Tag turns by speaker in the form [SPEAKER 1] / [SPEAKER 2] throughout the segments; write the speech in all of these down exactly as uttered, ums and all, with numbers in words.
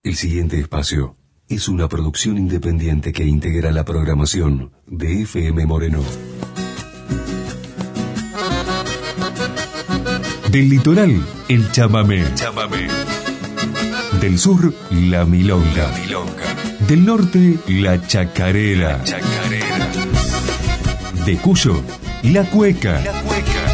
[SPEAKER 1] El siguiente espacio es una producción independiente que integra la programación de F M Moreno. Del litoral, el chamamé. chamamé. Del sur, la milonga. La milonga. Del norte, la chacarera. La chacarera. De Cuyo, la cueca. La cueca.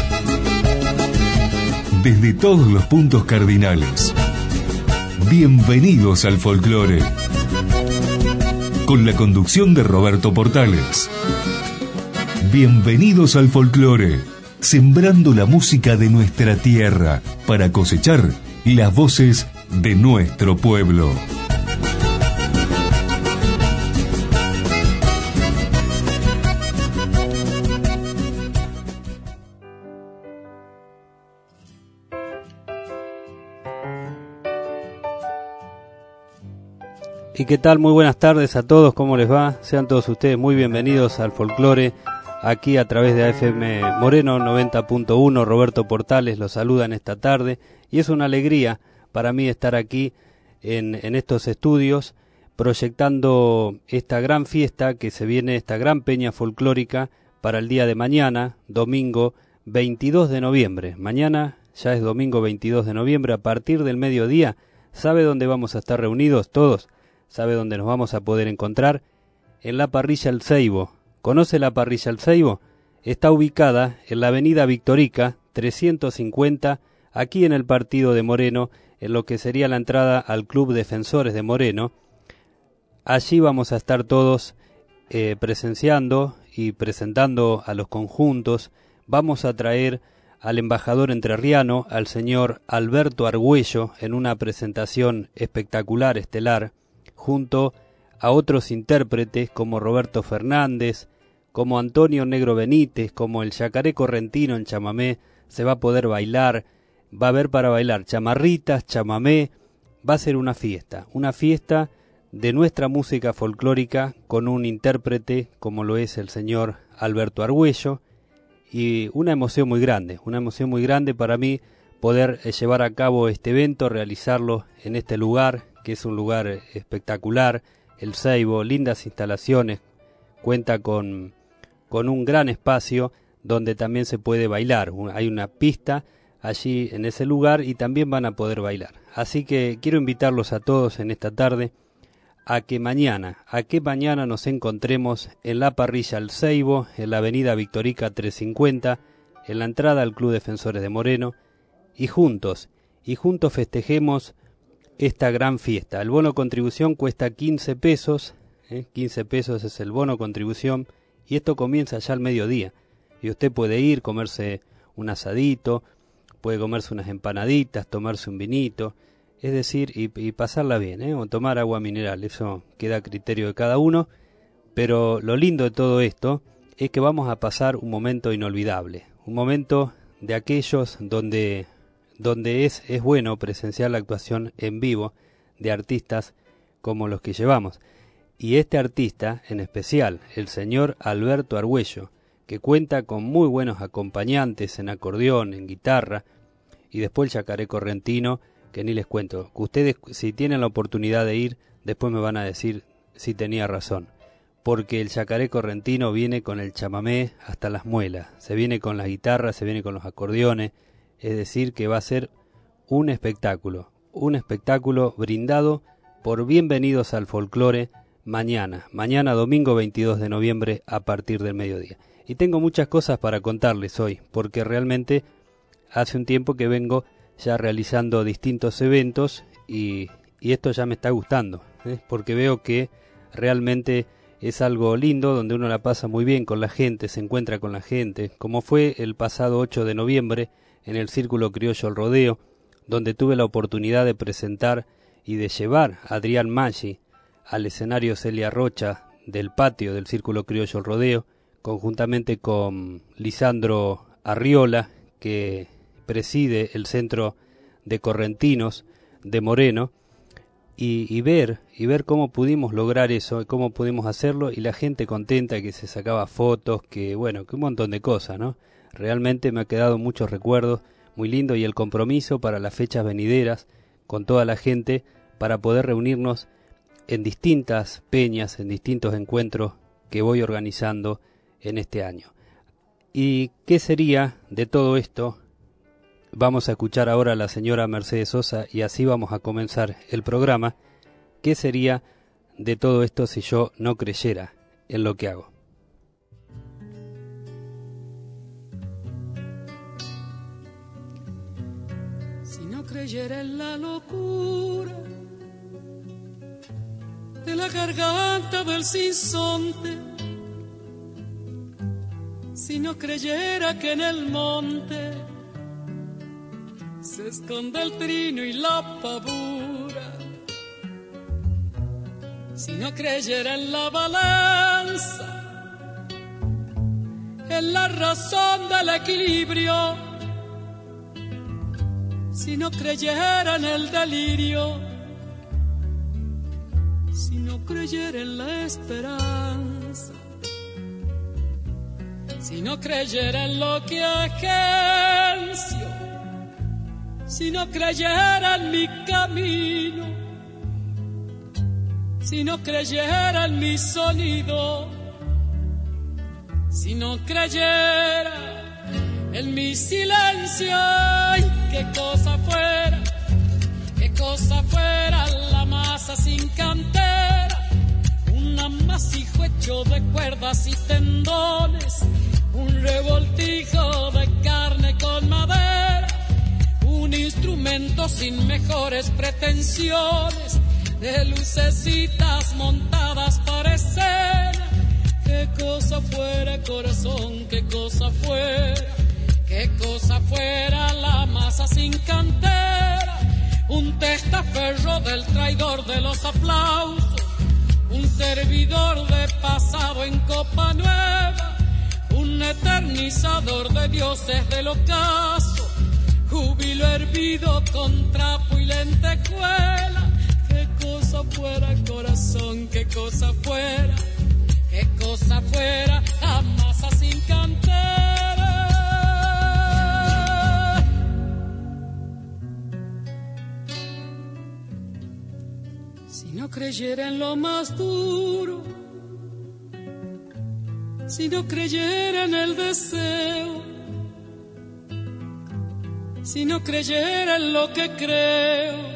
[SPEAKER 1] Desde todos los puntos cardinales. Bienvenidos al folclore. Con la conducción de Roberto Portales. Bienvenidos al folclore. Sembrando la música de nuestra tierra para cosechar las voces de nuestro pueblo.
[SPEAKER 2] ¿Y qué tal? Muy buenas tardes a todos, ¿cómo les va? Sean todos ustedes muy bienvenidos al folclore, aquí a través de A F M Moreno noventa punto uno. Roberto Portales los saluda en esta tarde, y es una alegría para mí estar aquí en, en estos estudios, proyectando esta gran fiesta que se viene, esta gran peña folclórica, para el día de mañana, domingo veintidós de noviembre. Mañana ya es domingo veintidós de noviembre, a partir del mediodía. ¿Sabe dónde vamos a estar reunidos todos? ¿Sabe dónde nos vamos a poder encontrar? En la parrilla El Ceibo. ¿Conoce la parrilla El Ceibo? Está ubicada en la avenida Victorica trescientos cincuenta, aquí en el partido de Moreno, en lo que sería la entrada al Club Defensores de Moreno. Allí vamos a estar todos eh, presenciando y presentando a los conjuntos. Vamos a traer al embajador entrerriano, al señor Alberto Argüello, en una presentación espectacular, estelar, junto a otros intérpretes como Roberto Fernández, como Antonio Negro Benítez, como el Yacaré Correntino en chamamé. Se va a poder bailar, va a haber para bailar chamarritas, chamamé. Va a ser una fiesta, una fiesta de nuestra música folclórica con un intérprete como lo es el señor Alberto Argüello, y una emoción muy grande, una emoción muy grande para mí poder llevar a cabo este evento, realizarlo en este lugar, que es un lugar espectacular, El Ceibo, lindas instalaciones, cuenta con, con un gran espacio donde también se puede bailar. Hay una pista allí en ese lugar y también van a poder bailar. Así que quiero invitarlos a todos en esta tarde a que mañana, a que mañana nos encontremos en la parrilla El Ceibo, en la avenida Victorica trescientos cincuenta, en la entrada al Club Defensores de Moreno, y juntos, y juntos festejemos esta gran fiesta. El bono contribución cuesta quince pesos, ¿eh? quince pesos es el bono contribución, y esto comienza ya al mediodía. Y usted puede ir, comerse un asadito, puede comerse unas empanaditas, tomarse un vinito, es decir, y, y pasarla bien, ¿eh? o tomar agua mineral, eso queda a criterio de cada uno, pero lo lindo de todo esto es que vamos a pasar un momento inolvidable, un momento de aquellos donde... donde es, es bueno presenciar la actuación en vivo de artistas como los que llevamos. Y este artista, en especial, el señor Alberto Argüello, que cuenta con muy buenos acompañantes en acordeón, en guitarra, y después el Yacaré Correntino, que ni les cuento. Que ustedes, si tienen la oportunidad de ir, después me van a decir si tenía razón. Porque el Yacaré Correntino viene con el chamamé hasta las muelas, se viene con la guitarra, se viene con los acordeones. Es decir, que va a ser un espectáculo, un espectáculo brindado por Bienvenidos al Folclore mañana, mañana domingo veintidós de noviembre a partir del mediodía. Y tengo muchas cosas para contarles hoy, porque realmente hace un tiempo que vengo ya realizando distintos eventos y, y esto ya me está gustando, ¿eh? porque veo que realmente es algo lindo, donde uno la pasa muy bien con la gente, se encuentra con la gente, como fue el pasado ocho de noviembre, en el Círculo Criollo El Rodeo, donde tuve la oportunidad de presentar y de llevar a Adrián Maggi al escenario Celia Rocha del patio del Círculo Criollo El Rodeo, conjuntamente con Lisandro Arriola, que preside el Centro de Correntinos de Moreno, y, y ver y ver cómo pudimos lograr eso, cómo pudimos hacerlo, y la gente contenta, que se sacaba fotos, que bueno, que un montón de cosas, ¿no? Realmente me ha quedado muchos recuerdos muy lindos, y el compromiso para las fechas venideras con toda la gente para poder reunirnos en distintas peñas, en distintos encuentros que voy organizando en este año. ¿Y qué sería de todo esto? Vamos a escuchar ahora a la señora Mercedes Sosa y así vamos a comenzar el programa. ¿Qué sería de todo esto si yo no creyera en lo que hago?
[SPEAKER 3] Si no creyera en la locura de la garganta del sinsonte, si no creyera que en el monte se esconde el trino y la pavura, si no creyera en la balanza, en la razón del equilibrio, si no creyera en el delirio, si no creyera en la esperanza, si no creyera en lo que agencio, si no creyera en mi camino, si no creyera en mi sonido, si no creyera en mi silencio, ay, qué cosa fuera, qué cosa fuera la masa sin cantera, un amasijo hecho de cuerdas y tendones, un revoltijo de carne con madera, un instrumento sin mejores pretensiones, de lucecitas montadas para escena. Qué cosa fuera, corazón, qué cosa fuera, qué cosa fuera la masa sin cantera, un testaferro del traidor de los aplausos, un servidor de pasado en copa nueva, un eternizador de dioses del ocaso, júbilo hervido con trapo y lentejuela. Qué cosa fuera, corazón, qué cosa fuera, qué cosa fuera la masa sin cantera. Si no creyera en lo más duro, si no creyera en el deseo, si no creyera en lo que creo,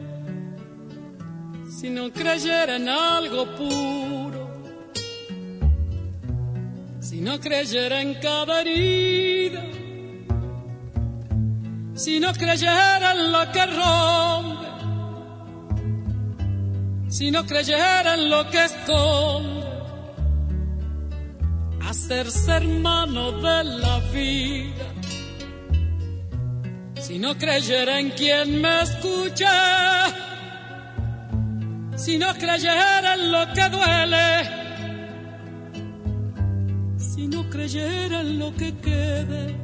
[SPEAKER 3] si no creyera en algo puro, si no creyera en cada herida, si no creyera en lo que rompe, si no creyera en lo que esconde, hacerse hermano de la vida, si no creyera en quien me escucha, si no creyera en lo que duele, si no creyera en lo que quede,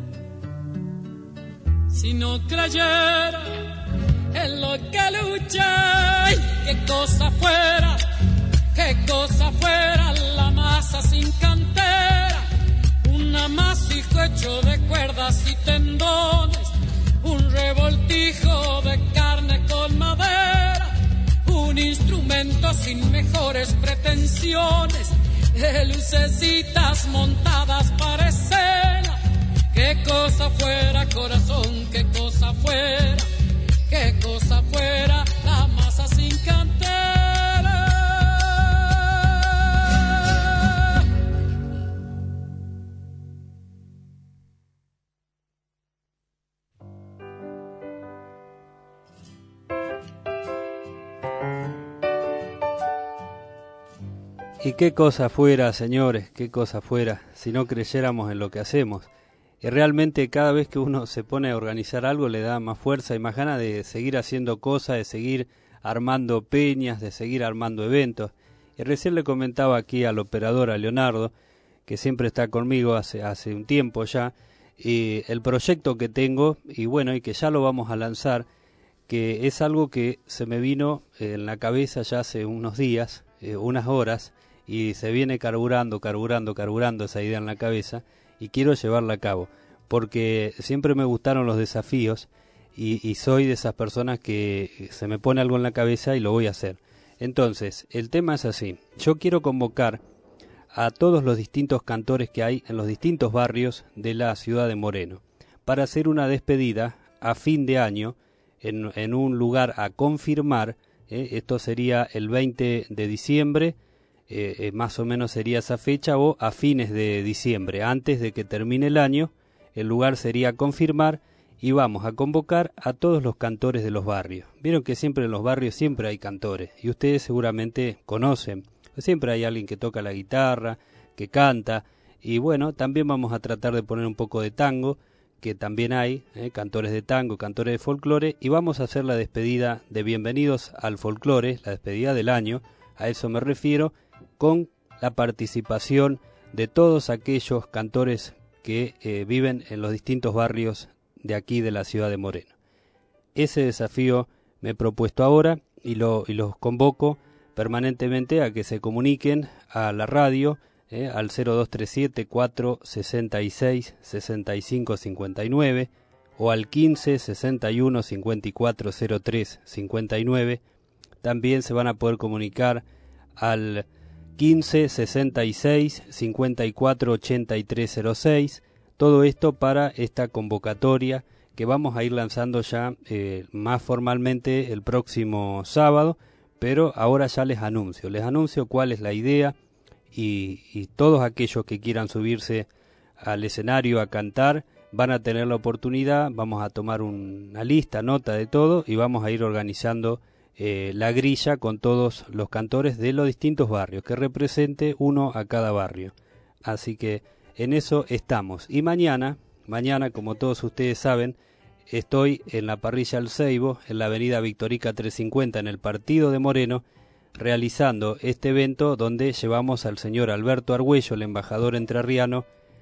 [SPEAKER 3] si no creyera en lo que lucha, ay, qué cosa fuera, qué cosa fuera la masa sin cantera, un amasijo hecho de cuerdas y tendones, un revoltijo de carne con madera, un instrumento sin mejores pretensiones, de lucecitas montadas para escena. Qué cosa fuera, corazón, qué cosa fuera, qué cosa fuera la masa sin cantera.
[SPEAKER 2] Y qué cosa fuera, señores, qué cosa fuera, si no creyéramos en lo que hacemos. Y realmente cada vez que uno se pone a organizar algo le da más fuerza y más ganas de seguir haciendo cosas, de seguir armando peñas, de seguir armando eventos. Y recién le comentaba aquí al operador, a Leonardo, que siempre está conmigo hace, hace un tiempo ya, y el proyecto que tengo, y bueno, y que ya lo vamos a lanzar, que es algo que se me vino en la cabeza ya hace unos días, eh, unas horas, y se viene carburando, carburando, carburando esa idea en la cabeza, y quiero llevarla a cabo, porque siempre me gustaron los desafíos, y, y soy de esas personas que se me pone algo en la cabeza y lo voy a hacer. Entonces, el tema es así. Yo quiero convocar a todos los distintos cantores que hay en los distintos barrios de la ciudad de Moreno para hacer una despedida a fin de año en, en un lugar a confirmar. Eh, esto sería el veinte de diciembre, eh, eh, más o menos sería esa fecha, o a fines de diciembre, antes de que termine el año. El lugar sería a confirmar y vamos a convocar a todos los cantores de los barrios. Vieron que siempre en los barrios siempre hay cantores, y ustedes seguramente conocen. Siempre hay alguien que toca la guitarra, que canta, y bueno, también vamos a tratar de poner un poco de tango, que también hay, eh, cantores de tango, cantores de folclore, y vamos a hacer la despedida de Bienvenidos al Folclore, la despedida del año, a eso me refiero, con la participación de todos aquellos cantores que eh, viven en los distintos barrios de aquí de la ciudad de Moreno. Ese desafío me he propuesto ahora y, lo, y los convoco permanentemente a que se comuniquen a la radio eh, al cero dos tres siete, cuatro seis seis, seis cinco cinco nueve o al quince, sesenta y uno, cincuenta y cuatro, cero tres, cincuenta y nueve. También se van a poder comunicar al quince, sesenta y seis, cincuenta y cuatro, ochenta y tres, cero seis. Todo esto para esta convocatoria que vamos a ir lanzando ya eh, más formalmente el próximo sábado, pero ahora ya les anuncio, les anuncio cuál es la idea y, y todos aquellos que quieran subirse al escenario a cantar van a tener la oportunidad. Vamos a tomar una lista, nota de todo y vamos a ir organizando eh, la grilla con todos los cantores de los distintos barrios, que represente uno a cada barrio. Así que en eso estamos. Y mañana, mañana, como todos ustedes saben, estoy en la parrilla El Ceibo, en la avenida Victorica trescientos cincuenta, en el partido de Moreno, realizando este evento donde llevamos al señor Alberto Argüello, el embajador entrerriano,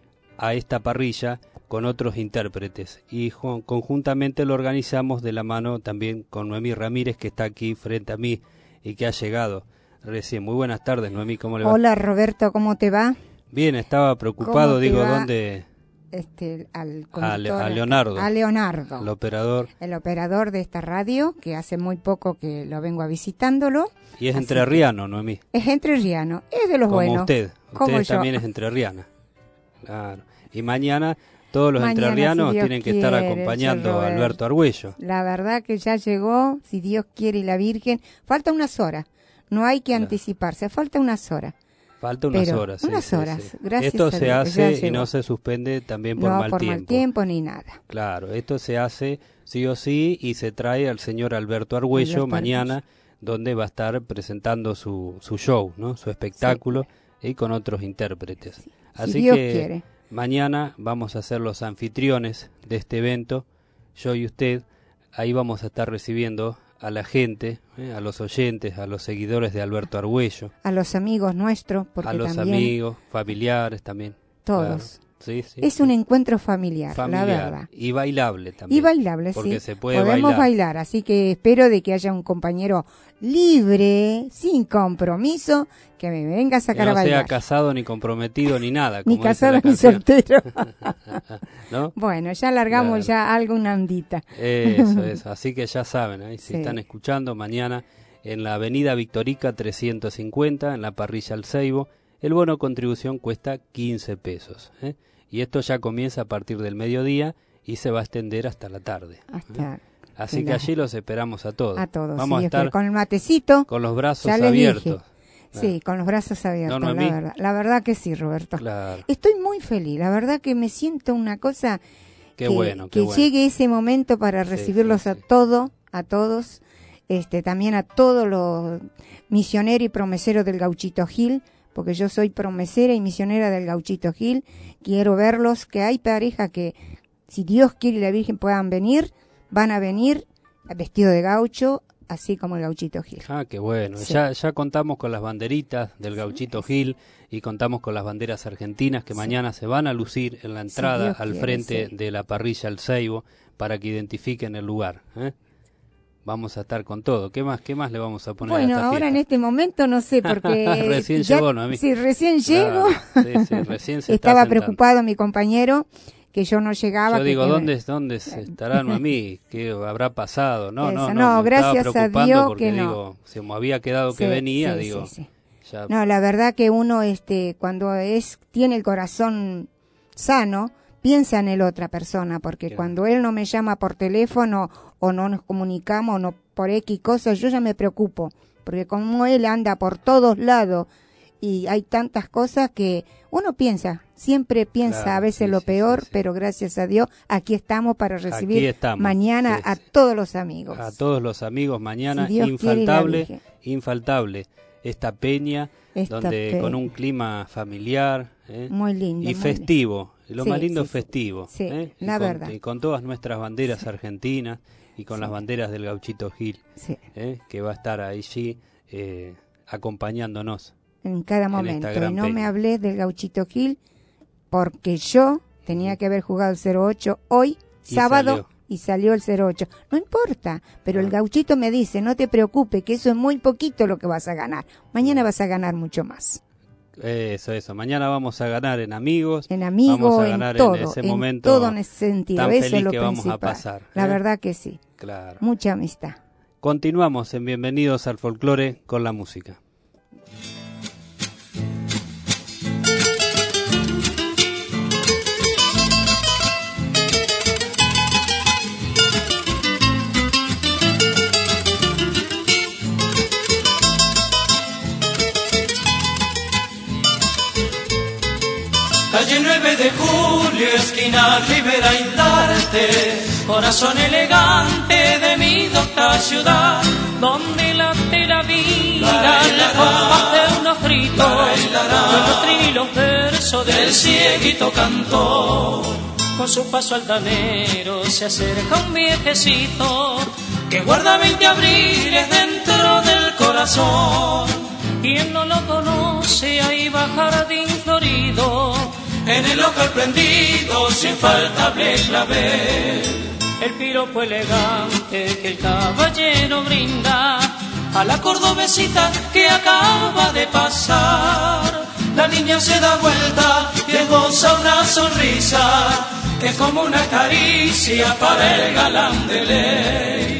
[SPEAKER 2] a esta parrilla con otros intérpretes. Y conjuntamente lo organizamos de la mano también con Noemí Ramírez, que está aquí frente a mí y que ha llegado recién. Muy buenas tardes, Noemí, ¿cómo le va?
[SPEAKER 4] Hola, Roberto, ¿cómo te va?
[SPEAKER 2] Bien, estaba preocupado, digo,
[SPEAKER 4] va?
[SPEAKER 2] ¿dónde?
[SPEAKER 4] Este, al
[SPEAKER 2] a, Le, a Leonardo.
[SPEAKER 4] A Leonardo.
[SPEAKER 2] El operador.
[SPEAKER 4] El operador de esta radio, que hace muy poco que lo vengo a visitándolo.
[SPEAKER 2] Y es entrerriano, Noemí.
[SPEAKER 4] Es entrerriano, es de los
[SPEAKER 2] Como
[SPEAKER 4] buenos.
[SPEAKER 2] usted,
[SPEAKER 4] Como
[SPEAKER 2] usted
[SPEAKER 4] yo.
[SPEAKER 2] también es entrerriana. Claro. Y mañana todos los
[SPEAKER 4] Mañana,
[SPEAKER 2] entrerrianos
[SPEAKER 4] si Dios
[SPEAKER 2] tienen que
[SPEAKER 4] quiere,
[SPEAKER 2] estar acompañando
[SPEAKER 4] señor
[SPEAKER 2] a Alberto Argüello.
[SPEAKER 4] La verdad que ya llegó, si Dios quiere y la Virgen. Falta unas horas, no hay que
[SPEAKER 2] Claro.
[SPEAKER 4] anticiparse, falta unas horas.
[SPEAKER 2] Falta unas
[SPEAKER 4] Pero,
[SPEAKER 2] horas. sí,
[SPEAKER 4] unas
[SPEAKER 2] sí,
[SPEAKER 4] horas,
[SPEAKER 2] sí.
[SPEAKER 4] gracias
[SPEAKER 2] Esto
[SPEAKER 4] a
[SPEAKER 2] se
[SPEAKER 4] Dios, ya
[SPEAKER 2] hace y
[SPEAKER 4] llegó.
[SPEAKER 2] no se suspende también por
[SPEAKER 4] no
[SPEAKER 2] mal
[SPEAKER 4] por
[SPEAKER 2] tiempo.
[SPEAKER 4] mal tiempo ni nada.
[SPEAKER 2] Claro, esto se hace sí o sí y se trae al señor Alberto Argüello
[SPEAKER 4] Alberto
[SPEAKER 2] mañana,
[SPEAKER 4] Argüello.
[SPEAKER 2] donde va a estar presentando su, su show, ¿no? Su espectáculo y con otros intérpretes.
[SPEAKER 4] Sí.
[SPEAKER 2] Así
[SPEAKER 4] Si Dios
[SPEAKER 2] que
[SPEAKER 4] quiere.
[SPEAKER 2] mañana vamos a ser los anfitriones de este evento, yo y usted. Ahí vamos a estar recibiendo a la gente, eh, a los oyentes, a los seguidores de Alberto Argüello,
[SPEAKER 4] A los amigos nuestros, porque
[SPEAKER 2] a los
[SPEAKER 4] también
[SPEAKER 2] amigos, familiares también.
[SPEAKER 4] todos.
[SPEAKER 2] Claro. Sí, sí,
[SPEAKER 4] Es
[SPEAKER 2] sí.
[SPEAKER 4] un encuentro familiar,
[SPEAKER 2] Familiar.
[SPEAKER 4] la verdad.
[SPEAKER 2] Y bailable también.
[SPEAKER 4] Y bailable,
[SPEAKER 2] porque
[SPEAKER 4] sí.
[SPEAKER 2] se puede
[SPEAKER 4] Podemos
[SPEAKER 2] bailar.
[SPEAKER 4] bailar, así que espero de que haya un compañero libre, sin compromiso, que me venga a
[SPEAKER 2] Que
[SPEAKER 4] sacar
[SPEAKER 2] no
[SPEAKER 4] a bailar.
[SPEAKER 2] sea casado ni comprometido ni nada.
[SPEAKER 4] Ni
[SPEAKER 2] como dice
[SPEAKER 4] casado
[SPEAKER 2] la
[SPEAKER 4] ni
[SPEAKER 2] canción.
[SPEAKER 4] soltero.
[SPEAKER 2] ¿No?
[SPEAKER 4] Bueno, ya largamos
[SPEAKER 2] Claro.
[SPEAKER 4] ya algo, una andita.
[SPEAKER 2] Eso, eso. Así que ya saben, ¿eh? Si
[SPEAKER 4] Sí.
[SPEAKER 2] están escuchando, mañana en la avenida Victorica trescientos cincuenta, en la parrilla El Ceibo, el bono contribución cuesta quince pesos. ¿eh? Y esto ya comienza a partir del mediodía y se va a extender hasta la tarde. ¿eh?
[SPEAKER 4] Hasta
[SPEAKER 2] Así que
[SPEAKER 4] Claro.
[SPEAKER 2] allí los esperamos a todos.
[SPEAKER 4] a todos.
[SPEAKER 2] Vamos
[SPEAKER 4] sí,
[SPEAKER 2] a estar
[SPEAKER 4] con el matecito.
[SPEAKER 2] con los brazos
[SPEAKER 4] ya les
[SPEAKER 2] abiertos.
[SPEAKER 4] dije. Sí, con los brazos abiertos,
[SPEAKER 2] No,
[SPEAKER 4] la
[SPEAKER 2] Noemí.
[SPEAKER 4] verdad. La verdad que sí, Roberto.
[SPEAKER 2] Claro.
[SPEAKER 4] Estoy muy feliz, la verdad que me siento una cosa
[SPEAKER 2] Qué
[SPEAKER 4] que,
[SPEAKER 2] bueno, qué
[SPEAKER 4] que
[SPEAKER 2] bueno.
[SPEAKER 4] llegue ese momento para
[SPEAKER 2] Sí,
[SPEAKER 4] recibirlos
[SPEAKER 2] sí,
[SPEAKER 4] a
[SPEAKER 2] sí.
[SPEAKER 4] todo, a todos, este también a todos los misioneros y promeseros del Gauchito Gil, porque yo soy promesera y misionera del Gauchito Gil. Quiero verlos, que hay pareja que, si Dios quiere y la Virgen puedan venir, van a venir vestido de gaucho, así como el Gauchito Gil.
[SPEAKER 2] Ah, qué bueno.
[SPEAKER 4] Sí.
[SPEAKER 2] Ya, ya contamos con las banderitas del Gauchito Gil y contamos con las banderas argentinas que
[SPEAKER 4] Sí.
[SPEAKER 2] mañana se van a lucir en la entrada
[SPEAKER 4] Dios
[SPEAKER 2] al
[SPEAKER 4] quiere,
[SPEAKER 2] frente
[SPEAKER 4] sí.
[SPEAKER 2] de la parrilla El Ceibo para que identifiquen el lugar. ¿eh? Vamos a estar con todo. ¿Qué más, qué más le vamos a poner a
[SPEAKER 4] Bueno,
[SPEAKER 2] esta
[SPEAKER 4] ahora en
[SPEAKER 2] fiesta?
[SPEAKER 4] este momento no sé, porque
[SPEAKER 2] Recién
[SPEAKER 4] ya-
[SPEAKER 2] llegó, ¿no? A mí.
[SPEAKER 4] Sí, recién
[SPEAKER 2] Claro,
[SPEAKER 4] llego.
[SPEAKER 2] sí, sí, recién se está
[SPEAKER 4] Estaba
[SPEAKER 2] sentando.
[SPEAKER 4] preocupado mi compañero, que yo no llegaba.
[SPEAKER 2] Yo
[SPEAKER 4] que,
[SPEAKER 2] digo,
[SPEAKER 4] que
[SPEAKER 2] ¿dónde, ¿dónde estará Noemí? ¿Qué habrá pasado? No, no,
[SPEAKER 4] Eso,
[SPEAKER 2] no,
[SPEAKER 4] no,
[SPEAKER 2] me
[SPEAKER 4] gracias
[SPEAKER 2] estaba
[SPEAKER 4] a
[SPEAKER 2] preocupando
[SPEAKER 4] Dios
[SPEAKER 2] porque
[SPEAKER 4] que no.
[SPEAKER 2] digo, se me había quedado que
[SPEAKER 4] Sí,
[SPEAKER 2] venía,
[SPEAKER 4] sí,
[SPEAKER 2] digo.
[SPEAKER 4] sí, sí.
[SPEAKER 2] Ya.
[SPEAKER 4] No, la verdad que uno, este, cuando es tiene el corazón sano, piensa en el otra persona, porque
[SPEAKER 2] Claro.
[SPEAKER 4] cuando él no me llama por teléfono o no nos comunicamos, no por X cosas, yo ya me preocupo, porque como él anda por todos lados y hay tantas cosas que uno piensa, siempre piensa
[SPEAKER 2] Claro,
[SPEAKER 4] a veces
[SPEAKER 2] sí,
[SPEAKER 4] lo
[SPEAKER 2] sí,
[SPEAKER 4] peor,
[SPEAKER 2] sí, sí.
[SPEAKER 4] pero gracias a Dios aquí estamos para recibir
[SPEAKER 2] Aquí estamos,
[SPEAKER 4] mañana
[SPEAKER 2] sí,
[SPEAKER 4] a
[SPEAKER 2] sí.
[SPEAKER 4] todos los amigos.
[SPEAKER 2] A todos los amigos, mañana
[SPEAKER 4] Si Dios quiere y la
[SPEAKER 2] infaltable,
[SPEAKER 4] Virgen.
[SPEAKER 2] infaltable esta peña,
[SPEAKER 4] Esta
[SPEAKER 2] donde
[SPEAKER 4] pe-
[SPEAKER 2] con un clima familiar, ¿eh?
[SPEAKER 4] Muy lindo.
[SPEAKER 2] y
[SPEAKER 4] muy
[SPEAKER 2] festivo, lo
[SPEAKER 4] Sí,
[SPEAKER 2] más lindo
[SPEAKER 4] sí,
[SPEAKER 2] es
[SPEAKER 4] sí.
[SPEAKER 2] festivo,
[SPEAKER 4] Sí,
[SPEAKER 2] ¿eh? y,
[SPEAKER 4] la
[SPEAKER 2] con,
[SPEAKER 4] verdad.
[SPEAKER 2] y con todas nuestras banderas argentinas y con
[SPEAKER 4] Sí.
[SPEAKER 2] las banderas del Gauchito Gil,
[SPEAKER 4] Sí,
[SPEAKER 2] ¿eh? que va a estar allí eh, acompañándonos.
[SPEAKER 4] en cada
[SPEAKER 2] esta
[SPEAKER 4] momento. Y
[SPEAKER 2] gran
[SPEAKER 4] no me
[SPEAKER 2] peña.
[SPEAKER 4] hablé del Gauchito Gil porque yo tenía que haber jugado el cero ocho hoy,
[SPEAKER 2] Y
[SPEAKER 4] sábado,
[SPEAKER 2] salió.
[SPEAKER 4] y salió el cero ocho. No importa, pero el
[SPEAKER 2] Ah.
[SPEAKER 4] Gauchito me dice, no te preocupes, que eso es muy poquito lo que vas a ganar. Mañana vas a ganar mucho más.
[SPEAKER 2] Eso, eso. Mañana vamos a ganar en amigos.
[SPEAKER 4] En amigo,
[SPEAKER 2] vamos a
[SPEAKER 4] en
[SPEAKER 2] ganar
[SPEAKER 4] todo,
[SPEAKER 2] en ese
[SPEAKER 4] en
[SPEAKER 2] momento
[SPEAKER 4] todo en ese sentido.
[SPEAKER 2] tan
[SPEAKER 4] Eso
[SPEAKER 2] feliz
[SPEAKER 4] es lo
[SPEAKER 2] que vamos a
[SPEAKER 4] principal.
[SPEAKER 2] pasar,
[SPEAKER 4] La
[SPEAKER 2] ¿eh?
[SPEAKER 4] verdad que sí.
[SPEAKER 2] Claro.
[SPEAKER 4] Mucha amistad.
[SPEAKER 2] Continuamos en Bienvenidos al Folclore con la música.
[SPEAKER 3] Calle nueve de julio, esquina Rivera y Darte, corazón elegante de mi docta ciudad, donde late la vida, la compás de unos gritos, los trilos versos del cieguito cantor. Con su paso altanero se acerca un viejecito que guarda veinte abriles dentro del corazón. Quien no lo conoce, ahí va Jardín Florido, en el ojal prendido, sin faltable clavel. El piropo elegante que el caballero brinda a la cordobesita que acaba de pasar. La niña se da vuelta y esboza una sonrisa que es como una caricia para el galán de ley.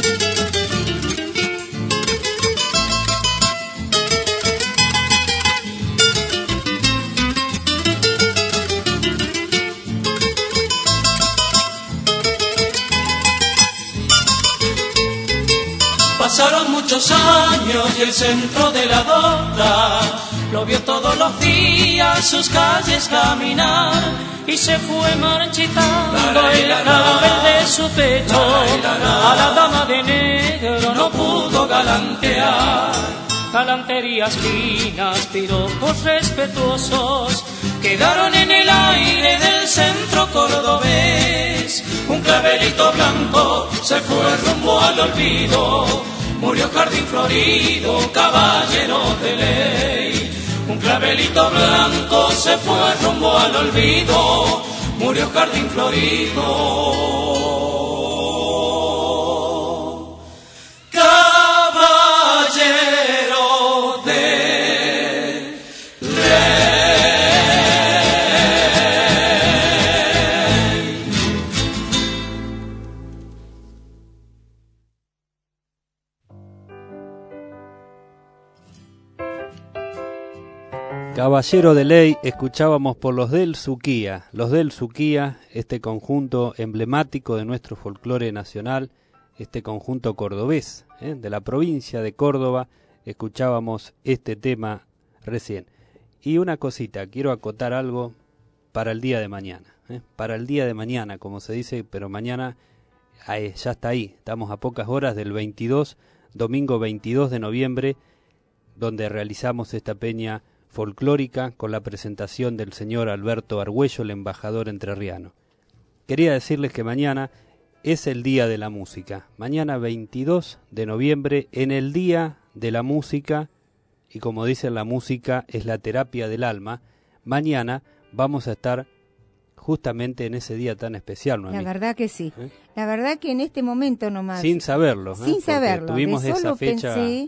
[SPEAKER 3] Pasaron muchos años y el centro de la docta lo vio todos los días sus calles caminar y se fue marchitando el clavel de su pecho. A la dama de negro no pudo galantear. Galanterías finas, piropos respetuosos quedaron en el aire del centro cordobés. Un clavelito blanco se fue rumbo al olvido, murió Jardín Florido, caballero de ley. Un clavelito blanco se fue rumbo al olvido, murió Jardín Florido, caballero de ley.
[SPEAKER 2] Caballero de Ley, escuchábamos por los del Suquía. Los del Suquía, este conjunto emblemático de nuestro folclore nacional, este conjunto cordobés, ¿eh? de la provincia de Córdoba, escuchábamos este tema recién. Y una cosita, quiero acotar algo para el día de mañana. ¿eh? Para el día de mañana, como se dice, pero mañana eh, ya está ahí. Estamos a pocas horas del veintidós, domingo veintidós de noviembre, donde realizamos esta peña folclórica con la presentación del señor Alberto Argüello, el embajador entrerriano. Quería decirles que mañana es el Día de la Música. Mañana veintidós de noviembre, en el Día de la Música, y como dicen, la música es la terapia del alma, mañana vamos a estar justamente en ese día tan especial, ¿no?
[SPEAKER 4] La verdad que sí.
[SPEAKER 2] ¿Eh?
[SPEAKER 4] La verdad que en este momento nomás.
[SPEAKER 2] Sin saberlo. ¿eh?
[SPEAKER 4] Sin
[SPEAKER 2] Porque
[SPEAKER 4] saberlo.
[SPEAKER 2] Tuvimos
[SPEAKER 4] de
[SPEAKER 2] esa
[SPEAKER 4] solo
[SPEAKER 2] fecha.
[SPEAKER 4] pensé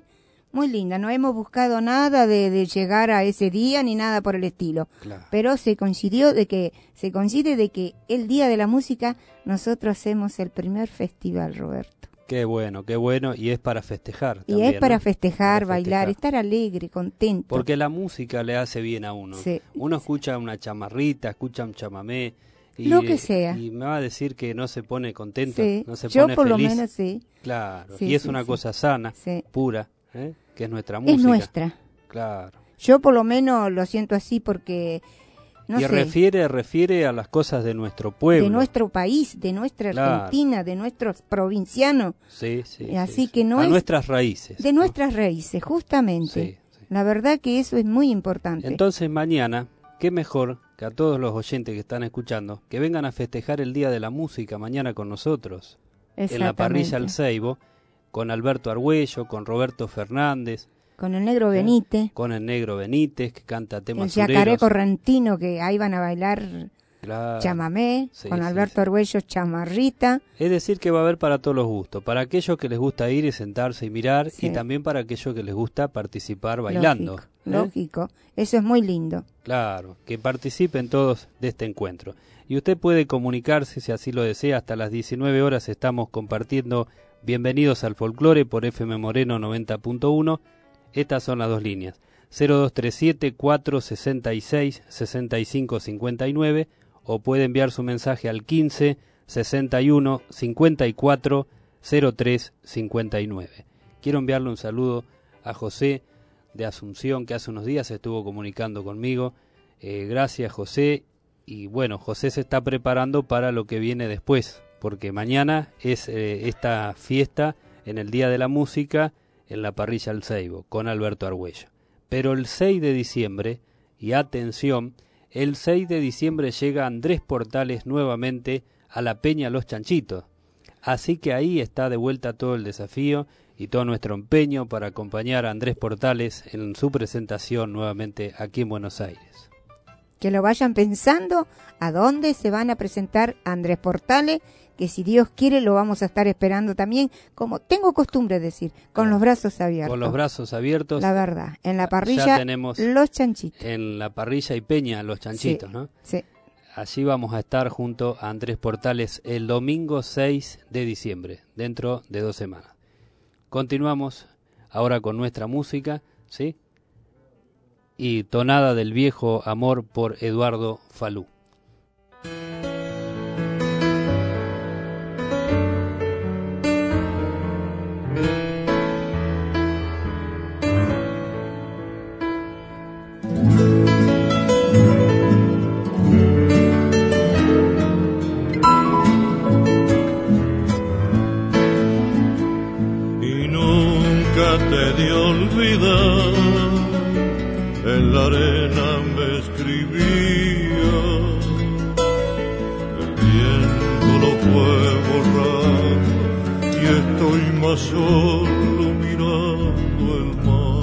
[SPEAKER 4] muy linda. No hemos buscado nada de, de llegar a ese día ni nada por el estilo.
[SPEAKER 2] Claro.
[SPEAKER 4] Pero se coincidió de que se coincide de que el Día de la Música nosotros hacemos el primer festival, Roberto.
[SPEAKER 2] Qué bueno, qué bueno, y es para festejar.
[SPEAKER 4] Y
[SPEAKER 2] también,
[SPEAKER 4] es para
[SPEAKER 2] ¿no?
[SPEAKER 4] festejar,
[SPEAKER 2] Para
[SPEAKER 4] bailar,
[SPEAKER 2] festejar.
[SPEAKER 4] estar alegre, contento.
[SPEAKER 2] Porque la música le hace bien a uno.
[SPEAKER 4] Sí.
[SPEAKER 2] Uno escucha una chamarrita, escucha un chamamé. Y,
[SPEAKER 4] Lo que sea.
[SPEAKER 2] Y me va a decir que no se pone contento,
[SPEAKER 4] Sí.
[SPEAKER 2] no se
[SPEAKER 4] Yo
[SPEAKER 2] pone
[SPEAKER 4] por
[SPEAKER 2] feliz.
[SPEAKER 4] lo menos sí.
[SPEAKER 2] Claro,
[SPEAKER 4] Sí,
[SPEAKER 2] y es
[SPEAKER 4] sí,
[SPEAKER 2] una
[SPEAKER 4] sí.
[SPEAKER 2] cosa sana,
[SPEAKER 4] Sí.
[SPEAKER 2] pura, ¿eh? Que es nuestra música.
[SPEAKER 4] Es nuestra.
[SPEAKER 2] Claro.
[SPEAKER 4] Yo por lo menos lo siento así porque, no
[SPEAKER 2] y
[SPEAKER 4] sé,
[SPEAKER 2] refiere refiere a las cosas de nuestro pueblo.
[SPEAKER 4] de nuestro país, de nuestra
[SPEAKER 2] Claro.
[SPEAKER 4] Argentina, de nuestros provincianos,
[SPEAKER 2] Sí, sí.
[SPEAKER 4] Así
[SPEAKER 2] sí, sí.
[SPEAKER 4] que no
[SPEAKER 2] a
[SPEAKER 4] es-
[SPEAKER 2] nuestras raíces.
[SPEAKER 4] de
[SPEAKER 2] ¿no?
[SPEAKER 4] nuestras raíces, justamente.
[SPEAKER 2] Sí, sí.
[SPEAKER 4] La verdad que eso es muy importante.
[SPEAKER 2] Entonces mañana, qué mejor que a todos los oyentes que están escuchando, que vengan a festejar el Día de la Música mañana con nosotros, en la parrilla El Ceibo, con Alberto Argüello, con Roberto Fernández,
[SPEAKER 4] Con el negro Benítez,
[SPEAKER 2] con el Negro Benítez, que canta
[SPEAKER 4] el
[SPEAKER 2] temas
[SPEAKER 4] yacaré
[SPEAKER 2] sureros.
[SPEAKER 4] correntino, que ahí van a bailar
[SPEAKER 2] Claro.
[SPEAKER 4] chamamé,
[SPEAKER 2] Sí,
[SPEAKER 4] con
[SPEAKER 2] sí,
[SPEAKER 4] Alberto
[SPEAKER 2] sí.
[SPEAKER 4] Argüello chamarrita.
[SPEAKER 2] Es decir, que va a haber para todos los gustos, para aquellos que les gusta ir y sentarse y mirar,
[SPEAKER 4] Sí.
[SPEAKER 2] y también para aquellos que les gusta participar bailando.
[SPEAKER 4] Lógico,
[SPEAKER 2] ¿eh?
[SPEAKER 4] lógico. Eso es muy lindo.
[SPEAKER 2] Claro, que participen todos de este encuentro. Y usted puede comunicarse, si así lo desea, hasta las diecinueve horas estamos compartiendo Bienvenidos al Folclore por F M Moreno noventa punto uno. Estas son las dos líneas, cero dos tres siete, cuatro seis seis, seis cinco cinco nueve, o puede enviar su mensaje al quince, sesenta y uno, cincuenta y cuatro, cero tres cincuenta y nueve. Quiero enviarle un saludo a José de Asunción, que hace unos días se estuvo comunicando conmigo. Eh, gracias, José. Y bueno, José se está preparando para lo que viene después, porque mañana es eh, esta fiesta en el Día de la Música en la parrilla El Ceibo, con Alberto Argüello. Pero el seis de diciembre, y atención, el seis de diciembre llega Andrés Portales nuevamente a la Peña Los Chanchitos. Así que ahí está de vuelta todo el desafío y todo nuestro empeño para acompañar a Andrés Portales en su presentación nuevamente aquí en Buenos Aires.
[SPEAKER 4] Que lo vayan pensando a dónde se van a presentar Andrés Portales, que si Dios quiere lo vamos a estar esperando también, como tengo costumbre de decir, con los brazos abiertos.
[SPEAKER 2] Con los brazos abiertos.
[SPEAKER 4] La verdad, en la
[SPEAKER 2] Ya
[SPEAKER 4] parrilla
[SPEAKER 2] tenemos
[SPEAKER 4] Los Chanchitos.
[SPEAKER 2] en la parrilla y Peña Los Chanchitos,
[SPEAKER 4] Sí,
[SPEAKER 2] ¿no?
[SPEAKER 4] sí.
[SPEAKER 2] Allí vamos a estar junto a Andrés Portales el domingo seis de diciembre, dentro de dos semanas. Continuamos ahora con nuestra música, ¿sí? Y Tonada del Viejo Amor por Eduardo Falú.
[SPEAKER 5] Y nunca te di olvidar, en la arena me escribía, el viento lo fue borrando y estoy más solo mirando el mar.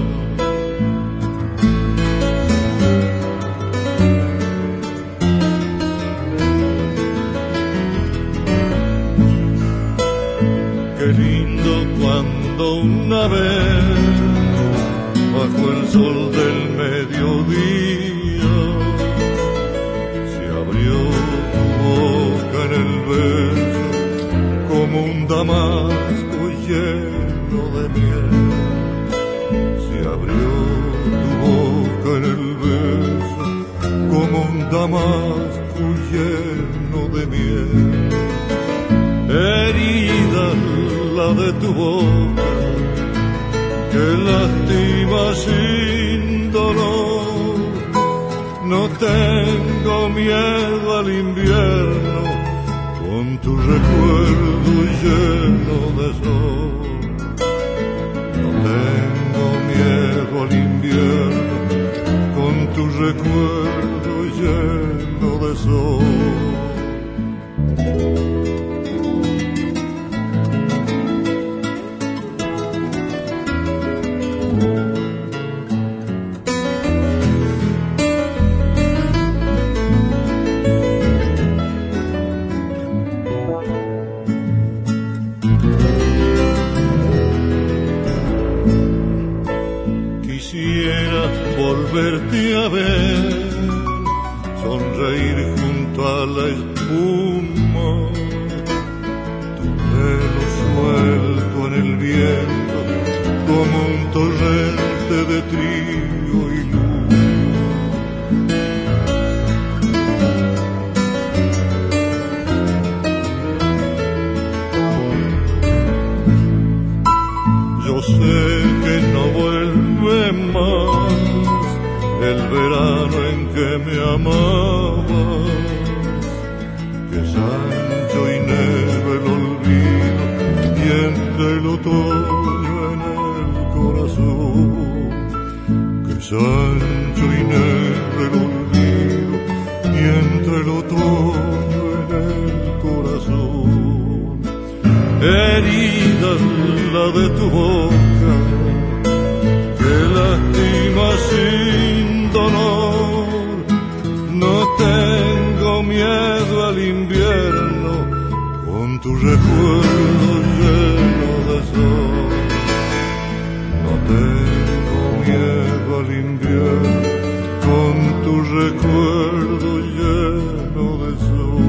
[SPEAKER 5] Qué lindo cuando una vez bajo el sol del mediodía se abrió tu boca en el beso como un damasco lleno de miel. Se abrió tu boca en el beso como un damasco lleno de miel. Herida la de tu boca que lastima sin dolor. No tengo miedo al invierno con tu recuerdo lleno de sol. No tengo miedo al invierno con tu recuerdo lleno de sol. quisiera volverte a ver, sonreír junto a la espuma, tu pelo suelto en el viento como un torrente de trigo y luz. Yo sé que no vuelve más el verano en que me amabas, que es ancho y negro el olvido y entre el otoño en el corazón, que es ancho y negro el olvido y entre el otoño en el corazón. Herida la de tu boca que lastima sin dolor, no tengo miedo al invierno con tu recuerdo lleno de sol, no tengo miedo al invierno con tu recuerdo lleno de sol.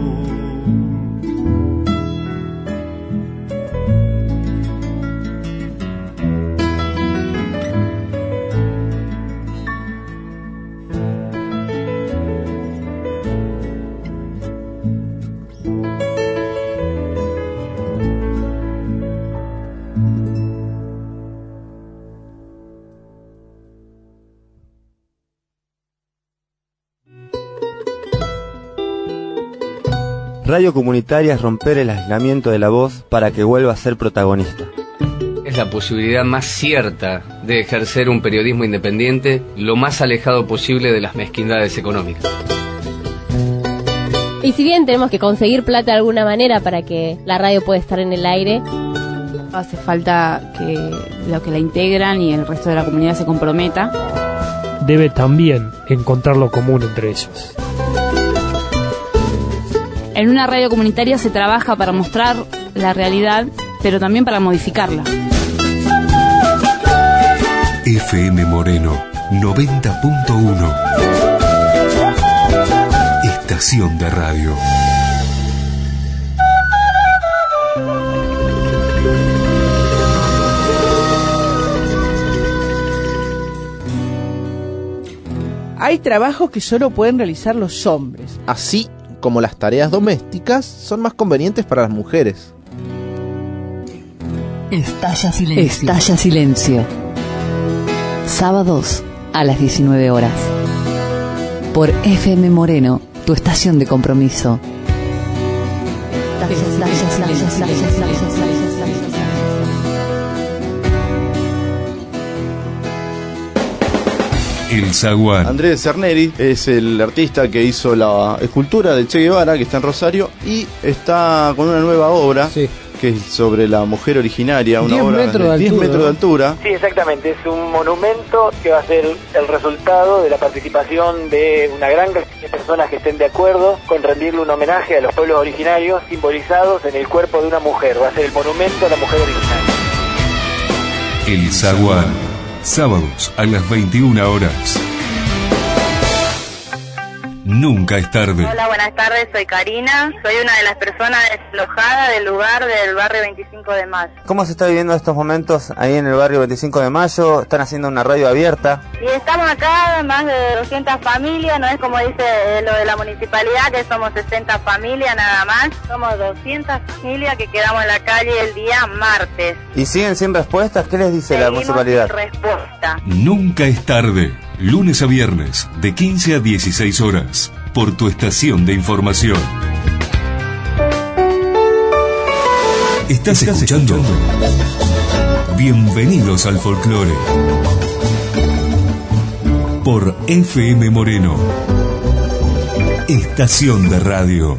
[SPEAKER 6] Radio comunitaria es romper el aislamiento de la voz para que vuelva a ser protagonista.
[SPEAKER 7] Es la posibilidad más cierta de ejercer un periodismo independiente lo más alejado posible de las mezquindades económicas.
[SPEAKER 8] Y si bien tenemos que conseguir plata de alguna manera para que la radio pueda estar en el aire,
[SPEAKER 9] hace falta que los que la integran y el resto de la comunidad se comprometa.
[SPEAKER 10] Debe también encontrar lo común entre ellos.
[SPEAKER 9] En una radio comunitaria se trabaja para mostrar la realidad, pero también para modificarla.
[SPEAKER 1] F M Moreno noventa punto uno. Estación de radio.
[SPEAKER 11] Hay trabajos que solo pueden realizar los hombres.
[SPEAKER 12] Así como las tareas domésticas son más convenientes para las mujeres.
[SPEAKER 13] Estalla silencio. Estalla silencio. Sábados a las diecinueve horas. Por F M Moreno, tu estación de compromiso. Estalla silencio.
[SPEAKER 1] El Zaguán.
[SPEAKER 12] Andrés Cerneri es el artista que hizo la escultura del Che Guevara, que está en Rosario, y está con una nueva obra, sí, que es sobre la mujer originaria, una obra de diez metros de altura.
[SPEAKER 14] Sí, exactamente, es un monumento que va a ser el resultado de la participación de una gran cantidad de personas que estén de acuerdo con rendirle un homenaje a los pueblos originarios simbolizados en el cuerpo de una mujer. Va a ser el monumento a la mujer originaria.
[SPEAKER 1] El Zaguán. Sábados a las veintiuna horas. Nunca es tarde.
[SPEAKER 15] Hola, buenas tardes, soy Karina. Soy una de las personas desalojadas del lugar del barrio veinticinco de mayo.
[SPEAKER 6] ¿Cómo se está viviendo estos momentos ahí en el barrio veinticinco de mayo? Están haciendo una radio abierta.
[SPEAKER 15] Y estamos acá, más de doscientas familias, no es como dice lo de la municipalidad, que somos sesenta familias nada más. Somos doscientas familias que quedamos en la calle el día martes.
[SPEAKER 6] ¿Y siguen sin respuestas? ¿Qué les dice Seguimos la municipalidad?
[SPEAKER 15] Sin respuesta.
[SPEAKER 1] Nunca es tarde. Lunes a viernes, de quince a dieciséis horas, por tu estación de información. ¿Estás, ¿Estás escuchando? escuchando? Bienvenidos al folclore. Por F M Moreno, estación de radio.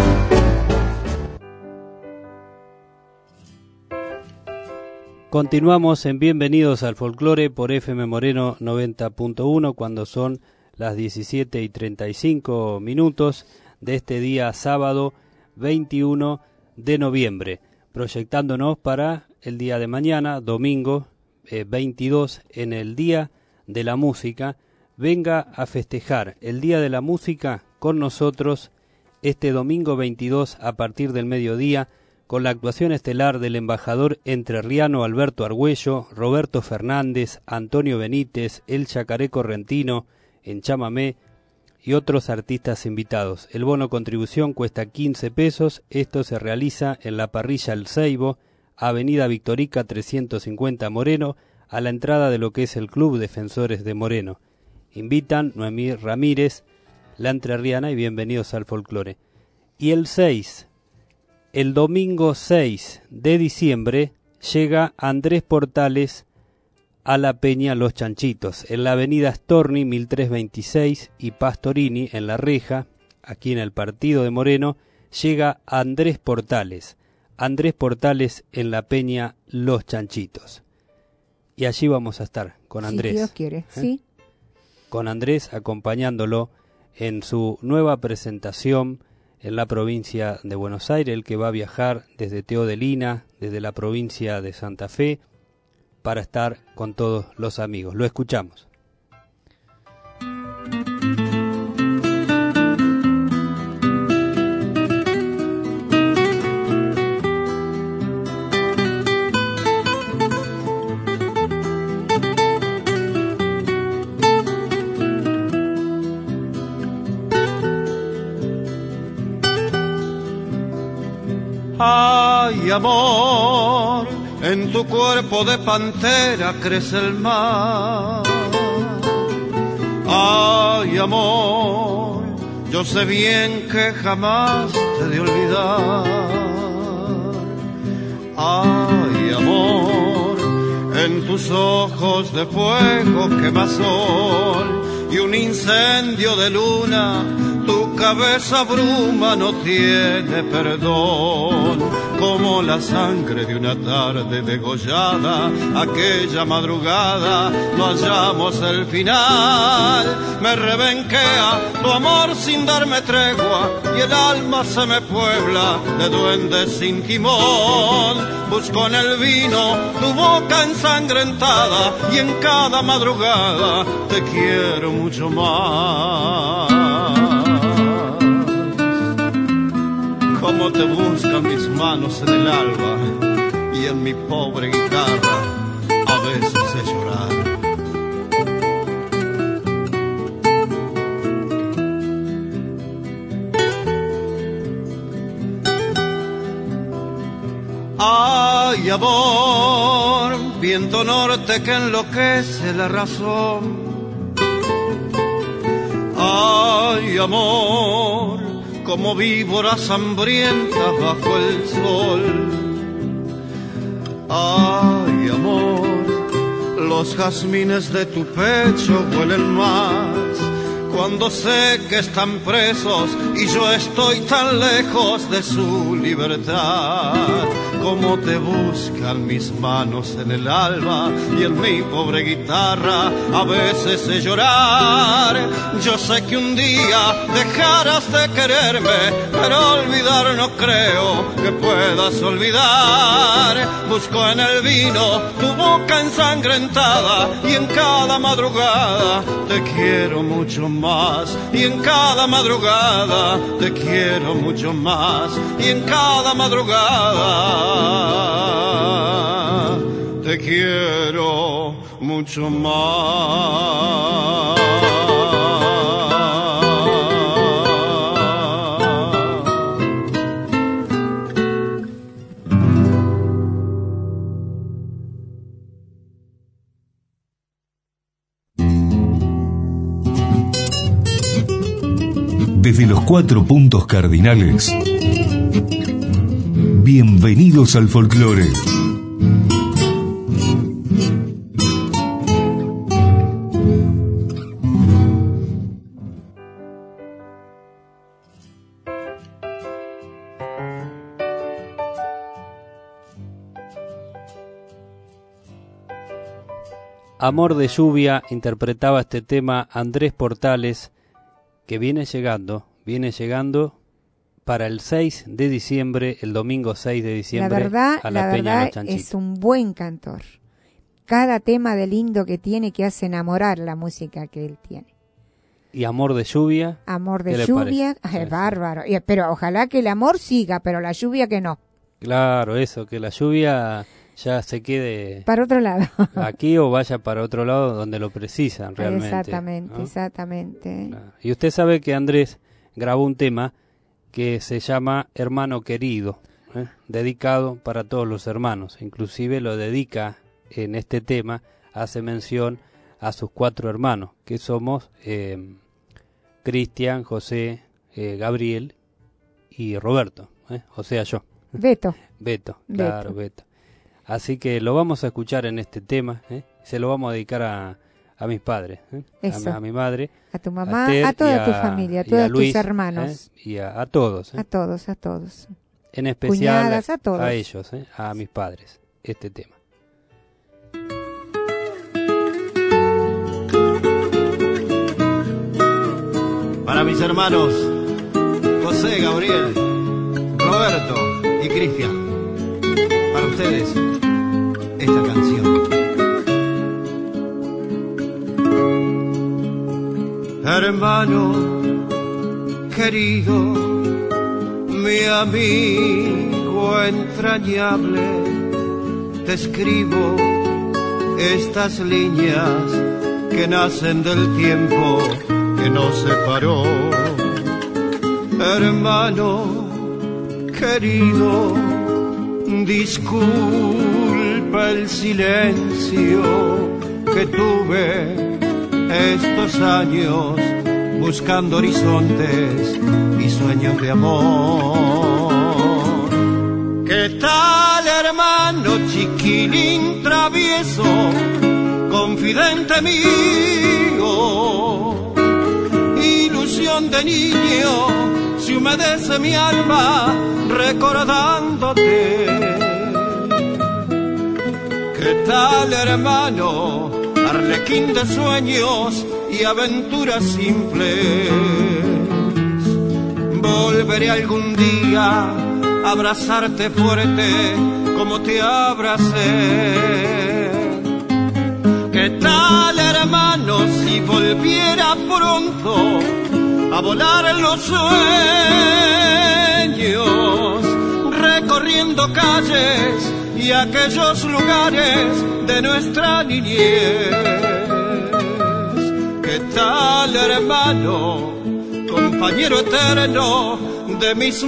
[SPEAKER 2] Continuamos en Bienvenidos al Folclore por F M Moreno noventa punto uno cuando son las diecisiete y treinta y cinco minutos de este día sábado veintiuno de noviembre, proyectándonos para el día de mañana, domingo eh, veintidós, en el Día de la Música, venga a festejar el Día de la Música con nosotros este domingo veintidós a partir del mediodía, con la actuación estelar del embajador entrerriano Alberto Argüello, Roberto Fernández, Antonio Benítez, El Chacaré Correntino en chamamé y otros artistas invitados. El bono contribución cuesta quince pesos. Esto se realiza en la parrilla El Ceibo, Avenida Victorica trescientos cincuenta Moreno, a la entrada de lo que es el Club Defensores de Moreno. Invitan Noemí Ramírez, la entrerriana, y bienvenidos al folclore. Y el seis, el domingo seis de diciembre, llega Andrés Portales a la Peña Los Chanchitos, en la avenida Storni mil trescientos veintiséis y Pastorini, en La Reja, aquí en el Partido de Moreno, llega Andrés Portales. Andrés Portales en la Peña Los Chanchitos. Y allí vamos a estar con Andrés.
[SPEAKER 4] Si Dios quiere, ¿eh? Sí.
[SPEAKER 2] Con Andrés acompañándolo en su nueva presentación en la provincia de Buenos Aires, el que va a viajar desde Teodelina, desde la provincia de Santa Fe, para estar con todos los amigos. Lo escuchamos.
[SPEAKER 16] Ay, amor, en tu cuerpo de pantera crece el mar. Ay, amor, yo sé bien que jamás te he de olvidar. Ay, amor, en tus ojos de fuego quema sol y un incendio de luna. Tu cabeza bruma no tiene perdón, como la sangre de una tarde degollada. Aquella madrugada no hallamos el final. Me rebenquea tu amor sin darme tregua y el alma se me puebla de duendes sin timón. Busco en el vino tu boca ensangrentada y en cada madrugada te quiero mucho más. Como te buscan mis manos en el alba y en mi pobre guitarra a veces sé llorar. Ay, amor, viento norte que enloquece la razón. Ay, amor, como víboras hambrientas bajo el sol. Ay, amor, los jazmines de tu pecho huelen más cuando sé que están presos y yo estoy tan lejos de su libertad. Como te buscan mis manos en el alba y en mi pobre guitarra a veces sé llorar. Yo sé que un día dejarás de quererme, pero olvidar no creo que puedas olvidar. Busco en el vino tu boca ensangrentada y en cada madrugada te quiero mucho más. Y en cada madrugada te quiero mucho más. Y en cada madrugada te quiero mucho más.
[SPEAKER 1] Desde los cuatro puntos cardinales, bienvenidos al folclore.
[SPEAKER 2] Amor de lluvia interpretaba este tema Andrés Portales, que viene llegando, viene llegando para el seis de diciembre, el domingo seis de diciembre,
[SPEAKER 4] la verdad,
[SPEAKER 2] a la,
[SPEAKER 4] la
[SPEAKER 2] Peña
[SPEAKER 4] verdad
[SPEAKER 2] Los Chanchitos.
[SPEAKER 4] Es un buen cantor. cada tema de lindo que tiene que hace enamorar la música que él tiene.
[SPEAKER 2] ¿Y Amor de lluvia?
[SPEAKER 4] Amor de lluvia, es bárbaro. Y, pero ojalá que el amor siga, pero la lluvia que no.
[SPEAKER 2] Claro, eso, que la lluvia ya se quede
[SPEAKER 4] para otro lado.
[SPEAKER 2] Aquí o vaya para otro lado donde lo precisan realmente.
[SPEAKER 4] Exactamente,
[SPEAKER 2] ¿no?
[SPEAKER 4] exactamente.
[SPEAKER 2] Claro. Y usted sabe que Andrés grabó un tema que se llama Hermano Querido, ¿eh? dedicado para todos los hermanos. Inclusive lo dedica en este tema, hace mención a sus cuatro hermanos, que somos eh, Cristian, José, eh, Gabriel y Roberto, ¿eh? o sea yo.
[SPEAKER 4] Beto.
[SPEAKER 2] Beto, claro, Beto. Beto. Así que lo vamos a escuchar en este tema, ¿eh? Se lo vamos a dedicar a, a mis padres, ¿eh?
[SPEAKER 4] Eso.
[SPEAKER 2] A, a mi madre,
[SPEAKER 4] a tu mamá, a, a toda a, tu familia, a todos tus hermanos.
[SPEAKER 2] ¿eh? Y a, a todos. ¿eh?
[SPEAKER 4] A todos, a todos.
[SPEAKER 2] En especial
[SPEAKER 4] Cuñadas, a, todos.
[SPEAKER 2] a ellos, ¿eh? A mis padres, este tema.
[SPEAKER 16] Para mis hermanos José, Gabriel, Roberto y Cristian, para ustedes esta canción. Hermano querido, mi amigo entrañable, te escribo estas líneas que nacen del tiempo que nos separó. Hermano querido, disculpa el silencio que tuve estos años buscando horizontes y sueños de amor. ¿Qué tal, hermano chiquilín travieso, confidente mío? Ilusión de niño, si humedece mi alma recordándote. ¿Qué tal, hermano, arlequín de sueños y aventuras simples? Volveré algún día a abrazarte fuerte como te abracé. ¿Qué tal, hermano, si volviera pronto a volar en los sueños, recorriendo calles y aquellos lugares de nuestra niñez? ¿Qué tal, hermano, compañero eterno de mis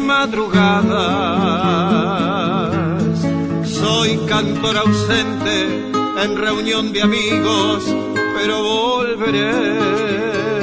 [SPEAKER 16] madrugadas? Soy cantor ausente en reunión de amigos, pero volveré.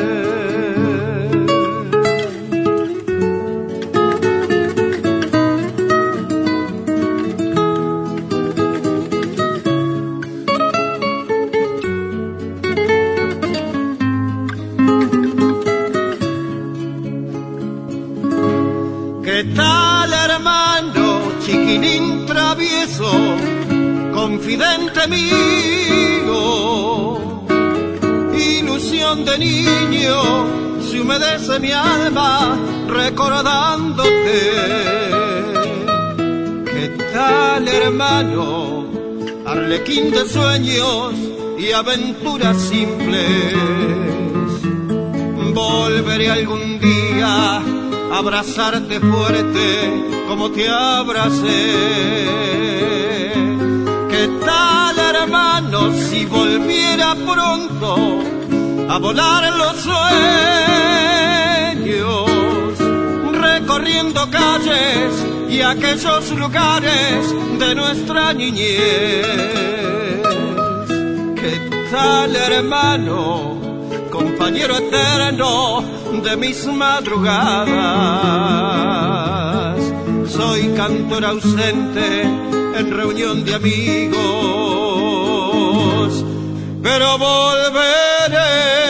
[SPEAKER 16] ¿Qué tal, hermano, chiquilín travieso, confidente mío? Ilusión de niño, si humedece mi alma recordándote. ¿Qué tal, hermano, arlequín de sueños y aventuras simples? Volveré algún día a abrazarte fuerte como te abracé. ¿Qué tal, hermano, si volviera pronto a volar en los sueños, recorriendo calles y aquellos lugares de nuestra niñez? ¿Qué tal, hermano, compañero eterno de mis madrugadas? Soy cantor ausente en reunión de amigos, pero volveré.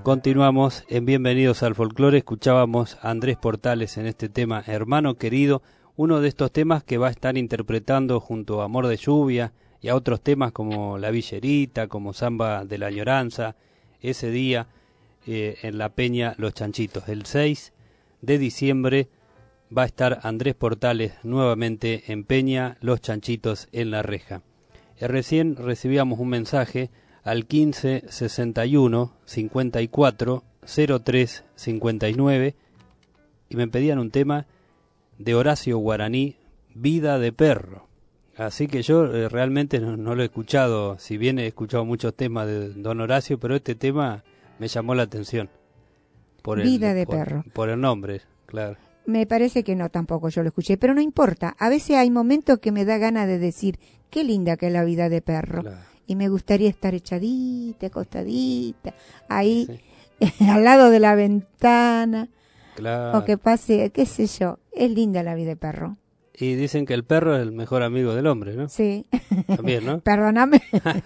[SPEAKER 2] Continuamos en Bienvenidos al Folclore. Escuchábamos a Andrés Portales en este tema Hermano Querido, uno de estos temas que va a estar interpretando junto a Amor de Lluvia y a otros temas como La Villerita, como Samba de la Añoranza, ese día eh, en la Peña Los Chanchitos. El seis de diciembre va a estar Andrés Portales nuevamente en Peña Los Chanchitos en La Reja. Eh, recién recibíamos un mensaje al quince sesenta y uno cincuenta y cuatro cero tres cincuenta y nueve y me pedían un tema de Horacio Guaraní, Vida de Perro. Así que yo eh, realmente no, no lo he escuchado, si bien he escuchado muchos temas de don Horacio, pero este tema me llamó la atención. Por el,
[SPEAKER 4] Vida de
[SPEAKER 2] por,
[SPEAKER 4] Perro.
[SPEAKER 2] Por el nombre, claro.
[SPEAKER 4] Me parece que no, tampoco yo lo escuché, pero no importa. A veces hay momentos que me da ganas de decir, qué linda que es la vida de perro. Claro. Y me gustaría estar echadita, acostadita, ahí, sí. al lado de la ventana,
[SPEAKER 2] claro.
[SPEAKER 4] o que pase, qué sé yo, es linda la vida de perro.
[SPEAKER 2] Y dicen que el perro es el mejor amigo del hombre, ¿no?
[SPEAKER 4] Sí.
[SPEAKER 2] También, ¿no?
[SPEAKER 4] Perdóname.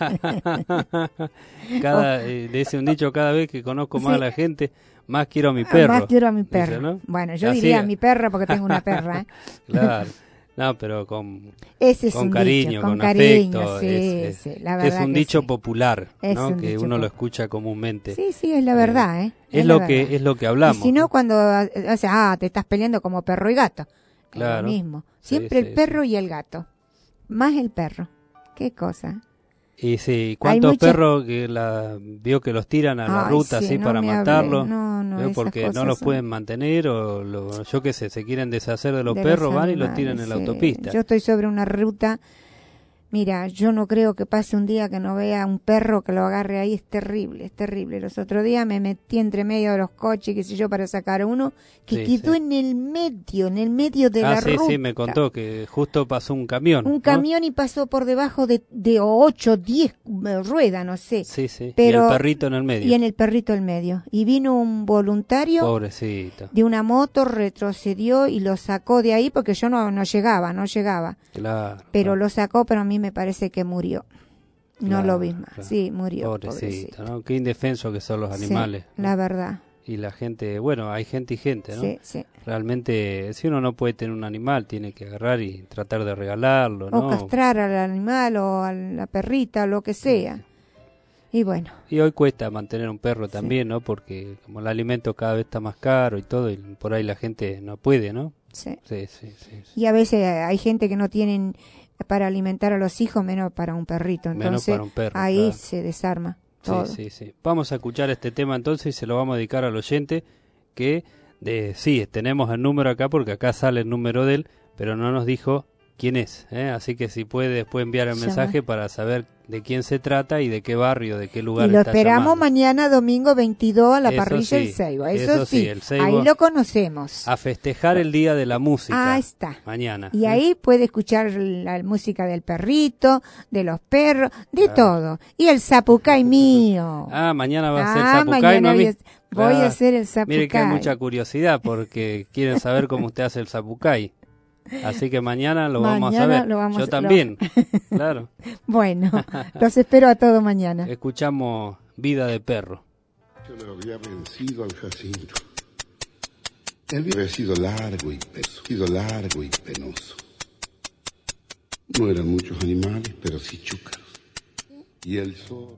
[SPEAKER 2] cada, oh. eh, dice un dicho, cada vez que conozco más sí. a la gente, más quiero a mi perro.
[SPEAKER 4] Más quiero a mi perro.
[SPEAKER 2] Dice, ¿no?
[SPEAKER 4] Bueno, yo
[SPEAKER 2] Así
[SPEAKER 4] diría
[SPEAKER 2] es.
[SPEAKER 4] a mi perra porque tengo una perra. ¿eh?
[SPEAKER 2] Claro. No, pero con,
[SPEAKER 4] Ese es
[SPEAKER 2] con
[SPEAKER 4] un
[SPEAKER 2] cariño,
[SPEAKER 4] dicho, con,
[SPEAKER 2] con
[SPEAKER 4] cariño,
[SPEAKER 2] afecto.
[SPEAKER 4] sí,
[SPEAKER 2] es,
[SPEAKER 4] sí,
[SPEAKER 2] es,
[SPEAKER 4] la verdad
[SPEAKER 2] es un
[SPEAKER 4] que
[SPEAKER 2] dicho
[SPEAKER 4] sí.
[SPEAKER 2] popular,
[SPEAKER 4] es
[SPEAKER 2] ¿no? Que uno
[SPEAKER 4] pop-
[SPEAKER 2] lo escucha comúnmente.
[SPEAKER 4] Sí, sí, es la verdad, ¿eh?
[SPEAKER 2] Es,
[SPEAKER 4] es
[SPEAKER 2] lo
[SPEAKER 4] verdad.
[SPEAKER 2] que es lo que hablamos.
[SPEAKER 4] Y si no,
[SPEAKER 2] ¿no?
[SPEAKER 4] cuando, o sea, ah, te estás peleando como perro y gato.
[SPEAKER 2] Claro.
[SPEAKER 4] Es lo mismo. Siempre
[SPEAKER 2] Sí,
[SPEAKER 4] el
[SPEAKER 2] sí,
[SPEAKER 4] perro sí. y el gato. Más el perro. Qué cosa.
[SPEAKER 2] Y sí, ¿cuántos
[SPEAKER 4] mucha...
[SPEAKER 2] perros que la vio que los tiran a la
[SPEAKER 4] Ay,
[SPEAKER 2] ruta
[SPEAKER 4] sí,
[SPEAKER 2] así
[SPEAKER 4] no
[SPEAKER 2] para
[SPEAKER 4] me
[SPEAKER 2] matarlos?
[SPEAKER 4] No, no,
[SPEAKER 2] ¿Veo? Porque no los
[SPEAKER 4] son...
[SPEAKER 2] pueden mantener o lo, yo qué sé, se quieren deshacer de los
[SPEAKER 4] de
[SPEAKER 2] perros,
[SPEAKER 4] los
[SPEAKER 2] van
[SPEAKER 4] animales,
[SPEAKER 2] y los tiran en la
[SPEAKER 4] sí.
[SPEAKER 2] autopista.
[SPEAKER 4] Yo estoy sobre una ruta. Mira, yo no creo que pase un día que no vea un perro que lo agarre ahí. Es terrible, es terrible. Los otros días me metí entre medio de los coches, qué sé yo, para sacar uno que
[SPEAKER 2] Sí,
[SPEAKER 4] quedó
[SPEAKER 2] sí.
[SPEAKER 4] en el medio, en el medio de
[SPEAKER 2] ah,
[SPEAKER 4] la
[SPEAKER 2] sí,
[SPEAKER 4] ruta.
[SPEAKER 2] sí, me contó que justo pasó un camión.
[SPEAKER 4] Un
[SPEAKER 2] ¿no?
[SPEAKER 4] camión y pasó por debajo de, de ocho, diez ruedas, no sé.
[SPEAKER 2] Sí, sí.
[SPEAKER 4] Pero,
[SPEAKER 2] y el perrito en el medio.
[SPEAKER 4] Y en el perrito en medio. Y vino un voluntario
[SPEAKER 2] Pobrecito.
[SPEAKER 4] de una moto, retrocedió y lo sacó de ahí porque yo no, no llegaba, no llegaba.
[SPEAKER 2] Claro.
[SPEAKER 4] Pero
[SPEAKER 2] claro.
[SPEAKER 4] lo sacó, pero a mí me parece que murió. No
[SPEAKER 2] Claro,
[SPEAKER 4] lo vi más.
[SPEAKER 2] claro.
[SPEAKER 4] Sí, murió.
[SPEAKER 2] Pobrecito,
[SPEAKER 4] pobrecito.
[SPEAKER 2] ¿no? Qué indefensos que son los animales.
[SPEAKER 4] Sí, la verdad.
[SPEAKER 2] Y la gente, bueno, hay gente y gente, ¿no?
[SPEAKER 4] Sí, sí.
[SPEAKER 2] Realmente, si uno no puede tener un animal, tiene que agarrar y tratar de regalarlo, ¿no?
[SPEAKER 4] O castrar al animal o a la perrita, lo que sea. Y bueno.
[SPEAKER 2] Y hoy cuesta mantener un perro también, sí. ¿no? Porque como el alimento cada vez está más caro y todo, y por ahí la gente no puede, ¿no?
[SPEAKER 4] Sí.
[SPEAKER 2] Sí, sí, sí, sí.
[SPEAKER 4] Y a veces hay gente que no tienen para alimentar a los hijos, menos para un perrito. Entonces,
[SPEAKER 2] menos para un perro,
[SPEAKER 4] ahí
[SPEAKER 2] claro.
[SPEAKER 4] se desarma todo.
[SPEAKER 2] Sí, sí, sí. Vamos a escuchar este tema entonces y se lo vamos a dedicar al oyente que, de, sí, tenemos el número acá porque acá sale el número de él, pero no nos dijo quién es, ¿eh? Así que si puede después enviar el
[SPEAKER 4] Llama.
[SPEAKER 2] mensaje para saber de quién se trata y de qué barrio, de qué lugar
[SPEAKER 4] y lo
[SPEAKER 2] está
[SPEAKER 4] esperamos
[SPEAKER 2] llamando.
[SPEAKER 4] mañana domingo veintidós a la
[SPEAKER 2] Eso
[SPEAKER 4] parrilla
[SPEAKER 2] sí,
[SPEAKER 4] del Seibo. Eso,
[SPEAKER 2] eso sí,
[SPEAKER 4] sí,
[SPEAKER 2] el Seibo.
[SPEAKER 4] ahí lo conocemos.
[SPEAKER 2] A festejar el Día de la Música.
[SPEAKER 4] Ahí está.
[SPEAKER 2] Mañana.
[SPEAKER 4] Y
[SPEAKER 2] ¿eh?
[SPEAKER 4] ahí puede escuchar la música del perrito, de los perros, de
[SPEAKER 2] Claro.
[SPEAKER 4] todo. Y el zapucay mío.
[SPEAKER 2] Ah, mañana va a ser
[SPEAKER 4] Ah,
[SPEAKER 2] zapucay,
[SPEAKER 4] mañana
[SPEAKER 2] mami.
[SPEAKER 4] voy a, voy
[SPEAKER 2] Ah,
[SPEAKER 4] a hacer el zapucay.
[SPEAKER 2] Mire que hay mucha curiosidad porque quieren saber cómo usted hace el zapucay. Así que mañana lo
[SPEAKER 4] Mañana
[SPEAKER 2] vamos a ver.
[SPEAKER 4] lo vamos
[SPEAKER 2] Yo
[SPEAKER 4] a-
[SPEAKER 2] también,
[SPEAKER 4] lo-
[SPEAKER 2] claro.
[SPEAKER 4] Bueno, los espero a todos mañana.
[SPEAKER 2] Escuchamos Vida de Perro.
[SPEAKER 17] Yo le había vencido al Jacinto. El viaje había sido largo y penoso, sido largo y penoso. No eran muchos animales, pero sí chúcaros. Y el sol.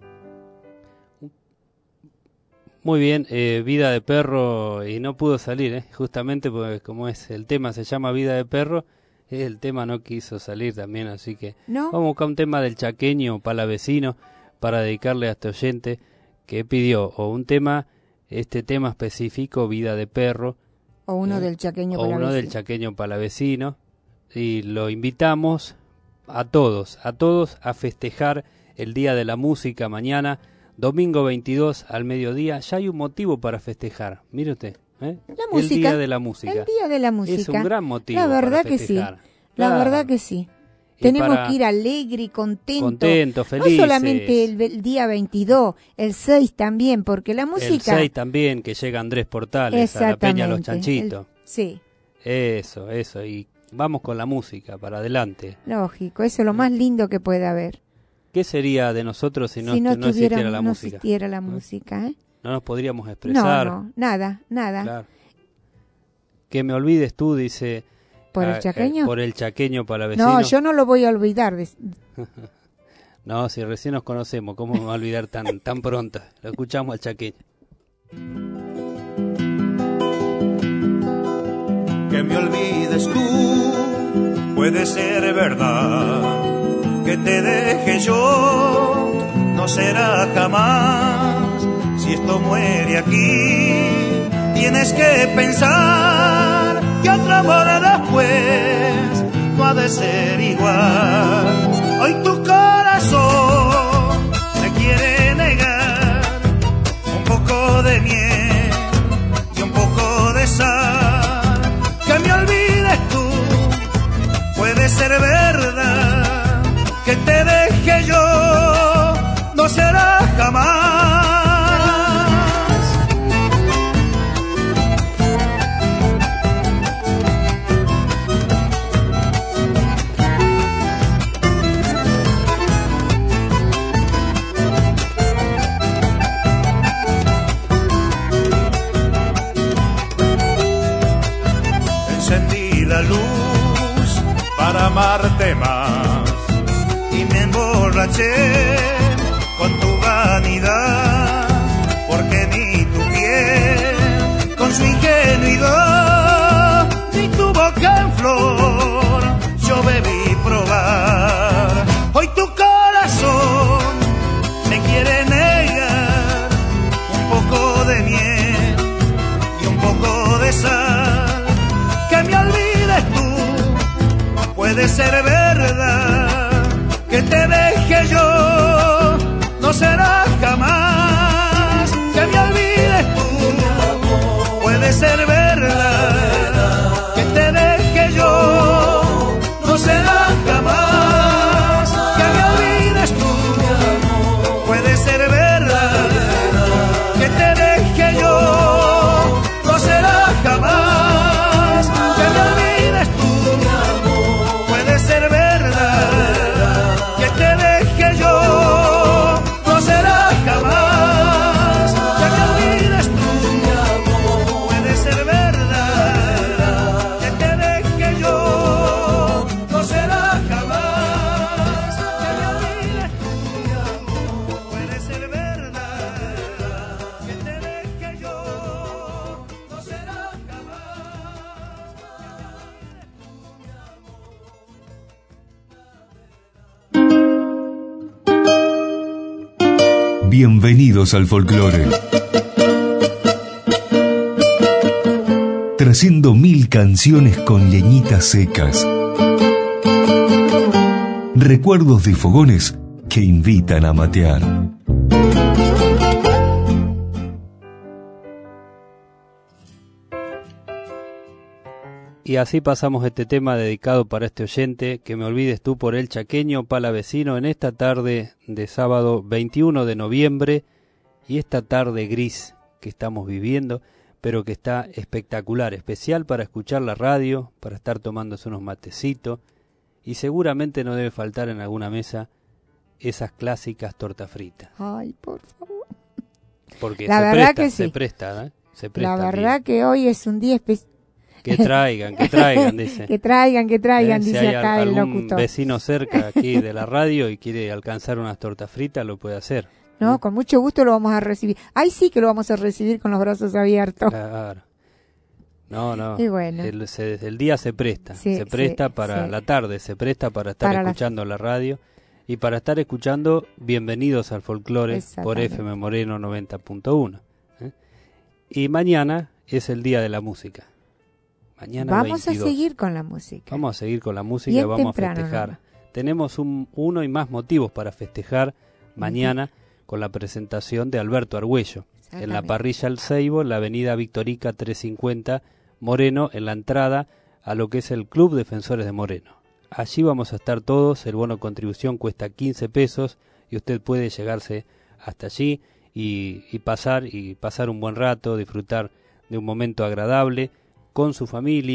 [SPEAKER 2] Muy bien, eh, Vida de Perro, y no pudo salir, ¿eh? Justamente porque como es el tema se llama Vida de Perro, el tema no quiso salir también, así que
[SPEAKER 4] ¿No?
[SPEAKER 2] vamos a buscar un tema del chaqueño palavecino para dedicarle a este oyente que pidió o un tema, este tema específico, Vida de Perro,
[SPEAKER 4] O uno
[SPEAKER 2] eh,
[SPEAKER 4] del chaqueño
[SPEAKER 2] o uno
[SPEAKER 4] palavecino.
[SPEAKER 2] del chaqueño palavecino, y lo invitamos a todos, a todos a festejar el Día de la Música mañana, domingo veintidós al mediodía. Ya hay un motivo para festejar, mire usted, ¿eh?
[SPEAKER 4] La
[SPEAKER 2] el
[SPEAKER 4] música,
[SPEAKER 2] Día de la Música.
[SPEAKER 4] El Día de la Música.
[SPEAKER 2] Es un gran motivo
[SPEAKER 4] La verdad
[SPEAKER 2] para
[SPEAKER 4] que sí.
[SPEAKER 2] festejar.
[SPEAKER 4] La
[SPEAKER 2] Claro.
[SPEAKER 4] verdad que sí.
[SPEAKER 2] Y
[SPEAKER 4] Tenemos
[SPEAKER 2] para-
[SPEAKER 4] que ir alegre y contento.
[SPEAKER 2] Contentos,
[SPEAKER 4] No
[SPEAKER 2] felices.
[SPEAKER 4] solamente el, el día veintidós, el seis también, porque la
[SPEAKER 2] El
[SPEAKER 4] música...
[SPEAKER 2] seis también, que llega Andrés Portales a la Peña Los
[SPEAKER 4] Exactamente.
[SPEAKER 2] Chanchitos.
[SPEAKER 4] El- sí,
[SPEAKER 2] Eso, eso, y vamos con la música, para adelante.
[SPEAKER 4] lógico, eso es lo más lindo que puede haber.
[SPEAKER 2] ¿Qué sería de nosotros si no,
[SPEAKER 4] si no,
[SPEAKER 2] no existiera
[SPEAKER 4] tuviera-
[SPEAKER 2] la
[SPEAKER 4] no
[SPEAKER 2] música?
[SPEAKER 4] existiera la música, ¿eh?
[SPEAKER 2] no nos podríamos expresar.
[SPEAKER 4] No, no, nada, nada.
[SPEAKER 2] Claro. Que me olvides tú, dice...
[SPEAKER 4] ¿Por el
[SPEAKER 2] eh,
[SPEAKER 4] chaqueño?
[SPEAKER 2] Eh, por el chaqueño palavecino.
[SPEAKER 4] No, yo no lo voy a olvidar.
[SPEAKER 2] No, si recién nos conocemos, ¿cómo me voy a olvidar tan, tan pronto? Lo escuchamos al chaqueño.
[SPEAKER 16] Que me olvides tú, puede ser verdad. Que te deje yo, no será jamás. Si esto muere aquí, tienes que pensar que otro amor después no ha de ser igual. Hoy tu corazón me quiere negar un poco de miel y un poco de sal. Que me olvides tú, puede ser verdad. Que te deje yo, no será jamás. Encendí la luz para amarte más y me emborraché con tu vanidad, porque ni tu piel con su ingenuidad, ni tu boca en flor yo bebí probar. Hoy tu corazón me quiere negar un poco de miel y un poco de sal. Que me olvides tú, puede ser verdad. Que te deje yo, no será jamás. Que me olvides tú, puede ser verdad. Que te deje yo, no será jamás. Que me olvides tú, puede ser verdad. Que te deje yo, no será jamás. Que me olvides tú, puede ser verdad. Que te deje yo, no será jamás. Que me olvides tú, puede ser verdad. Que te deje yo, no será jamás. Que me olvides tú, puede ser verdad. Que te deje yo, no será
[SPEAKER 1] Bienvenidos al folclore. Trayendo mil canciones con leñitas secas. Recuerdos de fogones que invitan a matear.
[SPEAKER 2] Y así pasamos este tema dedicado para este oyente, Que me olvides tú, por el chaqueño palavecino, en esta tarde de sábado veintiuno de noviembre, y esta tarde gris que estamos viviendo, pero que está espectacular, especial para escuchar la radio, para estar tomándose unos matecitos, y seguramente no debe faltar en alguna mesa esas clásicas tortas fritas.
[SPEAKER 4] Ay, por favor.
[SPEAKER 2] Porque
[SPEAKER 4] la
[SPEAKER 2] se
[SPEAKER 4] verdad
[SPEAKER 2] presta,
[SPEAKER 4] que sí.
[SPEAKER 2] se presta, ¿eh? Se presta.
[SPEAKER 4] La verdad
[SPEAKER 2] bien.
[SPEAKER 4] que hoy es un día especial.
[SPEAKER 2] Que traigan, que traigan, dice.
[SPEAKER 4] Que traigan, que traigan,
[SPEAKER 2] eh,
[SPEAKER 4] dice
[SPEAKER 2] si hay
[SPEAKER 4] acá
[SPEAKER 2] algún
[SPEAKER 4] el locutor.
[SPEAKER 2] vecino cerca aquí de la radio y quiere alcanzar unas tortas fritas, lo puede hacer.
[SPEAKER 4] No, con mucho gusto lo vamos a recibir. Ay, sí que lo vamos a recibir con los brazos abiertos.
[SPEAKER 2] Claro. No, no.
[SPEAKER 4] Y bueno.
[SPEAKER 2] El, se, el día se presta.
[SPEAKER 4] Sí,
[SPEAKER 2] se presta
[SPEAKER 4] sí,
[SPEAKER 2] para
[SPEAKER 4] sí.
[SPEAKER 2] la tarde, se presta para estar
[SPEAKER 4] Para
[SPEAKER 2] escuchando la... la radio y para estar escuchando Bienvenidos al Folclore por F M Moreno noventa punto uno. ¿eh? Y mañana es el Día de la Música. Mañana
[SPEAKER 4] vamos
[SPEAKER 2] veintidós.
[SPEAKER 4] A seguir con la música.
[SPEAKER 2] Vamos a seguir con la música,
[SPEAKER 4] Bien
[SPEAKER 2] vamos
[SPEAKER 4] temprano,
[SPEAKER 2] a festejar.
[SPEAKER 4] ¿no?
[SPEAKER 2] Tenemos un, uno y más motivos para festejar mañana uh-huh. con la presentación de Alberto Argüello en la parrilla El Ceibo, en la avenida Victorica trescientos cincuenta Moreno, en la entrada a lo que es el Club Defensores de Moreno. Allí vamos a estar todos, el bono contribución cuesta quince pesos y usted puede llegarse hasta allí y, y pasar y pasar un buen rato, disfrutar de un momento agradable con su familia,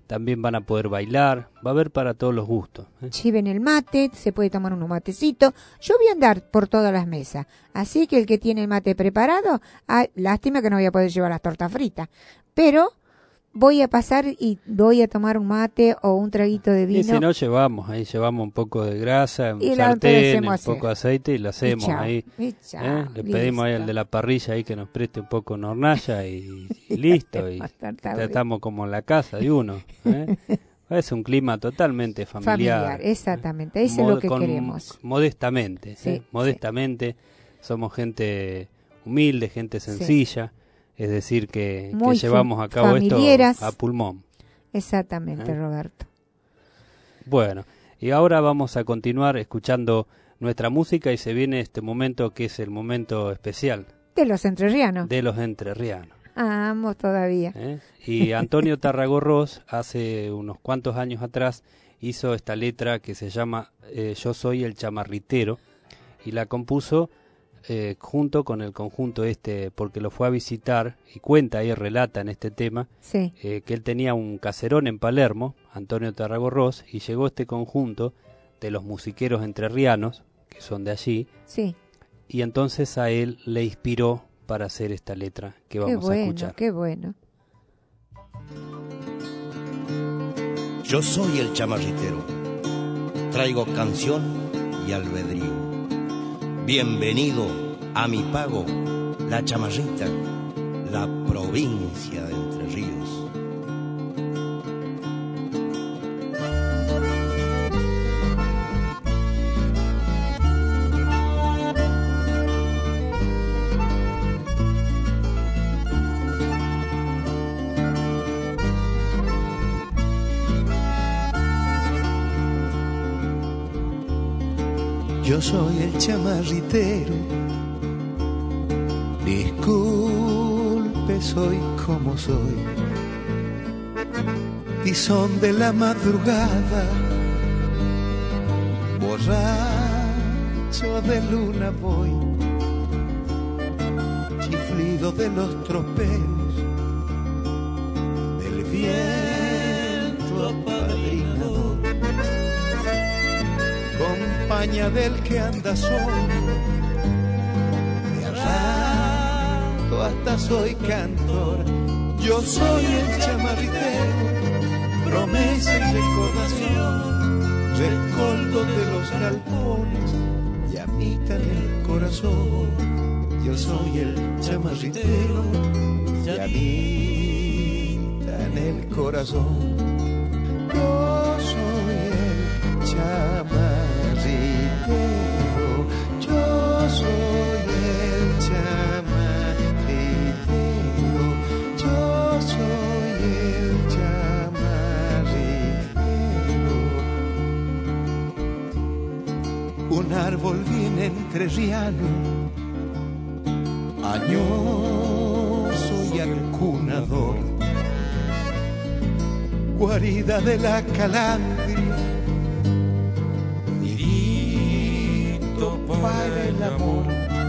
[SPEAKER 2] también van a poder bailar, va a haber para todos los gustos. ¿eh?
[SPEAKER 4] Lleven el mate, se puede tomar unos matecitos. Yo voy a andar por todas las mesas, así que el que tiene el mate preparado, ah, lástima que no voy a poder llevar las tortas fritas, pero voy a pasar y voy a tomar un mate o un traguito de vino.
[SPEAKER 2] Y si no llevamos, ahí llevamos un poco de grasa, un
[SPEAKER 4] y
[SPEAKER 2] sartén, un
[SPEAKER 4] hacer.
[SPEAKER 2] poco de aceite y lo hacemos
[SPEAKER 4] y chao,
[SPEAKER 2] ahí.
[SPEAKER 4] Y chao,
[SPEAKER 2] ¿eh? Le pedimos ahí al de la parrilla ahí que nos preste un poco una hornalla y, y listo. Y tratamos como en la casa de uno. ¿eh? Es un clima totalmente familiar.
[SPEAKER 4] Familiar, exactamente, eso Mod- es lo que con, queremos.
[SPEAKER 2] Modestamente,
[SPEAKER 4] sí,
[SPEAKER 2] ¿eh? modestamente. Sí. Somos gente humilde, gente sencilla. Sí. Es decir, que, que llevamos a cabo esto a pulmón.
[SPEAKER 4] Exactamente, ¿eh? Roberto.
[SPEAKER 2] Bueno, y ahora vamos a continuar escuchando nuestra música y se viene este momento que es el momento especial.
[SPEAKER 4] De los entrerrianos.
[SPEAKER 2] De los entrerrianos.
[SPEAKER 4] Vamos todavía.
[SPEAKER 2] ¿Eh? Y Antonio Tarragorros hace unos cuantos años atrás hizo esta letra que se llama eh, Yo soy el chamarritero y la compuso Eh, junto con el conjunto este, porque lo fue a visitar y cuenta y relata en este tema
[SPEAKER 4] sí.
[SPEAKER 2] eh, que él tenía un caserón en Palermo, Antonio Tarragorros, y llegó este conjunto de los musiqueros entrerrianos, que son de allí,
[SPEAKER 4] sí.
[SPEAKER 2] y entonces a él le inspiró para hacer esta letra que vamos
[SPEAKER 4] qué bueno,
[SPEAKER 2] a escuchar.
[SPEAKER 4] Qué bueno.
[SPEAKER 18] Yo soy el chamarritero, traigo canción y albedrío. Bienvenido a mi pago, la Chamarrita, la provincia de Entre Ríos.
[SPEAKER 19] Yo soy el chamarritero, disculpe, soy como soy, tizón de la madrugada, borracho de luna voy, chiflido de los tropeos, del viento apadrinador, compañía del que anda solo, de rato hasta soy cantor. Yo soy el chamarritero, promesa y recordación, rescoldo de los galpones, llamita en el corazón. Yo soy el chamarritero, llamita en el corazón. Yo soy el chamarritero, yo soy el chamarritero, yo soy el chamarritero. Un árbol bien entrerriano, añoso y acunador, guarida de la calandria, nidito para el amor.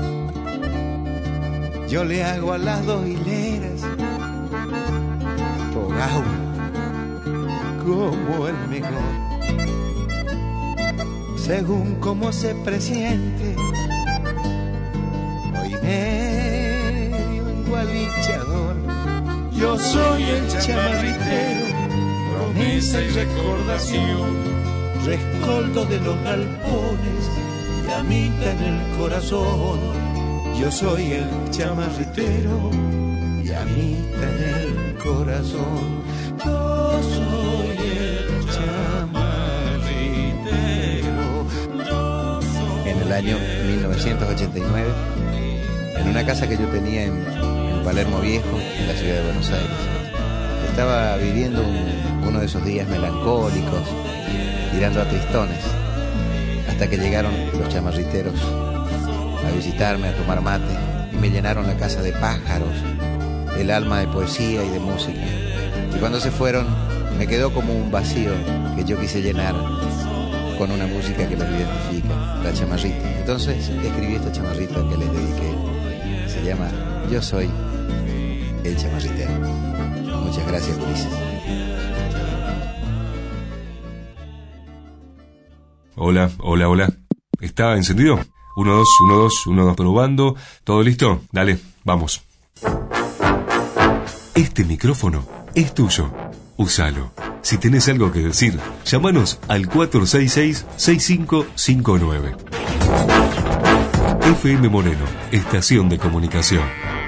[SPEAKER 19] Yo le hago a las dos hileras togao como el mejor, según como se presiente, hoy medio engualichador. Yo soy el chamarritero, promesa y recordación, rescoldo de los galpones, llamita en el corazón. Yo soy el chamarritero, llamita en el corazón. Yo soy el chamarritero. Yo soy
[SPEAKER 20] en el año mil novecientos ochenta y nueve, en una casa que yo tenía en, en Palermo Viejo, en la ciudad de Buenos Aires, estaba viviendo un, uno de esos días melancólicos, tirando a tristones, hasta que llegaron los chamarriteros a visitarme, a tomar mate, y me llenaron la casa de pájaros, el alma de poesía y de música. Y cuando se fueron, me quedó como un vacío que yo quise llenar con una música que los identifica, la chamarrita. Entonces escribí esta chamarrita que les dediqué. Se llama Yo soy el chamarritero. Muchas gracias, Ulises.
[SPEAKER 1] Hola, hola, hola. ¿Está encendido? Uno, dos, uno, dos, uno, dos, probando. ¿Todo listo? Dale, vamos. Este micrófono es tuyo. Úsalo. Si tenés algo que decir, llámanos al cuatro seis seis, seis cinco cinco nueve. F M Moreno, estación de comunicación.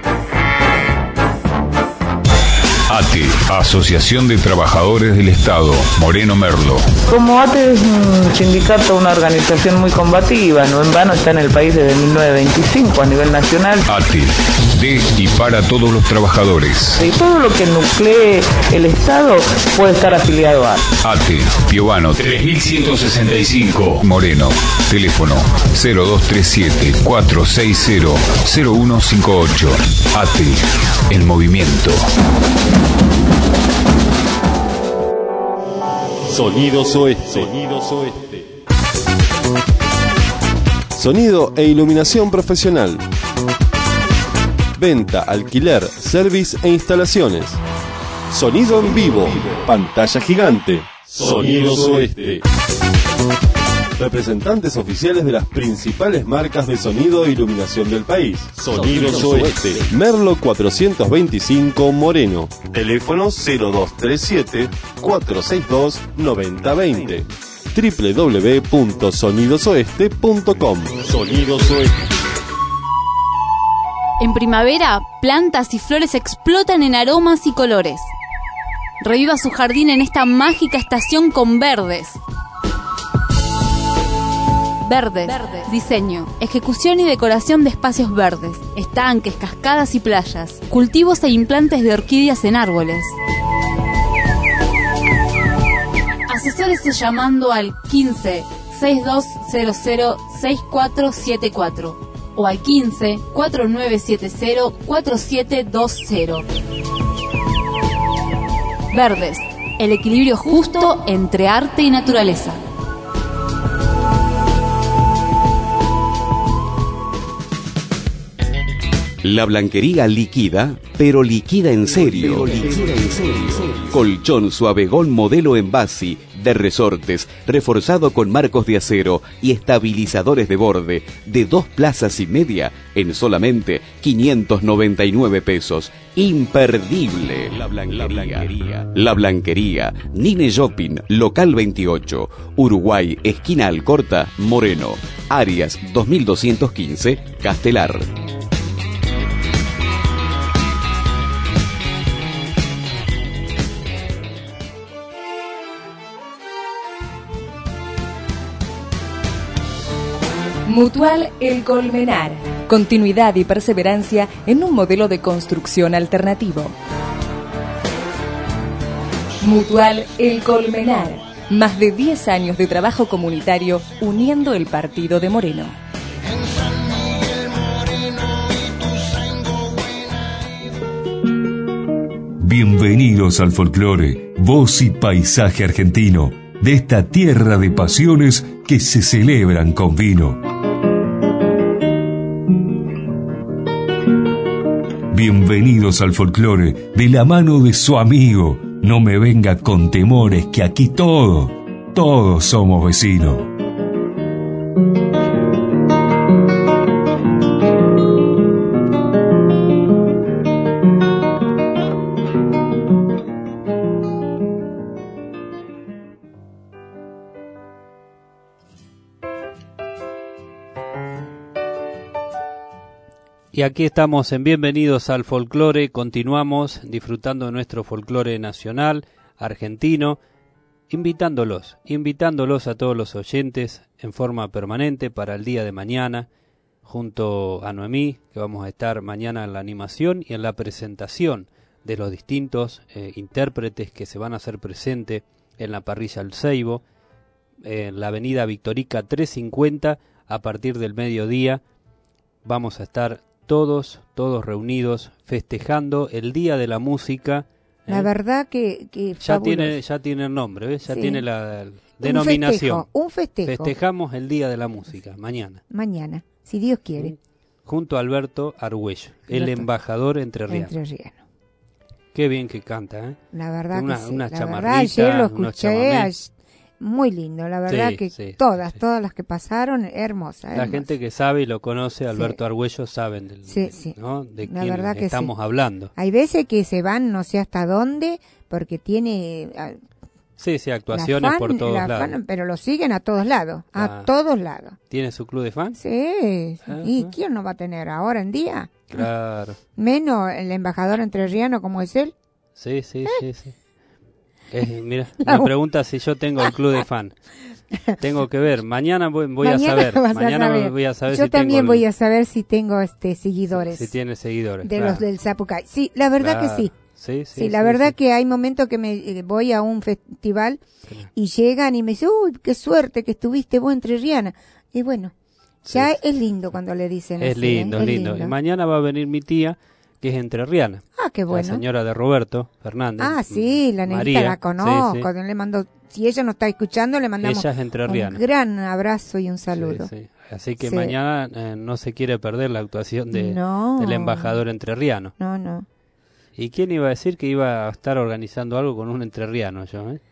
[SPEAKER 21] A T E, Asociación de Trabajadores del Estado, Moreno Merlo.
[SPEAKER 11] Como A T E es un sindicato, una organización muy combativa, no en vano está en el país desde mil novecientos veinticinco a nivel nacional.
[SPEAKER 21] A T E, de y para todos los trabajadores.
[SPEAKER 11] Y todo lo que nuclee el Estado puede estar afiliado a
[SPEAKER 21] A T E, Piovano tres mil ciento sesenta y cinco, Moreno. Teléfono cero dos tres siete, cuatro seis cero, cero uno cinco ocho. A T E, el movimiento.
[SPEAKER 22] Sonidos Oeste. Sonidos Oeste. Sonido e iluminación profesional. Venta, alquiler, service e instalaciones. Sonido en vivo. Pantalla gigante. Sonidos Oeste. Representantes oficiales de las principales marcas de sonido e iluminación del país. Sonidos Oeste. Merlo cuatrocientos veinticinco, Moreno. Teléfono cero dos tres siete, cuatro seis dos, nueve cero dos cero. doble u doble u doble u punto sonidos oeste punto com. Sonidos Oeste.
[SPEAKER 9] En primavera, plantas y flores explotan en aromas y colores. Reviva su jardín en esta mágica estación con Verdes. Verdes, verdes, diseño, ejecución y decoración de espacios verdes, estanques, cascadas y playas, cultivos e implantes de orquídeas en árboles. Asesórese llamando al quince, sesenta y dos cero cero, sesenta y cuatro setenta y cuatro o al quince, cuarenta y nueve setenta, cuarenta y siete veinte. Verdes, el equilibrio justo entre arte y naturaleza.
[SPEAKER 23] La blanquería liquida, pero liquida en serio. Colchón Suavegón modelo en base, de resortes, reforzado con marcos de acero y estabilizadores de borde, de dos plazas y media, en solamente quinientos noventa y nueve pesos. Imperdible. La blanquería. La blanquería. Nine Shopping, local veintiocho, Uruguay, esquina Alcorta, Moreno. Arias dos mil doscientos quince, Castelar.
[SPEAKER 13] Mutual El Colmenar. Continuidad y perseverancia en un modelo de construcción alternativo. Mutual El Colmenar. Más de diez años de trabajo comunitario uniendo el partido de Moreno.
[SPEAKER 1] Bienvenidos al folclore, voz y paisaje argentino, de esta tierra de pasiones que se celebran con vino. Bienvenidos al folclore, de la mano de su amigo. No me venga con temores, que aquí todo, todos somos vecinos.
[SPEAKER 2] Y aquí estamos en Bienvenidos al Folclore, continuamos disfrutando de nuestro folclore nacional, argentino, invitándolos, invitándolos a todos los oyentes en forma permanente para el día de mañana, junto a Noemí, que vamos a estar mañana en la animación y en la presentación de los distintos eh, intérpretes que se van a hacer presentes en la parrilla El Ceibo, en la avenida Victorica trescientos cincuenta, a partir del mediodía. Vamos a estar todos, todos reunidos, festejando el Día de la Música.
[SPEAKER 4] La
[SPEAKER 2] ¿eh?
[SPEAKER 4] verdad que, que
[SPEAKER 2] ya
[SPEAKER 4] fabuloso.
[SPEAKER 2] tiene ya tiene el nombre, ¿ves? Ya
[SPEAKER 4] Sí.
[SPEAKER 2] tiene la
[SPEAKER 4] Un
[SPEAKER 2] denominación.
[SPEAKER 4] festejo, un festejo.
[SPEAKER 2] Festejamos el Día de la Música, mañana.
[SPEAKER 4] Mañana, si Dios quiere.
[SPEAKER 2] Junto a Alberto Argüello, el
[SPEAKER 4] Alberto.
[SPEAKER 2] embajador entrerriano.
[SPEAKER 4] Entrerriano.
[SPEAKER 2] Qué bien que canta, ¿eh?
[SPEAKER 4] La verdad
[SPEAKER 2] una,
[SPEAKER 4] que sí.
[SPEAKER 2] Una
[SPEAKER 4] La
[SPEAKER 2] chamarrita,
[SPEAKER 4] verdad, ayer lo
[SPEAKER 2] unos
[SPEAKER 4] escuché,
[SPEAKER 2] chamamés.
[SPEAKER 4] muy lindo, la verdad
[SPEAKER 2] sí,
[SPEAKER 4] que
[SPEAKER 2] sí,
[SPEAKER 4] todas,
[SPEAKER 2] sí.
[SPEAKER 4] todas las que pasaron, hermosa.
[SPEAKER 2] La
[SPEAKER 4] hermosa.
[SPEAKER 2] gente que sabe y lo conoce, Alberto
[SPEAKER 4] Sí.
[SPEAKER 2] Argüello, saben del,
[SPEAKER 4] Sí, sí.
[SPEAKER 2] ¿no? de
[SPEAKER 4] La
[SPEAKER 2] quién
[SPEAKER 4] verdad que
[SPEAKER 2] estamos
[SPEAKER 4] sí.
[SPEAKER 2] hablando.
[SPEAKER 4] Hay veces que se van no sé hasta dónde, porque tiene...
[SPEAKER 2] Sí, sí, actuaciones
[SPEAKER 4] fan,
[SPEAKER 2] por todos
[SPEAKER 4] la
[SPEAKER 2] lados.
[SPEAKER 4] fan, pero lo siguen a todos lados,
[SPEAKER 2] Ah.
[SPEAKER 4] a todos lados.
[SPEAKER 2] ¿Tiene su club de fans?
[SPEAKER 4] Sí,
[SPEAKER 2] Ajá.
[SPEAKER 4] ¿y quién no va a tener ahora en día?
[SPEAKER 2] Claro.
[SPEAKER 4] Menos el embajador entrerriano como es él.
[SPEAKER 2] Sí, sí, sí, sí. Eh, mira, me pregunta si yo tengo el club de fan. Tengo que ver. Mañana voy, voy
[SPEAKER 4] Mañana
[SPEAKER 2] a saber.
[SPEAKER 4] vas a
[SPEAKER 2] Mañana
[SPEAKER 4] saber.
[SPEAKER 2] voy a saber
[SPEAKER 4] Yo
[SPEAKER 2] si
[SPEAKER 4] también
[SPEAKER 2] tengo el-
[SPEAKER 4] voy a saber si tengo este seguidores.
[SPEAKER 2] Si tiene seguidores.
[SPEAKER 4] De
[SPEAKER 2] claro.
[SPEAKER 4] los del Zapucay. Sí, la verdad
[SPEAKER 2] Claro.
[SPEAKER 4] que sí.
[SPEAKER 2] Sí, sí,
[SPEAKER 4] Sí, la
[SPEAKER 2] sí,
[SPEAKER 4] verdad
[SPEAKER 2] sí.
[SPEAKER 4] que hay momentos que me eh, voy a un festival y llegan y me dicen, uy, qué suerte que estuviste vos entrerriana. Y bueno, ya es lindo cuando le dicen
[SPEAKER 2] Es
[SPEAKER 4] así,
[SPEAKER 2] lindo,
[SPEAKER 4] ¿eh?
[SPEAKER 2] es lindo. Y mañana va a venir mi tía, que es entrerriana.
[SPEAKER 4] Ah, qué bueno.
[SPEAKER 2] La señora de Roberto Fernández.
[SPEAKER 4] Ah, sí, la negrita
[SPEAKER 2] María.
[SPEAKER 4] la conozco.
[SPEAKER 2] Sí, sí.
[SPEAKER 4] Le mando, si ella no está escuchando, le mandamos
[SPEAKER 2] Ella es entrerriana.
[SPEAKER 4] un gran abrazo y un saludo.
[SPEAKER 2] Sí, sí. Así que
[SPEAKER 4] Sí.
[SPEAKER 2] mañana eh, no se quiere perder la actuación de,
[SPEAKER 4] No.
[SPEAKER 2] del embajador entrerriano.
[SPEAKER 4] No, no.
[SPEAKER 2] ¿Y quién iba a decir que iba a estar organizando algo con un entrerriano yo? Eh?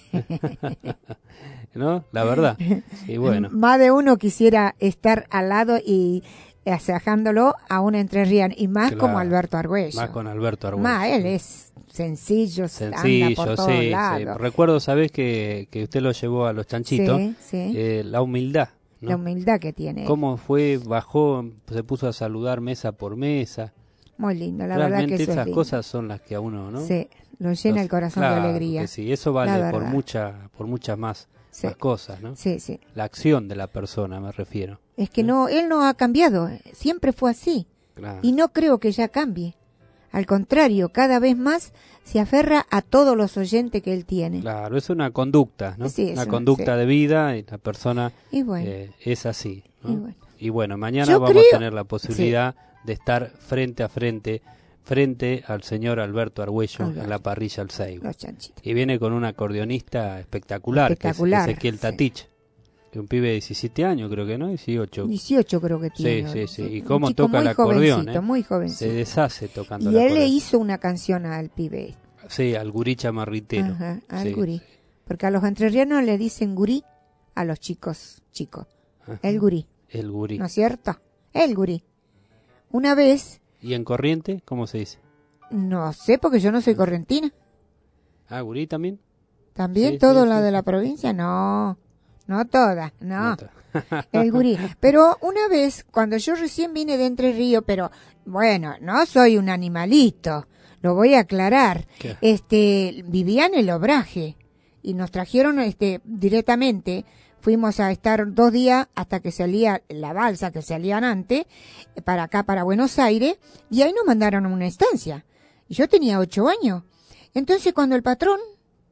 [SPEAKER 2] ¿No? La verdad. Y bueno.
[SPEAKER 4] Más de uno quisiera estar al lado y asejándolo a un entrerriano, y más
[SPEAKER 2] Claro.
[SPEAKER 4] como Alberto Argüello.
[SPEAKER 2] Más con Alberto Argüello.
[SPEAKER 4] Más, él es sencillo,
[SPEAKER 2] Sencillo,
[SPEAKER 4] anda por todos
[SPEAKER 2] sí, sí.
[SPEAKER 4] lados.
[SPEAKER 2] Recuerdo, ¿sabés? Que, que usted lo llevó a los chanchitos.
[SPEAKER 4] Sí, sí.
[SPEAKER 2] Eh, la humildad. ¿no?
[SPEAKER 4] La humildad que tiene.
[SPEAKER 2] Cómo fue, bajó, se puso a saludar mesa por mesa.
[SPEAKER 4] Muy lindo, la
[SPEAKER 2] Realmente
[SPEAKER 4] verdad que eso
[SPEAKER 2] esas
[SPEAKER 4] es lindo.
[SPEAKER 2] cosas son las que a uno, ¿no?
[SPEAKER 4] Sí, lo llena
[SPEAKER 2] Los-
[SPEAKER 4] el corazón
[SPEAKER 2] claro
[SPEAKER 4] de alegría.
[SPEAKER 2] que sí, eso
[SPEAKER 4] La
[SPEAKER 2] vale por
[SPEAKER 4] verdad.
[SPEAKER 2] mucha, por muchas más,
[SPEAKER 4] Sí.
[SPEAKER 2] más cosas, ¿no?
[SPEAKER 4] Sí, sí.
[SPEAKER 2] La acción de la persona, me refiero.
[SPEAKER 4] Es que no, él no ha cambiado, siempre fue así.
[SPEAKER 2] Claro.
[SPEAKER 4] Y no creo que ya cambie. Al contrario, cada vez más se aferra a todos los oyentes que él tiene.
[SPEAKER 2] Claro, es una conducta, ¿no?
[SPEAKER 4] Sí, es
[SPEAKER 2] una
[SPEAKER 4] una-
[SPEAKER 2] conducta
[SPEAKER 4] sí.
[SPEAKER 2] de vida y la persona
[SPEAKER 4] Y bueno.
[SPEAKER 2] eh, es así, ¿no?
[SPEAKER 4] Y bueno.
[SPEAKER 2] Y bueno, mañana
[SPEAKER 4] Yo
[SPEAKER 2] vamos
[SPEAKER 4] creo-
[SPEAKER 2] a tener la posibilidad de estar frente a frente, frente al señor Alberto Argüello
[SPEAKER 4] Alberto.
[SPEAKER 2] en la parrilla al Seibo.
[SPEAKER 4] Los chanchitos.
[SPEAKER 2] Y viene con un acordeonista espectacular,
[SPEAKER 4] Espectacular,
[SPEAKER 2] que es Ezequiel
[SPEAKER 4] sí.
[SPEAKER 2] Tatich, que es un pibe de diecisiete años, creo que no, dieciocho.
[SPEAKER 4] dieciocho creo que
[SPEAKER 2] Sí,
[SPEAKER 4] tiene.
[SPEAKER 2] sí, sí. Y
[SPEAKER 4] Un
[SPEAKER 2] cómo
[SPEAKER 4] chico
[SPEAKER 2] toca
[SPEAKER 4] muy
[SPEAKER 2] el acordeón,
[SPEAKER 4] jovencito,
[SPEAKER 2] ¿eh?
[SPEAKER 4] muy jovencito.
[SPEAKER 2] Se deshace tocando
[SPEAKER 4] Y
[SPEAKER 2] el
[SPEAKER 4] él le
[SPEAKER 2] acordeón.
[SPEAKER 4] hizo una canción al pibe.
[SPEAKER 2] Sí, al gurí chamarritero.
[SPEAKER 4] Ajá, al
[SPEAKER 2] Sí,
[SPEAKER 4] gurí.
[SPEAKER 2] sí.
[SPEAKER 4] Porque a los entrerrianos le dicen gurí a los chicos, chicos.
[SPEAKER 2] Ajá.
[SPEAKER 4] El gurí,
[SPEAKER 2] El gurí.
[SPEAKER 4] ¿no es cierto? El gurí. Una vez,
[SPEAKER 2] ¿Y en corriente? ¿Cómo se dice?
[SPEAKER 4] no sé porque yo no soy correntina.
[SPEAKER 2] Ah, gurí también.
[SPEAKER 4] ¿También
[SPEAKER 2] Sí,
[SPEAKER 4] todo
[SPEAKER 2] sí,
[SPEAKER 4] la
[SPEAKER 2] sí.
[SPEAKER 4] de la provincia? No, no toda, no.
[SPEAKER 2] No to-
[SPEAKER 4] El gurí. Pero una vez, cuando yo recién vine de Entre Ríos, pero bueno, no soy un animalito, lo voy a aclarar.
[SPEAKER 2] ¿Qué?
[SPEAKER 4] Este, vivía en el Obraje y nos trajeron este directamente. Fuimos a estar dos días hasta que salía la balsa, que salían antes, para acá, para Buenos Aires, y ahí nos mandaron a una estancia. Y yo tenía ocho años. Entonces cuando el patrón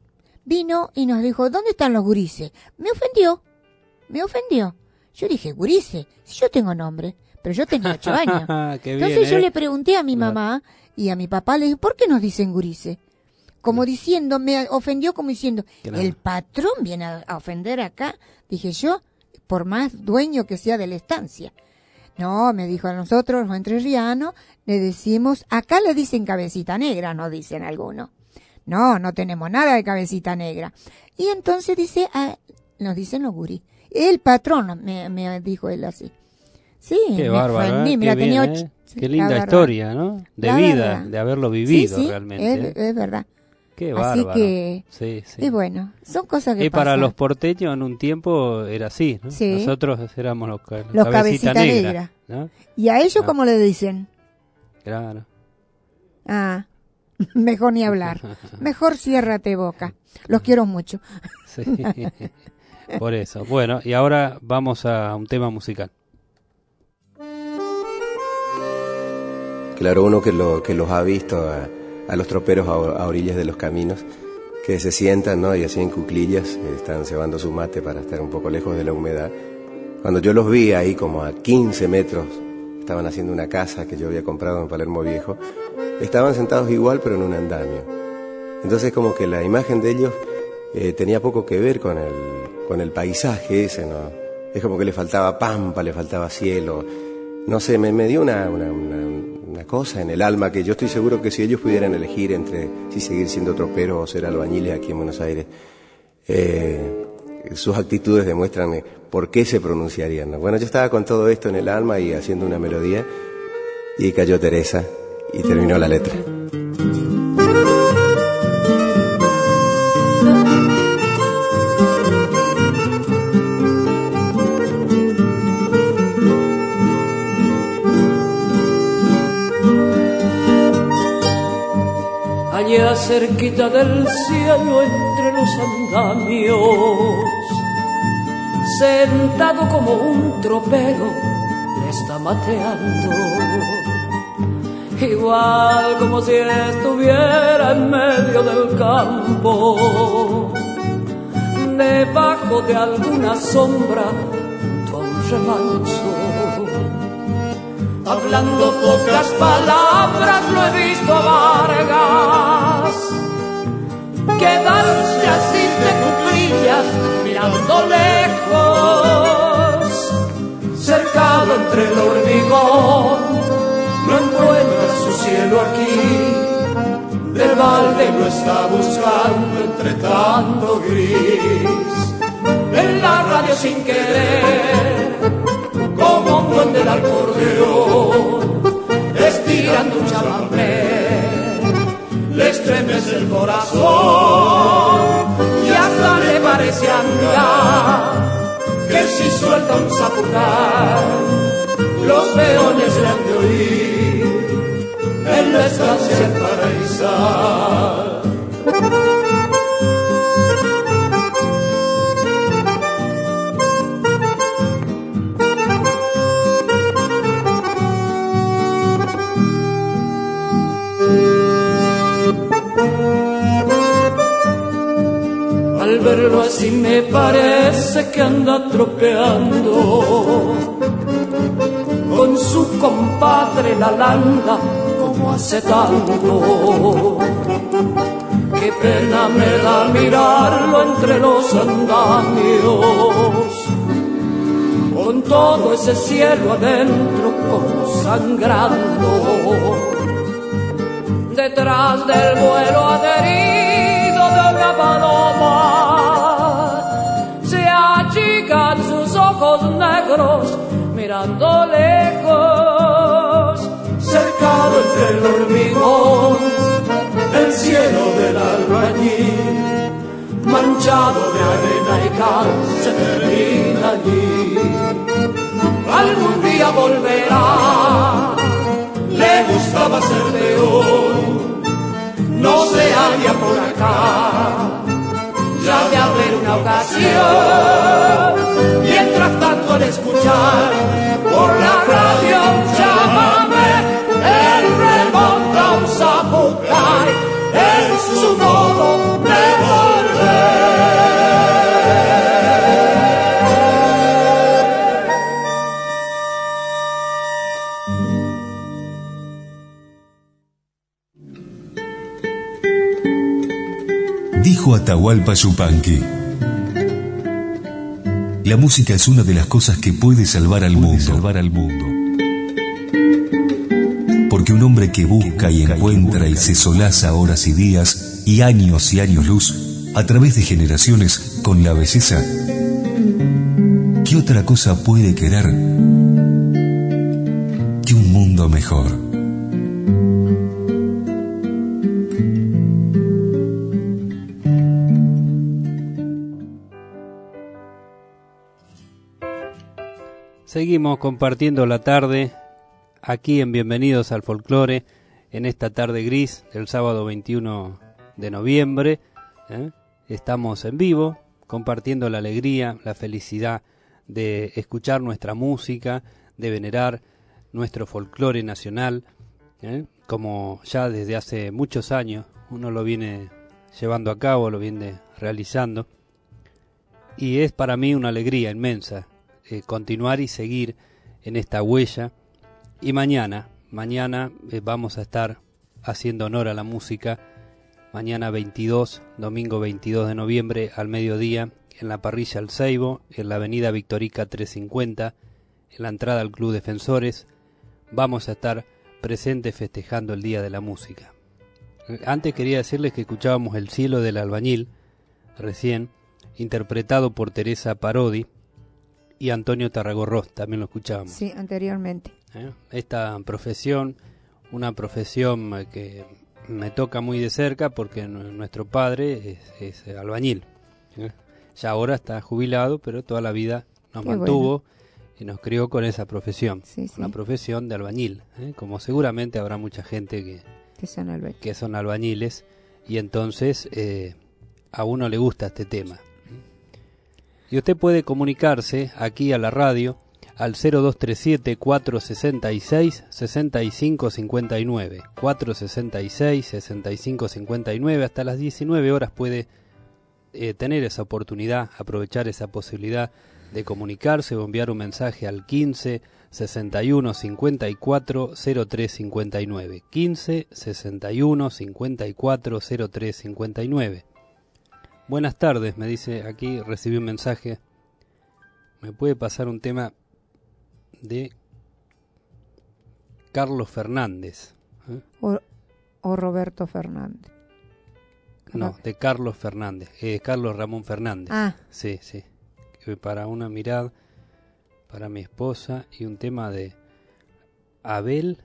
[SPEAKER 4] vino y nos dijo, ¿dónde están los gurises? Me ofendió, me ofendió. Yo dije, gurises, si yo tengo nombre, pero yo tenía ocho años.
[SPEAKER 2] Qué bien,
[SPEAKER 4] Entonces yo
[SPEAKER 2] ¿eh?
[SPEAKER 4] le pregunté a mi
[SPEAKER 2] Claro.
[SPEAKER 4] mamá y a mi papá, le dije, ¿por qué nos dicen gurises? Como diciendo, me ofendió como diciendo,
[SPEAKER 2] Claro.
[SPEAKER 4] el patrón viene a, a ofender acá. Dije yo, por más dueño que sea de la estancia. No, me dijo a nosotros, los entrerrianos, le decimos, acá le dicen cabecita negra, no dicen algunos. No, no tenemos nada de cabecita negra. Y entonces dice, ah, nos dicen los gurí. El patrón, me, me dijo él así. Sí,
[SPEAKER 2] Qué
[SPEAKER 4] me
[SPEAKER 2] bárbaro,
[SPEAKER 4] ofendí,
[SPEAKER 2] ¿eh?
[SPEAKER 4] mira,
[SPEAKER 2] Qué
[SPEAKER 4] tenía
[SPEAKER 2] bien,
[SPEAKER 4] ocho.
[SPEAKER 2] ¿eh?
[SPEAKER 4] Sí,
[SPEAKER 2] Qué
[SPEAKER 4] la
[SPEAKER 2] linda
[SPEAKER 4] verdad.
[SPEAKER 2] historia, ¿no? De
[SPEAKER 4] La
[SPEAKER 2] vida,
[SPEAKER 4] verdad.
[SPEAKER 2] de haberlo vivido
[SPEAKER 4] Sí, sí,
[SPEAKER 2] realmente.
[SPEAKER 4] Es,
[SPEAKER 2] ¿eh?
[SPEAKER 4] es verdad.
[SPEAKER 2] Qué
[SPEAKER 4] Así
[SPEAKER 2] bárbaro.
[SPEAKER 4] que,
[SPEAKER 2] Sí, sí.
[SPEAKER 4] y bueno, son cosas que
[SPEAKER 2] Y para
[SPEAKER 4] pasan.
[SPEAKER 2] los porteños en un tiempo era así, ¿no?
[SPEAKER 4] Sí.
[SPEAKER 2] Nosotros éramos los, ca-
[SPEAKER 4] Los
[SPEAKER 2] cabecita,
[SPEAKER 4] cabecita
[SPEAKER 2] negra,
[SPEAKER 4] negra.
[SPEAKER 2] ¿no?
[SPEAKER 4] ¿Y a ellos
[SPEAKER 2] Ah.
[SPEAKER 4] cómo le dicen?
[SPEAKER 2] Claro.
[SPEAKER 4] Ah, mejor ni hablar. Mejor ciérrate boca. Los quiero mucho.
[SPEAKER 2] Sí. Por eso. Bueno, y ahora vamos a un tema musical.
[SPEAKER 3] Claro, uno que, lo, que los ha visto a, a los troperos a, a orillas de los caminos, que se sientan, ¿no? Y así en cuclillas, eh, están cebando su mate para estar un poco lejos de la humedad. Cuando yo los vi ahí como a quince metros, estaban haciendo una casa que yo había comprado en Palermo Viejo, estaban sentados igual pero en un andamio. Entonces como que la imagen de ellos eh, tenía poco que ver con el, con el paisaje ese, ¿no? Es como que le faltaba pampa, le faltaba cielo. No sé, me, me dio una, una, una, una cosa en el alma que yo estoy seguro que si ellos pudieran elegir entre si seguir siendo troperos o ser albañiles aquí en Buenos Aires, eh, sus actitudes demuestran eh, por qué se pronunciarían, ¿no? Bueno, yo estaba con todo esto en el alma y haciendo una melodía, y cayó Teresa y terminó la letra.
[SPEAKER 5] Allá cerquita del cielo entre los andamios, sentado como un tropero, le está mateando, igual como si estuviera en medio del campo, debajo de alguna sombra, junto a un remanso. Hablando pocas palabras lo he visto a Vargas quedarse así de cuclillas mirando lejos, cercado entre el hormigón, no encuentra su cielo aquí, del balde lo está buscando entre tanto gris, en la radio sin querer, como un duende del acordeón, estirando un chamamé, le estremece el corazón y hasta le parece andar, que si suelta un zapucar, los peones le han de oír en la estancia paraísal. Al verlo así me parece que anda tropeando con su compadre la landa como hace tanto. Qué pena me da mirarlo entre los andamios, con todo ese cielo adentro como sangrando, detrás del vuelo adherido de una paloma, se achican sus ojos negros mirando lejos, cercado entre el hormigón, el cielo del albañil, manchado de arena y cal, se termina allí. Algún día volverá, le gustaba ser peón, no se halla por acá, ya de haber una ocasión. Mientras tanto al escuchar por la radio llámame, él remonta un zapucay en su modo de
[SPEAKER 1] Dijo Atahualpa Yupanqui: la música es una de las cosas que puede salvar al mundo. Salvar al mundo. Porque un hombre que busca y encuentra y se solaza horas y días y años y años luz a través de generaciones con la belleza, ¿qué otra cosa puede querer que un mundo mejor?
[SPEAKER 2] Seguimos compartiendo la tarde aquí en Bienvenidos al Folclore, en esta tarde gris del sábado veintiuno de noviembre. ¿eh? Estamos en vivo compartiendo la alegría, la felicidad de escuchar nuestra música, de venerar nuestro folclore nacional, ¿eh? como ya desde hace muchos años uno lo viene llevando a cabo, lo viene realizando, y es para mí una alegría inmensa Eh, continuar y seguir en esta huella. Y mañana, mañana eh, vamos a estar haciendo honor a la música, mañana veintidós, domingo veintidós de noviembre al mediodía, en la parrilla El Ceibo, en la avenida Victorica trescientos cincuenta, en la entrada al Club Defensores. Vamos a estar presentes festejando el Día de la Música. Antes quería decirles que escuchábamos El Cielo del Albañil, recién, interpretado por Teresa Parodi y Antonio Tarragorros, también lo escuchábamos.
[SPEAKER 4] Sí, anteriormente.
[SPEAKER 2] ¿Eh? Esta profesión, una profesión que me toca muy de cerca porque nuestro padre es, es albañil. ¿Eh? Ya ahora está jubilado, pero toda la vida nos Qué mantuvo bueno. y nos crió con esa profesión, sí, sí. una profesión de albañil, ¿eh? como seguramente habrá mucha gente que,
[SPEAKER 4] que, son, alba
[SPEAKER 2] que son albañiles, y entonces eh, a uno le gusta este tema. Y usted puede comunicarse aquí a la radio al cero dos tres siete, cuatro seis seis, seis cinco cinco nueve, cuatro seis seis, seis cinco cinco nueve, hasta las diecinueve horas puede eh, tener esa oportunidad, aprovechar esa posibilidad de comunicarse o enviar un mensaje al quince sesenta y uno cincuenta y cuatro cero tres cincuenta y nueve, quince sesenta y uno cincuenta y cuatro cero tres cincuenta y nueve. Buenas tardes, me dice aquí, recibí un mensaje. ¿Me puede pasar un tema de Carlos Fernández? ¿Eh?
[SPEAKER 4] O, o Roberto Fernández.
[SPEAKER 2] No, de Carlos Fernández, eh, Carlos Ramón Fernández.
[SPEAKER 4] Ah.
[SPEAKER 2] Sí, sí. Para una mirada, para mi esposa, y un tema de Abel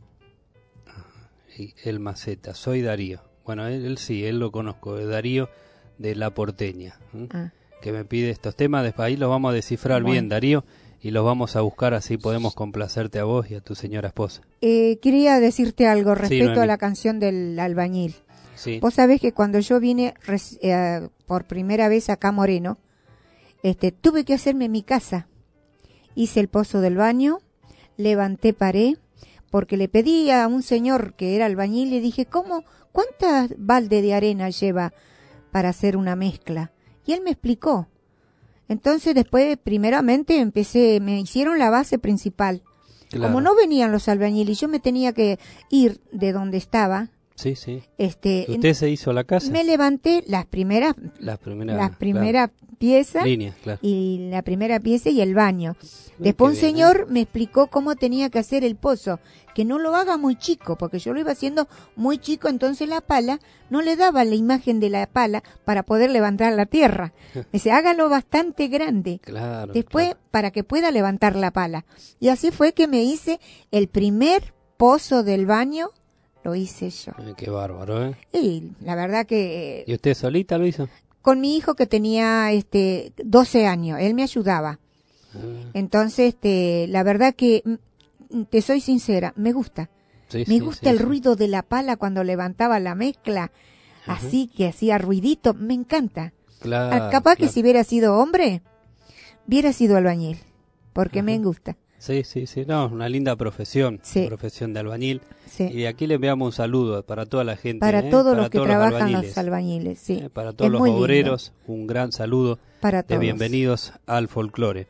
[SPEAKER 2] y el Maceta. Soy Darío. Bueno, él, él sí, él lo conozco, de Darío de La Porteña, ¿eh? ah. que me pide estos temas. Después ahí los vamos a descifrar bueno. bien, Darío, y los vamos a buscar, así podemos complacerte a vos y a tu señora esposa.
[SPEAKER 4] Eh, quería decirte algo respecto sí, a la canción del albañil.
[SPEAKER 2] Sí.
[SPEAKER 4] Vos sabés que cuando yo vine eh, por primera vez acá a Moreno, este, tuve que hacerme mi casa. Hice el pozo del baño, levanté pared, porque le pedí a un señor que era albañil, le dije, ¿cómo, cuántas balde de arena lleva para hacer una mezcla? Y él me explicó. Entonces después, primeramente, empecé, me hicieron la base principal. Claro. Como no venían los albañiles, yo me tenía que ir de donde estaba.
[SPEAKER 2] Sí, sí.
[SPEAKER 4] Este,
[SPEAKER 2] ¿Usted se hizo la casa?
[SPEAKER 4] Me levanté las primeras,
[SPEAKER 2] las primeras,
[SPEAKER 4] las primeras claro. piezas
[SPEAKER 2] Líneas, claro.
[SPEAKER 4] y la primera pieza y el baño. Después un bien, señor ¿eh? me explicó cómo tenía que hacer el pozo, que no lo haga muy chico, porque yo lo iba haciendo muy chico, entonces la pala no le daba la imagen de la pala para poder levantar la tierra. Me dice, hágalo bastante grande,
[SPEAKER 2] claro,
[SPEAKER 4] después
[SPEAKER 2] claro.
[SPEAKER 4] para que pueda levantar la pala. Y así fue que me hice el primer pozo del baño. Lo hice yo.
[SPEAKER 2] Ay, qué bárbaro, ¿eh?
[SPEAKER 4] Y la verdad que...
[SPEAKER 2] ¿Y usted solita lo hizo?
[SPEAKER 4] Con mi hijo que tenía este doce años, él me ayudaba. Ah. Entonces, este, la verdad que, te soy sincera, me gusta. Sí, me sí, gusta sí, el sí. ruido de la pala cuando levantaba la mezcla, uh-huh. así que hacía ruidito, me encanta.
[SPEAKER 2] Claro,
[SPEAKER 4] Capaz
[SPEAKER 2] claro.
[SPEAKER 4] que si hubiera sido hombre, hubiera sido albañil, porque uh-huh. me gusta.
[SPEAKER 2] Sí, sí, sí, no, una linda profesión,
[SPEAKER 4] sí.
[SPEAKER 2] profesión de albañil.
[SPEAKER 4] Sí.
[SPEAKER 2] Y aquí le enviamos un saludo para toda la gente.
[SPEAKER 4] Para
[SPEAKER 2] ¿eh?
[SPEAKER 4] todos
[SPEAKER 2] para
[SPEAKER 4] los que
[SPEAKER 2] todos
[SPEAKER 4] trabajan
[SPEAKER 2] los albañiles,
[SPEAKER 4] los albañiles, sí.
[SPEAKER 2] ¿Eh? Para todos
[SPEAKER 4] es
[SPEAKER 2] los obreros, lindo. Un gran saludo
[SPEAKER 4] para
[SPEAKER 2] de
[SPEAKER 4] todos.
[SPEAKER 2] Bienvenidos al folclore.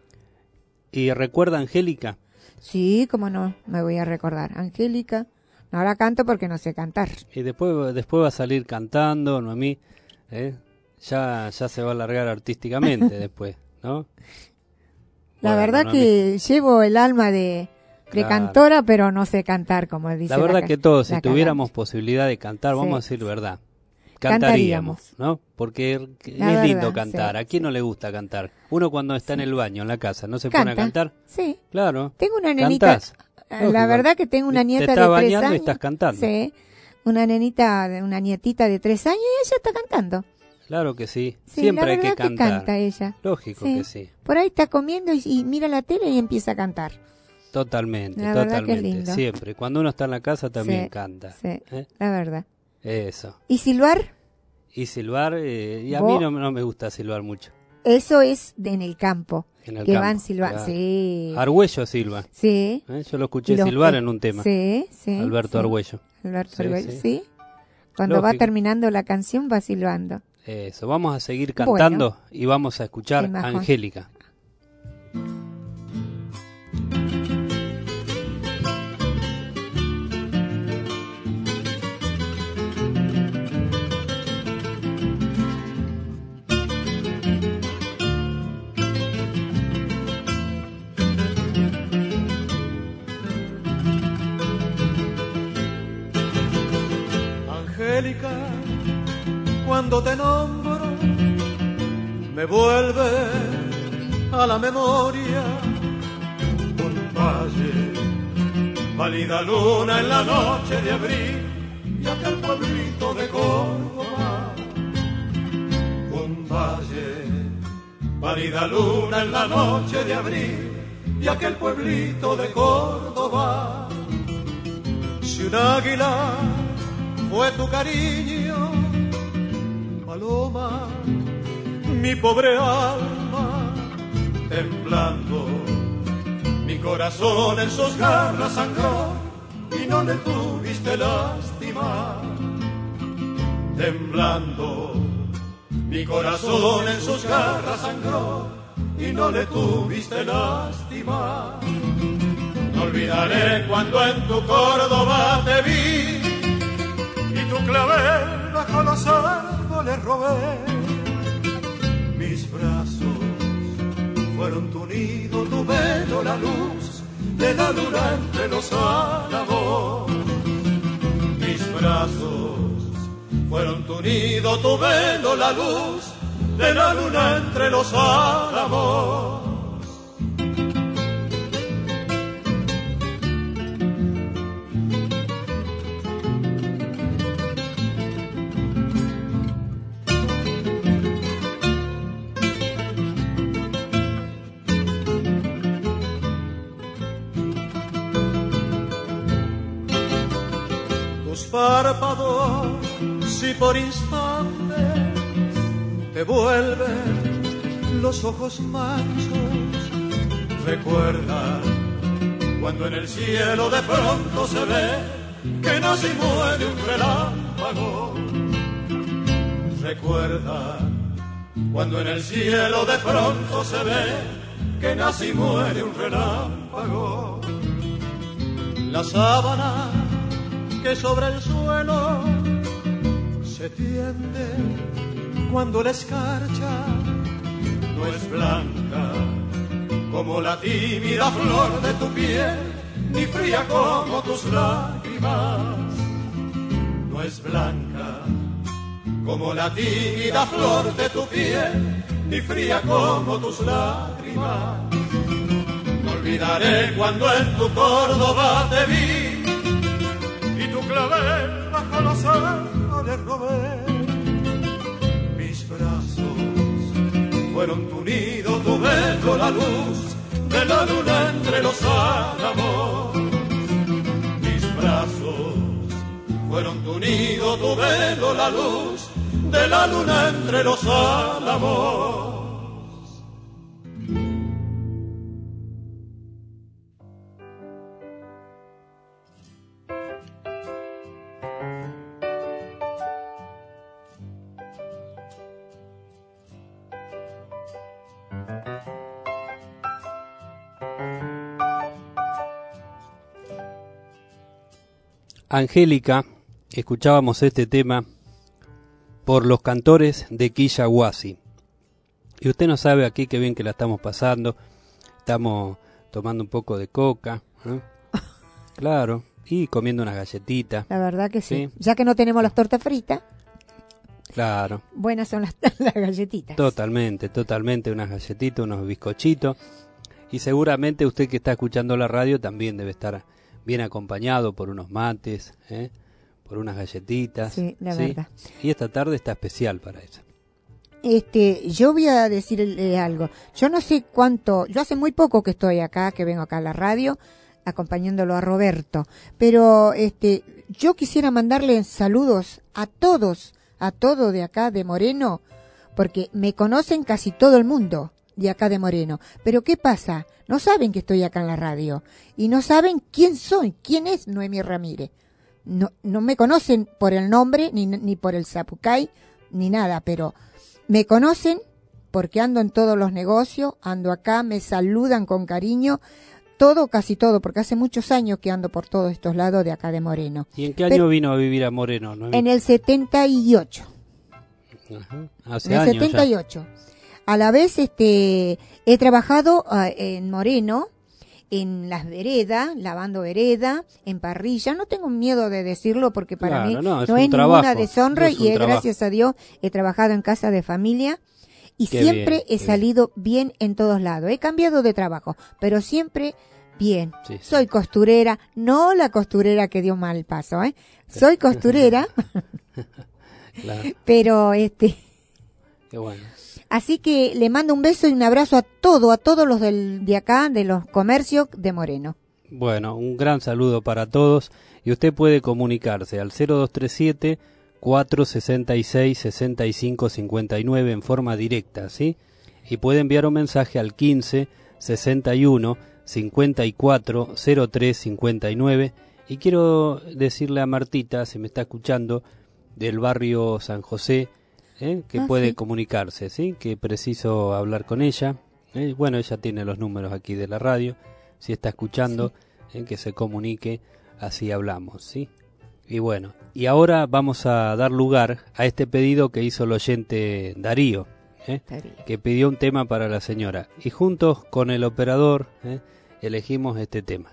[SPEAKER 2] ¿Y recuerda Angélica?
[SPEAKER 4] Sí, cómo no, me voy a recordar. Angélica, ahora canto porque no sé cantar.
[SPEAKER 2] Y después después va a salir cantando, Noemí, ¿eh? ya, ya se va a alargar artísticamente después, ¿no?
[SPEAKER 4] La
[SPEAKER 2] bueno,
[SPEAKER 4] verdad
[SPEAKER 2] no,
[SPEAKER 4] que llevo el alma de, de claro. cantora, pero no sé cantar, como dice
[SPEAKER 2] la verdad
[SPEAKER 4] la,
[SPEAKER 2] que todos, si
[SPEAKER 4] la
[SPEAKER 2] tuviéramos
[SPEAKER 4] cantante.
[SPEAKER 2] posibilidad de cantar,
[SPEAKER 4] sí.
[SPEAKER 2] vamos a decir verdad, cantaríamos,
[SPEAKER 4] Cantaríamos.
[SPEAKER 2] ¿no? Porque
[SPEAKER 4] la
[SPEAKER 2] es
[SPEAKER 4] verdad,
[SPEAKER 2] lindo cantar.
[SPEAKER 4] Sí,
[SPEAKER 2] ¿A quién
[SPEAKER 4] sí.
[SPEAKER 2] no le gusta cantar? Uno cuando está
[SPEAKER 4] sí.
[SPEAKER 2] en el baño, en la casa, ¿no se
[SPEAKER 4] Canta.
[SPEAKER 2] pone a cantar?
[SPEAKER 4] Sí.
[SPEAKER 2] Claro.
[SPEAKER 4] Tengo una nenita.
[SPEAKER 2] ¿Cantás?
[SPEAKER 4] La
[SPEAKER 2] Lógico.
[SPEAKER 4] verdad que tengo una
[SPEAKER 2] Te
[SPEAKER 4] nieta
[SPEAKER 2] estás
[SPEAKER 4] de tres
[SPEAKER 2] bañando
[SPEAKER 4] años.
[SPEAKER 2] y estás cantando.
[SPEAKER 4] Sí. Una nenita, una nietita de tres años y ella está cantando.
[SPEAKER 2] Claro que sí.
[SPEAKER 4] Sí,
[SPEAKER 2] Siempre
[SPEAKER 4] la
[SPEAKER 2] hay que
[SPEAKER 4] verdad
[SPEAKER 2] cantar.
[SPEAKER 4] canta ella.
[SPEAKER 2] Lógico
[SPEAKER 4] sí.
[SPEAKER 2] que sí.
[SPEAKER 4] Por ahí está comiendo y, y mira la tele y empieza a cantar.
[SPEAKER 2] Totalmente,
[SPEAKER 4] la verdad
[SPEAKER 2] totalmente.
[SPEAKER 4] que es lindo.
[SPEAKER 2] Siempre. Cuando uno está en la casa también
[SPEAKER 4] sí,
[SPEAKER 2] canta.
[SPEAKER 4] Sí,
[SPEAKER 2] ¿eh?
[SPEAKER 4] la verdad.
[SPEAKER 2] Eso.
[SPEAKER 4] ¿Y silbar?
[SPEAKER 2] Y silbar, eh, y a
[SPEAKER 4] ¿Vos?
[SPEAKER 2] mí no, no me gusta silbar mucho.
[SPEAKER 4] Eso es de en el campo.
[SPEAKER 2] En el
[SPEAKER 4] que
[SPEAKER 2] campo,
[SPEAKER 4] van silbando.
[SPEAKER 2] claro.
[SPEAKER 4] Sí.
[SPEAKER 2] Argüello silba.
[SPEAKER 4] Sí.
[SPEAKER 2] ¿Eh? Yo lo escuché
[SPEAKER 4] los,
[SPEAKER 2] silbar
[SPEAKER 4] eh,
[SPEAKER 2] en un tema.
[SPEAKER 4] Sí, sí.
[SPEAKER 2] Alberto
[SPEAKER 4] sí.
[SPEAKER 2] Argüello.
[SPEAKER 4] Alberto
[SPEAKER 2] sí,
[SPEAKER 4] Argüello, sí.
[SPEAKER 2] sí.
[SPEAKER 4] Cuando
[SPEAKER 2] Lógico.
[SPEAKER 4] va terminando la canción va silbando.
[SPEAKER 2] Eso, vamos a seguir cantando
[SPEAKER 4] bueno,
[SPEAKER 2] y vamos a escuchar a Angélica.
[SPEAKER 19] Angélica, cuando te nombro,
[SPEAKER 16] me vuelve a la memoria un valle, pálida luna en la noche de abril y aquel pueblito de Córdoba. Un valle, pálida luna en la noche de abril y aquel pueblito de Córdoba. Si un águila fue tu cariño, paloma, mi pobre alma, temblando, mi corazón en sus garras sangró y no le tuviste lástima. Temblando, mi corazón en sus garras sangró y no le tuviste lástima. No olvidaré cuando en tu Córdoba te vi y tu clavel bajo los árboles robé. Mis brazos fueron tu nido, tu velo, la luz de la luna entre los álamos. Mis brazos fueron tu nido, tu velo, la luz de la luna entre los álamos. Tus párpados, si por instantes te vuelven los ojos mansos, recuerda cuando en el cielo de pronto se ve que nace y muere un relámpago. Recuerda cuando en el cielo de pronto se ve que nace y muere un relámpago. La sábana que sobre el suelo se tiende cuando la escarcha no es blanca como la tímida flor de tu piel, ni fría como tus lágrimas. No es blanca como la tímida flor de tu piel, ni fría como tus lágrimas. No olvidaré cuando en tu Córdoba te vi y tu clavel bajo los árboles robé. Mis brazos fueron tu nido, tu velo, la luz de la luna entre los álamos. Mis brazos fueron tu nido, tu velo, la luz de la luna entre los álamos.
[SPEAKER 2] Angélica, escuchábamos este tema por los cantores de Quillahuasi. Y usted no sabe aquí qué bien que la estamos pasando. Estamos tomando un poco de coca, ¿eh? Claro, y comiendo unas galletitas.
[SPEAKER 4] La verdad que sí.
[SPEAKER 2] sí.
[SPEAKER 4] Ya que no tenemos las tortas fritas.
[SPEAKER 2] Claro.
[SPEAKER 4] Buenas son las, las galletitas.
[SPEAKER 2] Totalmente, totalmente. Unas galletitas, unos bizcochitos. Y seguramente usted que está escuchando la radio también debe estar bien acompañado por unos mates, ¿eh? Por unas galletitas.
[SPEAKER 4] Sí, la
[SPEAKER 2] ¿sí?
[SPEAKER 4] verdad.
[SPEAKER 2] Y esta tarde está especial para eso.
[SPEAKER 4] Este, yo voy a decirle algo. Yo no sé cuánto, yo hace muy poco que estoy acá, que vengo acá a la radio, acompañándolo a Roberto. Pero, este, yo quisiera mandarle saludos a todos, a todos de acá de Moreno, porque me conocen casi todo el mundo de acá de Moreno. Pero ¿qué pasa? No saben que estoy acá en la radio y no saben quién soy, quién es Noemí Ramírez. No, no me conocen por el nombre, ni, ni por el zapucay, ni nada, pero me conocen porque ando en todos los negocios, ando acá, me saludan con cariño, todo, casi todo, porque hace muchos años que ando por todos estos lados de acá de Moreno.
[SPEAKER 2] ¿Y en qué
[SPEAKER 4] pero,
[SPEAKER 2] año vino a vivir a Moreno, Noemí?
[SPEAKER 4] En el setenta y ocho.
[SPEAKER 2] Ajá, hace
[SPEAKER 4] en el
[SPEAKER 2] años
[SPEAKER 4] setenta y ocho. Ya. A la vez, este, he trabajado uh, en Moreno, en las veredas, lavando vereda, en parrilla. No tengo miedo de decirlo porque para
[SPEAKER 2] claro,
[SPEAKER 4] mí
[SPEAKER 2] no, es,
[SPEAKER 4] no es
[SPEAKER 2] trabajo,
[SPEAKER 4] ninguna deshonra
[SPEAKER 2] es
[SPEAKER 4] y
[SPEAKER 2] trabajo.
[SPEAKER 4] Gracias a Dios he trabajado en casa de familia y
[SPEAKER 2] Qué
[SPEAKER 4] siempre
[SPEAKER 2] bien,
[SPEAKER 4] he salido bien. bien en todos lados. He cambiado de trabajo, pero siempre bien.
[SPEAKER 2] Sí, sí.
[SPEAKER 4] Soy costurera, no la costurera que dio mal paso, ¿eh? Soy costurera,
[SPEAKER 2] Claro.
[SPEAKER 4] pero este...
[SPEAKER 2] Qué bueno.
[SPEAKER 4] Así que le mando un beso y un abrazo a todo, a todos los del, de acá, de los comercios de Moreno.
[SPEAKER 2] Bueno, un gran saludo para todos y usted puede comunicarse al cero dos tres siete, cuatro seis seis, seis cinco cinco nueve en forma directa, ¿sí? Y puede enviar un mensaje al quince, sesenta y uno, cincuenta y cuatro, cero tres cincuenta y nueve. Y quiero decirle a Martita, si me está escuchando, del barrio San José, ¿eh? que
[SPEAKER 4] Ah,
[SPEAKER 2] puede
[SPEAKER 4] sí.
[SPEAKER 2] comunicarse, ¿sí? Que preciso hablar con ella. ¿eh? Bueno, ella tiene los números aquí de la radio, si está escuchando, ¿eh? que se comunique, así hablamos, ¿sí? Y bueno, y ahora vamos a dar lugar a este pedido que hizo el oyente Darío, ¿eh?
[SPEAKER 4] Darío.
[SPEAKER 2] que pidió un tema para la señora. Y juntos con el operador ¿eh? elegimos este tema.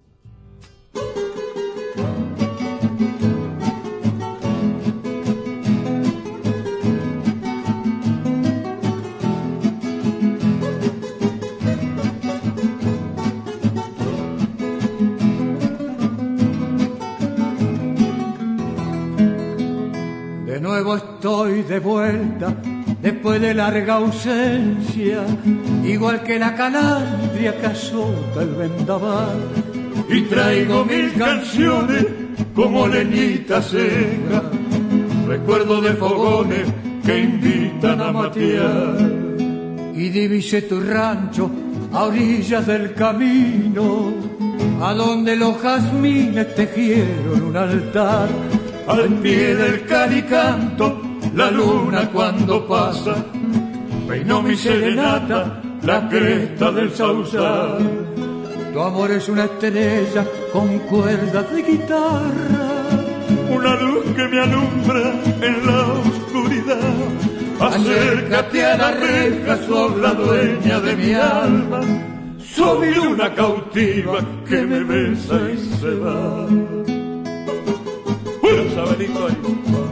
[SPEAKER 19] De nuevo estoy de vuelta después de larga ausencia, igual que la calandria que azota el vendaval, y traigo mil canciones como leñita seca, recuerdo de fogones que invitan a matear, y divisé tu rancho a orillas del camino, a donde los jazmines tejieron un altar. Al pie del calicanto, la luna cuando pasa, peinó mi serenata la cresta del sausal. Tu amor es una estrella con cuerdas de guitarra, una luz que me alumbra en la oscuridad. Acércate a la reja, sos la dueña de mi alma, sos mi luna cautiva que me besa y se va. Bueno, Sabelito ahí.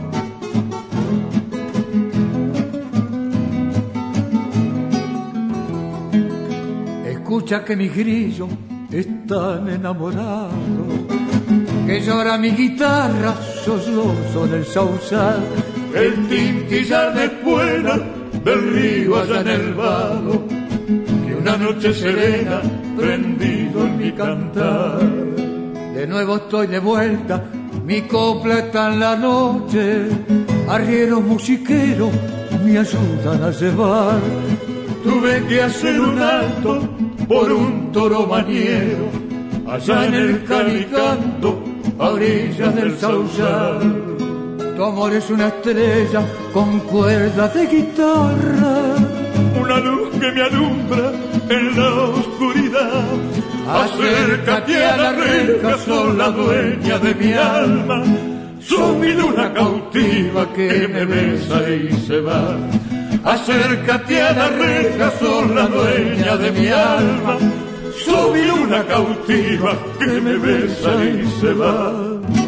[SPEAKER 19] Escucha que mis grillos están enamorados, que llora mi guitarra sollozo en el sausal, el tintillar de espuela del río allá en el vado, que una noche serena prendido en mi cantar. De nuevo estoy de vuelta, mi copla está en la noche, arrieros musiqueros me ayudan a llevar. Tuve que hacer un alto por un toro maniero, allá en el calicanto, a orillas del sausal. Tu amor es una estrella con cuerdas de guitarra, una luz que me alumbra en la oscuridad. Acércate a la reja, sos la dueña de mi alma, sos mi luna cautiva que me besa y se va. Acércate a la reja, sos la dueña de mi alma, sos mi luna cautiva que me besa y se va.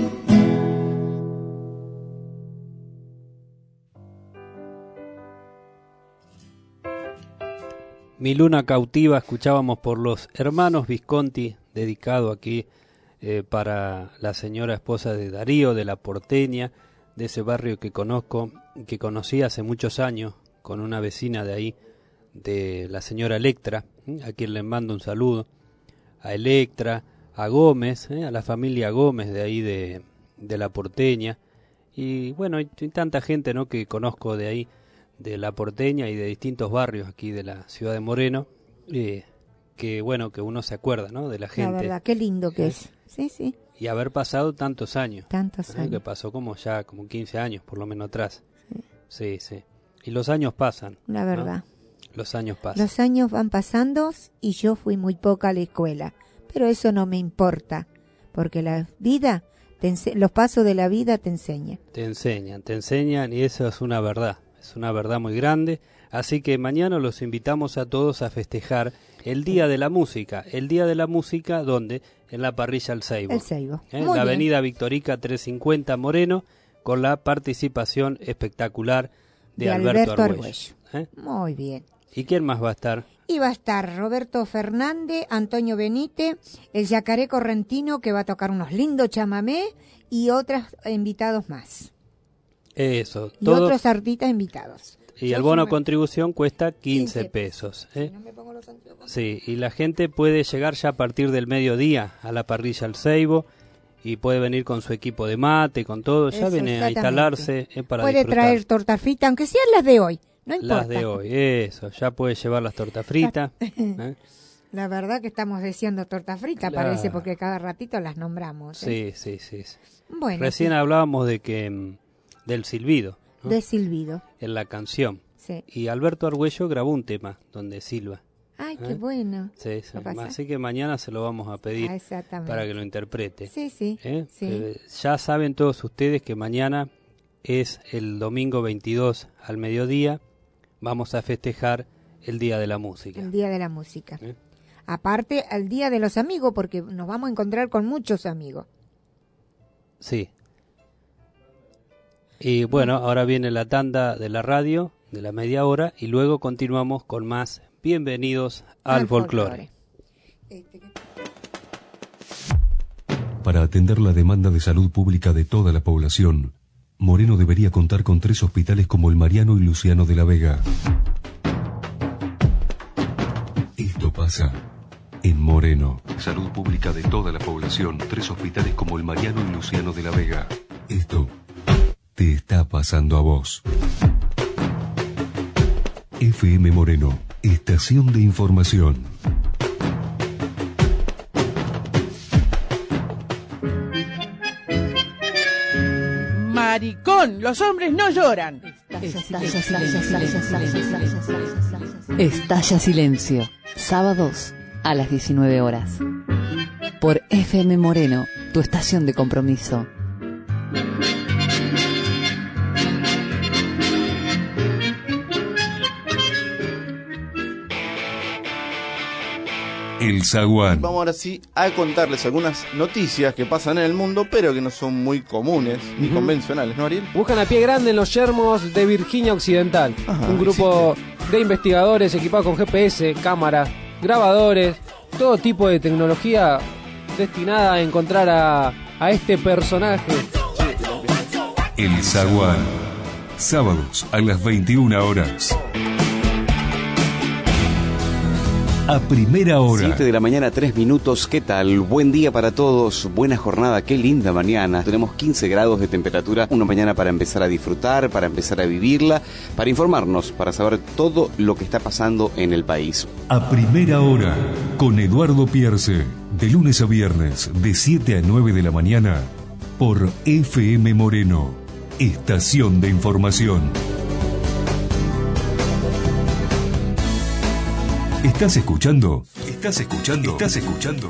[SPEAKER 2] Mi luna cautiva escuchábamos por los hermanos Visconti, dedicado aquí eh, para la señora esposa de Darío, de la Porteña, de ese barrio que conozco, que conocí hace muchos años, con una vecina de ahí, de la señora Electra, ¿eh? a quien le mando un saludo, a Electra, a Gómez, ¿eh? a la familia Gómez de ahí de, de la Porteña, y bueno, hay tanta gente, ¿no?, que conozco de ahí, de la Porteña y de distintos barrios aquí de la ciudad de Moreno, eh, que bueno, que uno se acuerda, ¿no?, de la gente.
[SPEAKER 4] La verdad, qué lindo que
[SPEAKER 2] ¿eh?
[SPEAKER 4] es. Sí, sí.
[SPEAKER 2] Y haber pasado tantos años.
[SPEAKER 4] Tantos
[SPEAKER 2] ¿eh?
[SPEAKER 4] años.
[SPEAKER 2] Que pasó como ya, como quince años por lo menos atrás. Sí, sí. sí. Y los años pasan.
[SPEAKER 4] La verdad.
[SPEAKER 2] ¿no? Los años pasan.
[SPEAKER 4] Los años van pasando y yo fui muy poca a la escuela. Pero eso no me importa, porque la vida, te ense- los pasos de la vida te enseñan.
[SPEAKER 2] Te enseñan, te enseñan y eso es una verdad. Es una verdad muy grande, así que mañana los invitamos a todos a festejar el Día de la Música. El Día de la Música, ¿dónde? En la parrilla El Ceibo.
[SPEAKER 4] El Ceibo.
[SPEAKER 2] ¿Eh?
[SPEAKER 4] Muy
[SPEAKER 2] La
[SPEAKER 4] bien.
[SPEAKER 2] avenida Victorica trescientos cincuenta Moreno, con la participación espectacular de,
[SPEAKER 4] de
[SPEAKER 2] Alberto,
[SPEAKER 4] Alberto
[SPEAKER 2] Argüello.
[SPEAKER 4] Argüello. ¿Eh? Muy bien.
[SPEAKER 2] ¿Y quién más va a estar?
[SPEAKER 4] Y va a estar Roberto Fernández, Antonio Benítez, el Yacaré Correntino, que va a tocar unos lindos chamamé, y otros invitados más.
[SPEAKER 2] Eso.
[SPEAKER 4] Y
[SPEAKER 2] todo...
[SPEAKER 4] otros artistas invitados.
[SPEAKER 2] Y
[SPEAKER 4] Yo
[SPEAKER 2] el bono
[SPEAKER 4] me...
[SPEAKER 2] contribución cuesta quince pesos. ¿eh?
[SPEAKER 4] Si no me pongo los anteojos.
[SPEAKER 2] Sí, y la gente puede llegar ya a partir del mediodía a la parrilla El Ceibo y puede venir con su equipo de mate, con todo. Ya
[SPEAKER 4] Eso,
[SPEAKER 2] viene a instalarse eh, para
[SPEAKER 4] puede
[SPEAKER 2] disfrutar.
[SPEAKER 4] traer torta frita, aunque sean las de hoy. No importa.
[SPEAKER 2] Las de hoy, eso. Ya puede llevar las tortas fritas. ¿eh?
[SPEAKER 4] La verdad que estamos deseando torta frita,
[SPEAKER 2] Claro.
[SPEAKER 4] parece, porque cada ratito las nombramos. ¿eh?
[SPEAKER 2] Sí, sí, sí.
[SPEAKER 4] Bueno,
[SPEAKER 2] Recién
[SPEAKER 4] sí.
[SPEAKER 2] hablábamos de que mm, del silbido. ¿no?
[SPEAKER 4] De silbido.
[SPEAKER 2] En la canción.
[SPEAKER 4] Sí.
[SPEAKER 2] Y Alberto Argüello grabó un tema donde silba.
[SPEAKER 4] Ay,
[SPEAKER 2] ¿Eh?
[SPEAKER 4] qué bueno.
[SPEAKER 2] Sí, sí.
[SPEAKER 4] ¿Qué pasa?
[SPEAKER 2] Así que mañana se lo vamos a pedir
[SPEAKER 4] Ah, exactamente.
[SPEAKER 2] para que lo interprete.
[SPEAKER 4] Sí, sí,
[SPEAKER 2] ¿Eh?
[SPEAKER 4] sí.
[SPEAKER 2] Eh, ya saben todos ustedes que mañana es el domingo veintidós al mediodía. Vamos a festejar el Día de la Música.
[SPEAKER 4] El Día de la Música.
[SPEAKER 2] ¿Eh?
[SPEAKER 4] Aparte, el Día de los Amigos, porque nos vamos a encontrar con muchos amigos.
[SPEAKER 2] Sí. Y bueno, ahora viene la tanda de la radio, de la media hora, y luego continuamos con más Bienvenidos al,
[SPEAKER 4] Al
[SPEAKER 2] folclore.
[SPEAKER 1] Para atender la demanda de salud pública de toda la población, Moreno debería contar con tres hospitales como el Mariano y Luciano de la Vega. Esto pasa en Moreno. Salud pública de toda la población, tres hospitales como el Mariano y Luciano de la Vega. Esto te está pasando a vos. F M Moreno, estación de información.
[SPEAKER 7] Maricón, los hombres no lloran.
[SPEAKER 13] Estalla silencio. Estalla silencio. Sábados a las diecinueve horas. Por F M Moreno, tu estación de compromiso.
[SPEAKER 1] El Zaguán.
[SPEAKER 12] Vamos ahora sí a contarles algunas noticias que pasan en el mundo, pero que no son muy comunes ni
[SPEAKER 8] Ujú.
[SPEAKER 12] convencionales, ¿no, Ariel?
[SPEAKER 8] Buscan a pie grande en los yermos de Virginia Occidental.
[SPEAKER 12] Ajá,
[SPEAKER 8] un grupo de investigadores equipados con G P S, cámaras, grabadores, todo tipo de tecnología destinada a encontrar a, a este personaje.
[SPEAKER 1] El Zaguán. Sábados a las veintiuna horas. A primera hora.
[SPEAKER 23] siete de la mañana, tres minutos. ¿Qué tal? Buen día para todos. Buena jornada. Qué linda mañana. Tenemos quince grados de temperatura. Una mañana para empezar a disfrutar, para empezar a vivirla, para informarnos, para saber todo lo que está pasando en el país.
[SPEAKER 1] A primera hora. Con Eduardo Pierce. De lunes a viernes, de siete a nueve de la mañana. Por F M Moreno. Estación de información. ¿Estás escuchando? ¿Estás escuchando? ¿Estás escuchando?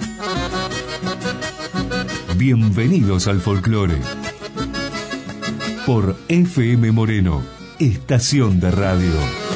[SPEAKER 1] Bienvenidos al folclore. Por F M Moreno, estación de radio.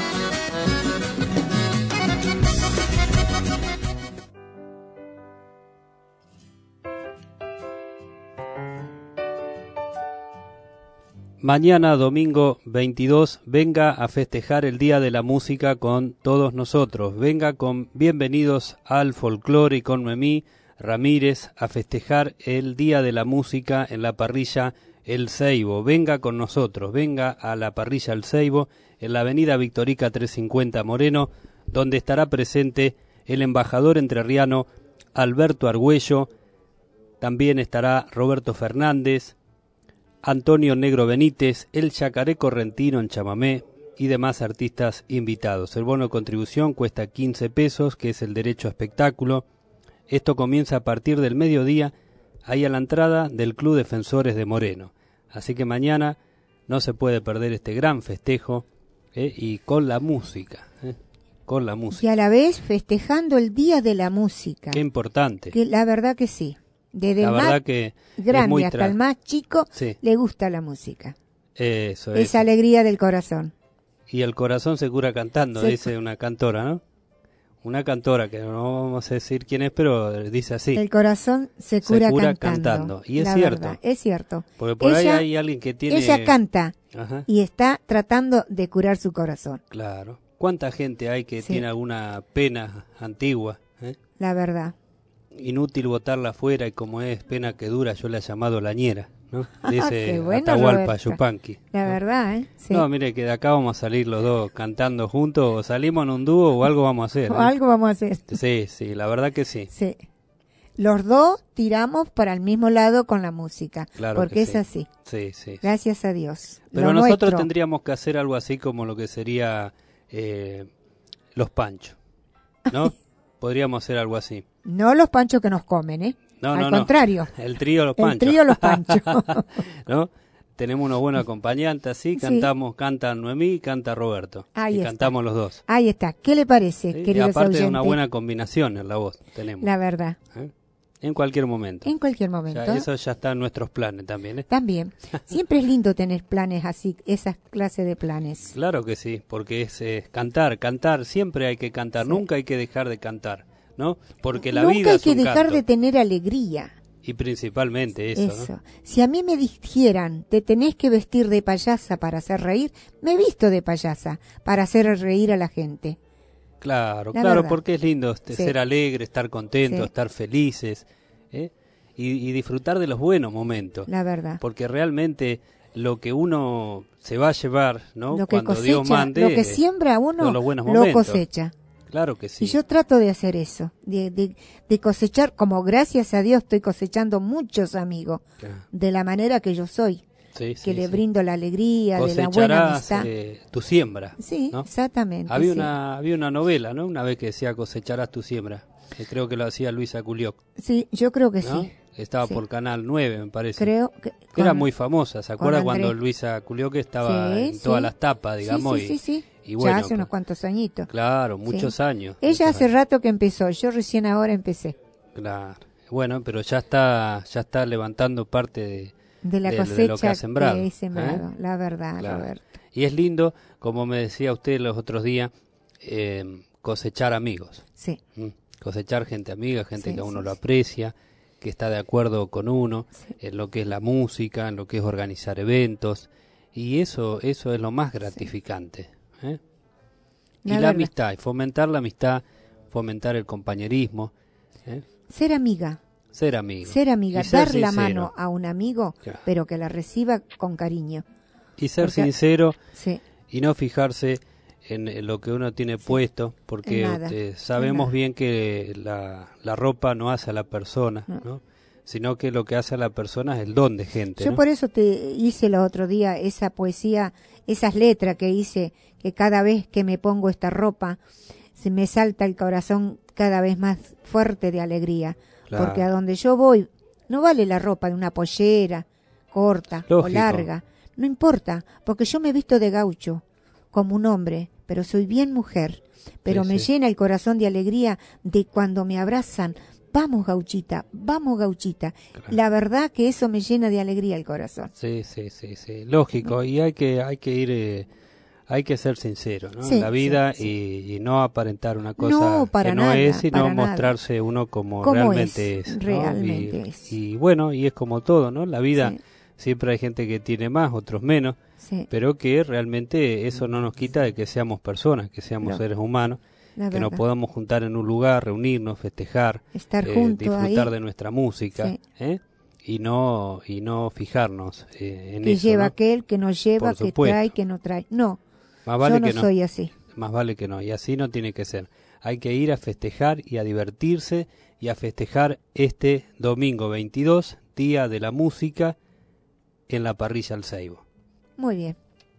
[SPEAKER 2] Mañana, domingo veintidós, venga a festejar el Día de la Música con todos nosotros. Venga con Bienvenidos al Folclore y con Noemí Ramírez a festejar el Día de la Música en la parrilla El Ceibo. Venga con nosotros, venga a la parrilla El Ceibo en la avenida Victorica trescientos cincuenta Moreno, donde estará presente el embajador entrerriano Alberto Argüello. También estará Roberto Fernández, Antonio Negro Benítez, el Yacaré Correntino en chamamé y demás artistas invitados. El bono de contribución cuesta quince pesos, que es el derecho a espectáculo. Esto comienza a partir del mediodía, ahí a la entrada del Club Defensores de Moreno. Así que mañana no se puede perder este gran festejo, ¿eh? Y con la música, ¿eh? con la música.
[SPEAKER 4] Y a la vez festejando el Día de la Música.
[SPEAKER 2] Qué importante.
[SPEAKER 4] Que la verdad que sí. Desde
[SPEAKER 2] La
[SPEAKER 4] el
[SPEAKER 2] verdad
[SPEAKER 4] más
[SPEAKER 2] que es
[SPEAKER 4] grande
[SPEAKER 2] muy
[SPEAKER 4] hasta
[SPEAKER 2] tra-
[SPEAKER 4] el más chico
[SPEAKER 2] Sí.
[SPEAKER 4] le gusta la música.
[SPEAKER 2] Eso es.
[SPEAKER 4] Esa alegría del corazón.
[SPEAKER 2] Y el corazón se cura cantando,
[SPEAKER 4] Se-
[SPEAKER 2] dice una cantora, ¿no? una cantora que no vamos a decir quién es, pero dice así.
[SPEAKER 4] El corazón se cura,
[SPEAKER 2] se cura
[SPEAKER 4] cantando.
[SPEAKER 2] cantando. Y es
[SPEAKER 4] la
[SPEAKER 2] cierto.
[SPEAKER 4] Verdad, es cierto.
[SPEAKER 2] Porque por
[SPEAKER 4] ella,
[SPEAKER 2] ahí hay alguien que tiene...
[SPEAKER 4] Ella canta
[SPEAKER 2] Ajá.
[SPEAKER 4] y está tratando de curar su corazón.
[SPEAKER 2] Claro. ¿Cuánta gente hay que
[SPEAKER 4] Sí.
[SPEAKER 2] tiene alguna pena antigua? ¿eh?
[SPEAKER 4] La verdad.
[SPEAKER 2] Inútil botarla afuera y como es pena que dura, yo la he llamado lañera, ¿no? Dice
[SPEAKER 4] Qué bueno,
[SPEAKER 2] Atahualpa
[SPEAKER 4] Roberto.
[SPEAKER 2] Yupanqui.
[SPEAKER 4] La verdad, ¿eh? Sí.
[SPEAKER 2] No, mire que de acá vamos a salir los dos cantando juntos, o salimos en un dúo o algo vamos a hacer.
[SPEAKER 4] O
[SPEAKER 2] ¿eh?
[SPEAKER 4] algo vamos a hacer.
[SPEAKER 2] Sí, sí, la verdad que sí.
[SPEAKER 4] Sí. Los dos tiramos para el mismo lado con la música,
[SPEAKER 2] Claro
[SPEAKER 4] porque
[SPEAKER 2] que
[SPEAKER 4] es
[SPEAKER 2] sí.
[SPEAKER 4] así.
[SPEAKER 2] Sí, sí.
[SPEAKER 4] Gracias a Dios.
[SPEAKER 2] Pero
[SPEAKER 4] Lo
[SPEAKER 2] nosotros
[SPEAKER 4] nuestro.
[SPEAKER 2] tendríamos que hacer algo así como lo que sería eh, los panchos, ¿no? Podríamos hacer algo así.
[SPEAKER 4] No los panchos que nos comen, ¿eh?
[SPEAKER 2] No,
[SPEAKER 4] Al
[SPEAKER 2] no, no.
[SPEAKER 4] contrario.
[SPEAKER 2] El trío Los
[SPEAKER 4] El
[SPEAKER 2] Panchos.
[SPEAKER 4] trío Los Panchos.
[SPEAKER 2] ¿No? Tenemos unos buenos acompañantes, sí,
[SPEAKER 4] Sí.
[SPEAKER 2] cantamos, canta Noemí y canta Roberto.
[SPEAKER 4] Ahí
[SPEAKER 2] y
[SPEAKER 4] está.
[SPEAKER 2] cantamos los dos.
[SPEAKER 4] Ahí está. ¿Qué le parece,
[SPEAKER 2] ¿sí? Y
[SPEAKER 4] queridos
[SPEAKER 2] aparte de
[SPEAKER 4] oyentes?
[SPEAKER 2] una buena combinación en la voz tenemos.
[SPEAKER 4] La verdad.
[SPEAKER 2] ¿eh? En cualquier momento.
[SPEAKER 4] En cualquier
[SPEAKER 2] O
[SPEAKER 4] momento.
[SPEAKER 2] sea, eso ya está en nuestros planes también, ¿eh?
[SPEAKER 4] También. Siempre es lindo tener planes así, esas clases de planes.
[SPEAKER 2] Claro que sí, porque es eh, cantar, cantar, siempre hay que cantar,
[SPEAKER 4] Sí.
[SPEAKER 2] nunca hay que dejar de cantar, ¿no? Porque la
[SPEAKER 4] Nunca
[SPEAKER 2] vida
[SPEAKER 4] hay
[SPEAKER 2] es
[SPEAKER 4] que
[SPEAKER 2] un
[SPEAKER 4] dejar
[SPEAKER 2] canto.
[SPEAKER 4] de tener alegría.
[SPEAKER 2] Y principalmente eso,
[SPEAKER 4] Eso.
[SPEAKER 2] ¿no?
[SPEAKER 4] Si a mí me dijeran, te tenés que vestir de payasa para hacer reír, me visto de payasa para hacer reír a la gente.
[SPEAKER 2] Claro,
[SPEAKER 4] La
[SPEAKER 2] claro,
[SPEAKER 4] verdad.
[SPEAKER 2] porque es lindo este,
[SPEAKER 4] Sí.
[SPEAKER 2] ser alegre, estar contento,
[SPEAKER 4] Sí.
[SPEAKER 2] estar felices, ¿eh? y, y disfrutar de los buenos momentos.
[SPEAKER 4] La verdad.
[SPEAKER 2] Porque realmente lo que uno se va a llevar, ¿no?
[SPEAKER 4] Lo que
[SPEAKER 2] Cuando
[SPEAKER 4] cosecha,
[SPEAKER 2] Dios mande,
[SPEAKER 4] lo que
[SPEAKER 2] eh,
[SPEAKER 4] siembra uno,
[SPEAKER 2] son los buenos
[SPEAKER 4] lo
[SPEAKER 2] momentos.
[SPEAKER 4] cosecha.
[SPEAKER 2] Claro que sí.
[SPEAKER 4] Y yo trato de hacer eso, de, de, de cosechar, como gracias a Dios estoy cosechando muchos amigos,
[SPEAKER 2] Claro.
[SPEAKER 4] de la manera que yo soy,
[SPEAKER 2] Sí,
[SPEAKER 4] que
[SPEAKER 2] sí,
[SPEAKER 4] le
[SPEAKER 2] sí.
[SPEAKER 4] brindo la alegría, de la buena
[SPEAKER 2] Cosecharás
[SPEAKER 4] amistad.
[SPEAKER 2] eh, tu siembra.
[SPEAKER 4] Sí,
[SPEAKER 2] ¿no?
[SPEAKER 4] exactamente.
[SPEAKER 2] Había
[SPEAKER 4] sí.
[SPEAKER 2] una había una novela, ¿no? Una vez que decía cosecharás tu siembra. Que creo que lo hacía Luisa Culioc.
[SPEAKER 4] Sí, yo creo que
[SPEAKER 2] ¿no?
[SPEAKER 4] sí.
[SPEAKER 2] Estaba
[SPEAKER 4] Sí.
[SPEAKER 2] por Canal nueve, me parece.
[SPEAKER 4] Creo que
[SPEAKER 2] Era
[SPEAKER 4] con-
[SPEAKER 2] muy famosa, ¿se
[SPEAKER 4] con
[SPEAKER 2] acuerda cuando
[SPEAKER 4] Andrés.
[SPEAKER 2] Luisa Culioc estaba
[SPEAKER 4] Sí,
[SPEAKER 2] en
[SPEAKER 4] sí.
[SPEAKER 2] todas las tapas, digamos?
[SPEAKER 4] Sí, sí,
[SPEAKER 2] y,
[SPEAKER 4] sí, sí.
[SPEAKER 2] y bueno,
[SPEAKER 4] ya hace unos
[SPEAKER 2] pues,
[SPEAKER 4] cuantos añitos.
[SPEAKER 2] claro, muchos
[SPEAKER 4] Sí.
[SPEAKER 2] años.
[SPEAKER 4] Ella
[SPEAKER 2] muchos
[SPEAKER 4] hace
[SPEAKER 2] años.
[SPEAKER 4] rato que empezó, yo recién ahora empecé.
[SPEAKER 2] Claro. Bueno, pero ya está ya está levantando parte de,
[SPEAKER 4] De la
[SPEAKER 2] de-
[SPEAKER 4] cosecha
[SPEAKER 2] de lo que ha sembrado.
[SPEAKER 4] he sembrado,
[SPEAKER 2] ¿eh?
[SPEAKER 4] la verdad,
[SPEAKER 2] Claro.
[SPEAKER 4] Roberto.
[SPEAKER 2] Y es lindo, como me decía usted los otros días, eh, cosechar amigos.
[SPEAKER 4] Sí.
[SPEAKER 2] ¿Mm? Cosechar gente amiga, gente
[SPEAKER 4] Sí,
[SPEAKER 2] que a uno
[SPEAKER 4] sí,
[SPEAKER 2] lo
[SPEAKER 4] sí.
[SPEAKER 2] aprecia, que está de acuerdo con uno en lo que es la música, en lo que es organizar eventos, y eso eso es lo más gratificante. ¿eh? Y
[SPEAKER 4] La
[SPEAKER 2] la,
[SPEAKER 4] verdad.
[SPEAKER 2] amistad, y fomentar la amistad, fomentar el compañerismo, ¿eh?
[SPEAKER 4] Ser amiga,
[SPEAKER 2] ser amigo.
[SPEAKER 4] ser amiga,
[SPEAKER 2] Y ser
[SPEAKER 4] dar la
[SPEAKER 2] sincero.
[SPEAKER 4] mano a un amigo,
[SPEAKER 2] Claro.
[SPEAKER 4] pero que la reciba con cariño.
[SPEAKER 2] Y ser
[SPEAKER 4] Porque-
[SPEAKER 2] sincero
[SPEAKER 4] Sí.
[SPEAKER 2] y no fijarse en, en lo que uno tiene puesto, porque
[SPEAKER 4] En nada,
[SPEAKER 2] eh,
[SPEAKER 4] en
[SPEAKER 2] sabemos
[SPEAKER 4] nada.
[SPEAKER 2] bien que la, la ropa no hace a la persona,
[SPEAKER 4] No.
[SPEAKER 2] ¿no? Sino que lo que hace a la persona es el don de gente.
[SPEAKER 4] Yo
[SPEAKER 2] ¿no?
[SPEAKER 4] por eso te hice el otro día esa poesía, esas letras que hice, que cada vez que me pongo esta ropa, se me salta el corazón cada vez más fuerte de alegría.
[SPEAKER 2] Claro.
[SPEAKER 4] Porque a donde yo voy, no vale la ropa de una pollera corta o
[SPEAKER 2] Lógico.
[SPEAKER 4] larga. No importa, porque yo me he visto de gaucho, como un hombre, pero soy bien mujer. Pero
[SPEAKER 2] Sí,
[SPEAKER 4] me
[SPEAKER 2] sí.
[SPEAKER 4] llena el corazón de alegría de cuando me abrazan. Vamos, gauchita, vamos, gauchita. La verdad que eso me llena de alegría el corazón.
[SPEAKER 2] Sí, sí, sí, sí, lógico. Y hay que hay que ir, eh, hay que ser sincero, ¿no?
[SPEAKER 4] Sí,
[SPEAKER 2] en la vida
[SPEAKER 4] sí, sí.
[SPEAKER 2] Y, y no aparentar una cosa
[SPEAKER 4] No, para
[SPEAKER 2] que no
[SPEAKER 4] nada,
[SPEAKER 2] es, sino
[SPEAKER 4] para nada.
[SPEAKER 2] mostrarse uno como,
[SPEAKER 4] Como
[SPEAKER 2] realmente
[SPEAKER 4] es,
[SPEAKER 2] es. ¿no?
[SPEAKER 4] realmente
[SPEAKER 2] y,
[SPEAKER 4] es.
[SPEAKER 2] y bueno, y es como todo, ¿no? La vida
[SPEAKER 4] Sí.
[SPEAKER 2] siempre hay gente que tiene más, otros menos.
[SPEAKER 4] Sí.
[SPEAKER 2] Pero que realmente eso no nos quita de que seamos personas, que seamos
[SPEAKER 4] No.
[SPEAKER 2] seres humanos,
[SPEAKER 4] La
[SPEAKER 2] que nos
[SPEAKER 4] verdad.
[SPEAKER 2] podamos juntar en un lugar, reunirnos, festejar,
[SPEAKER 4] Estar
[SPEAKER 2] eh,
[SPEAKER 4] juntos
[SPEAKER 2] disfrutar
[SPEAKER 4] ahí.
[SPEAKER 2] de nuestra música,
[SPEAKER 4] Sí.
[SPEAKER 2] ¿eh? y no y no fijarnos eh, en
[SPEAKER 4] Que
[SPEAKER 2] eso.
[SPEAKER 4] lleva
[SPEAKER 2] ¿no?
[SPEAKER 4] aquel, que no lleva,
[SPEAKER 2] Por
[SPEAKER 4] que
[SPEAKER 2] supuesto.
[SPEAKER 4] trae, que no trae. No,
[SPEAKER 2] Más vale
[SPEAKER 4] yo no
[SPEAKER 2] que no.
[SPEAKER 4] soy así.
[SPEAKER 2] Más vale que no, y así no tiene que ser. Hay que ir a festejar y a divertirse y a festejar este domingo veintidós, Día de la Música, en la parrilla El Seibo.
[SPEAKER 4] Muy bien.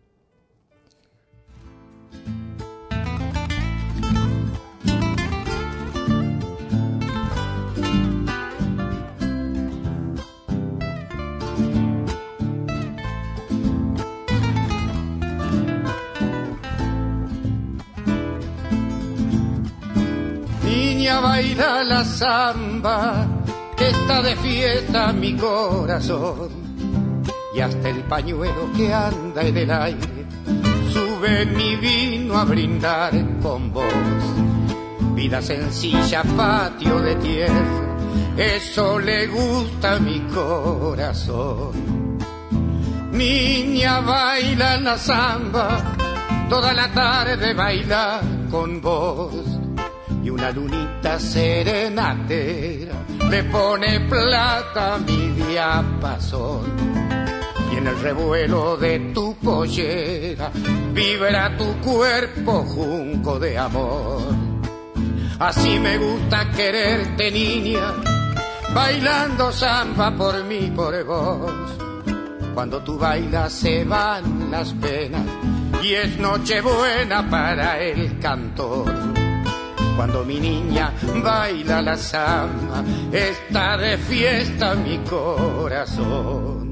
[SPEAKER 19] Niña, baila la samba, que está de fiesta mi corazón. Y hasta el pañuelo que anda en el aire, sube mi vino a brindar con vos.
[SPEAKER 6] vida sencilla, patio de tierra, eso le gusta a mi corazón. Niña, baila la samba, toda la tarde baila con vos, y una lunita serenatera le pone plata a mi diapasón. Y en el revuelo de tu pollera vibra tu cuerpo junco de amor. Así me gusta quererte, niña, bailando samba por mí, por vos. Cuando tú bailas se van las penas y es noche buena para el cantor. Cuando mi niña baila la samba, está de fiesta mi corazón.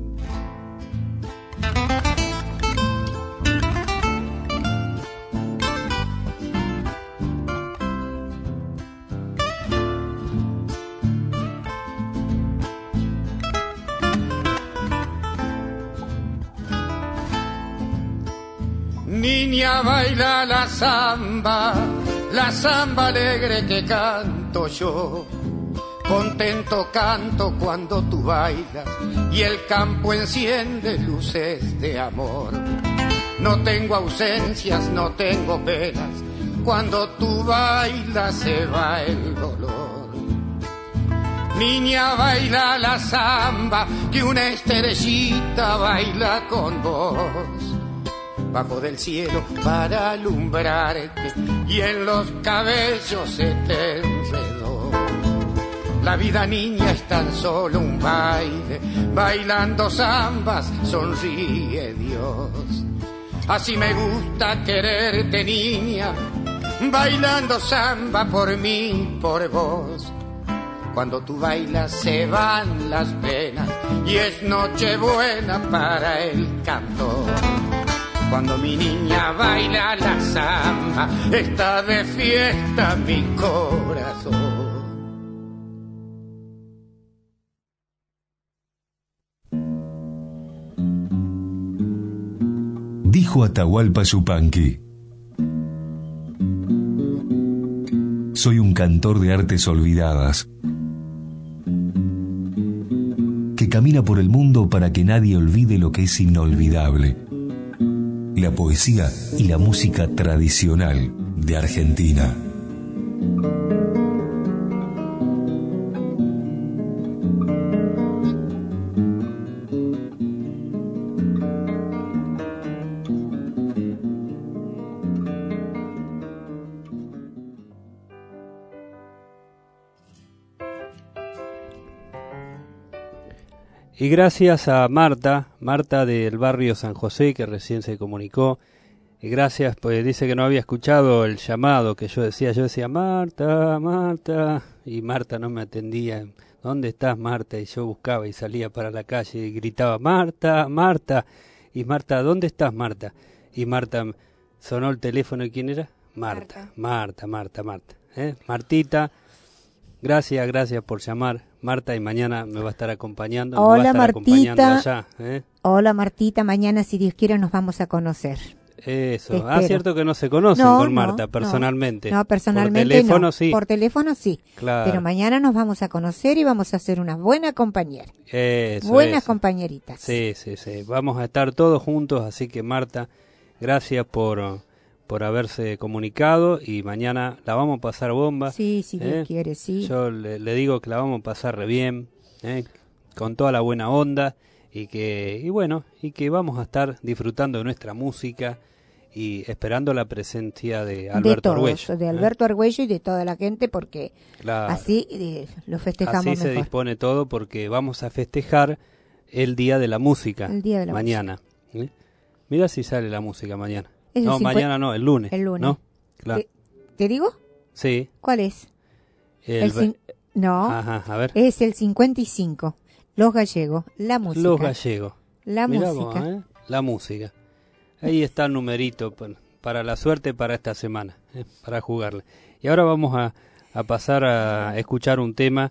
[SPEAKER 6] Niña, baila la samba, la samba alegre que canto yo. Contento canto cuando tú bailas y el campo enciende luces de amor. No tengo ausencias, no tengo penas, cuando tú bailas se va el dolor. Niña, baila la samba, que una estrellita baila con vos. Bajo del cielo para alumbrarte y en los cabellos se te enredó. La vida, niña, es tan solo un baile, bailando zambas sonríe Dios. Así me gusta quererte, niña, bailando samba por mí, por vos. Cuando tú bailas se van las penas y es noche buena para el cantor. Cuando mi niña baila la samba, está de fiesta mi corazón.
[SPEAKER 1] Dijo Atahualpa Yupanqui: soy un cantor de artes olvidadas, que camina por el mundo para que nadie olvide lo que es inolvidable, la poesía y la música tradicional de Argentina.
[SPEAKER 2] Y gracias a Marta, Marta del barrio San José, que recién se comunicó. Y gracias, pues dice que no había escuchado el llamado que yo decía. Yo decía, Marta, Marta, y Marta no me atendía. ¿Dónde estás, Marta? Y yo buscaba y salía para la calle y gritaba, Marta, Marta. Y Marta, ¿dónde estás, Marta? Y Marta, sonó el teléfono, ¿y quién era? Marta, Marta, Marta, Marta. ¿Eh? Martita, gracias, gracias por llamar. Marta, y mañana me va a estar acompañando.
[SPEAKER 4] Hola,
[SPEAKER 2] me va a estar
[SPEAKER 4] Martita.
[SPEAKER 2] acompañando allá, ¿eh? Hola,
[SPEAKER 4] Martita. Mañana, si Dios quiere, nos vamos a conocer.
[SPEAKER 2] Eso. Ah, cierto que no se conocen
[SPEAKER 4] no,
[SPEAKER 2] con
[SPEAKER 4] no,
[SPEAKER 2] Marta personalmente.
[SPEAKER 4] No, no personalmente
[SPEAKER 2] Por teléfono
[SPEAKER 4] no.
[SPEAKER 2] sí.
[SPEAKER 4] Por teléfono sí.
[SPEAKER 2] Claro.
[SPEAKER 4] Pero mañana nos vamos a conocer y vamos a hacer una buena compañera.
[SPEAKER 2] Eso,
[SPEAKER 4] Buenas
[SPEAKER 2] eso.
[SPEAKER 4] compañeritas.
[SPEAKER 2] Sí, sí, sí. Vamos a estar todos juntos, así que Marta, gracias por... por haberse comunicado, y mañana la vamos a pasar bomba.
[SPEAKER 4] Sí, si Dios
[SPEAKER 2] ¿eh?
[SPEAKER 4] quiere, sí.
[SPEAKER 2] Yo le, le digo que la vamos a pasar re bien, ¿eh? con toda la buena onda, y que y bueno, y que vamos a estar disfrutando de nuestra música y esperando la presencia de Alberto
[SPEAKER 4] de todos,
[SPEAKER 2] Argüello.
[SPEAKER 4] De Alberto ¿eh? Argüello y de toda la gente, porque
[SPEAKER 2] claro.
[SPEAKER 4] así eh, lo festejamos
[SPEAKER 2] Así se
[SPEAKER 4] mejor.
[SPEAKER 2] dispone todo, porque vamos a festejar el Día de la Música
[SPEAKER 4] el día de la
[SPEAKER 2] mañana.
[SPEAKER 4] música.
[SPEAKER 2] ¿eh? Mira si sale la música mañana.
[SPEAKER 4] Es
[SPEAKER 2] No,
[SPEAKER 4] el
[SPEAKER 2] mañana no, el lunes.
[SPEAKER 4] El lunes.
[SPEAKER 2] ¿No? Claro.
[SPEAKER 4] ¿Te, ¿Te digo?
[SPEAKER 2] Sí.
[SPEAKER 4] ¿Cuál es?
[SPEAKER 2] El,
[SPEAKER 4] el cin... No,
[SPEAKER 2] Ajá, a ver.
[SPEAKER 4] es el cincuenta y cinco. Los Gallegos, la música.
[SPEAKER 2] Los Gallegos.
[SPEAKER 4] La
[SPEAKER 2] Mirá
[SPEAKER 4] música.
[SPEAKER 2] vos, ¿eh? La música. Ahí está el numerito para la suerte para esta semana, ¿eh? Para jugarle. Y ahora vamos a, a pasar a escuchar un tema,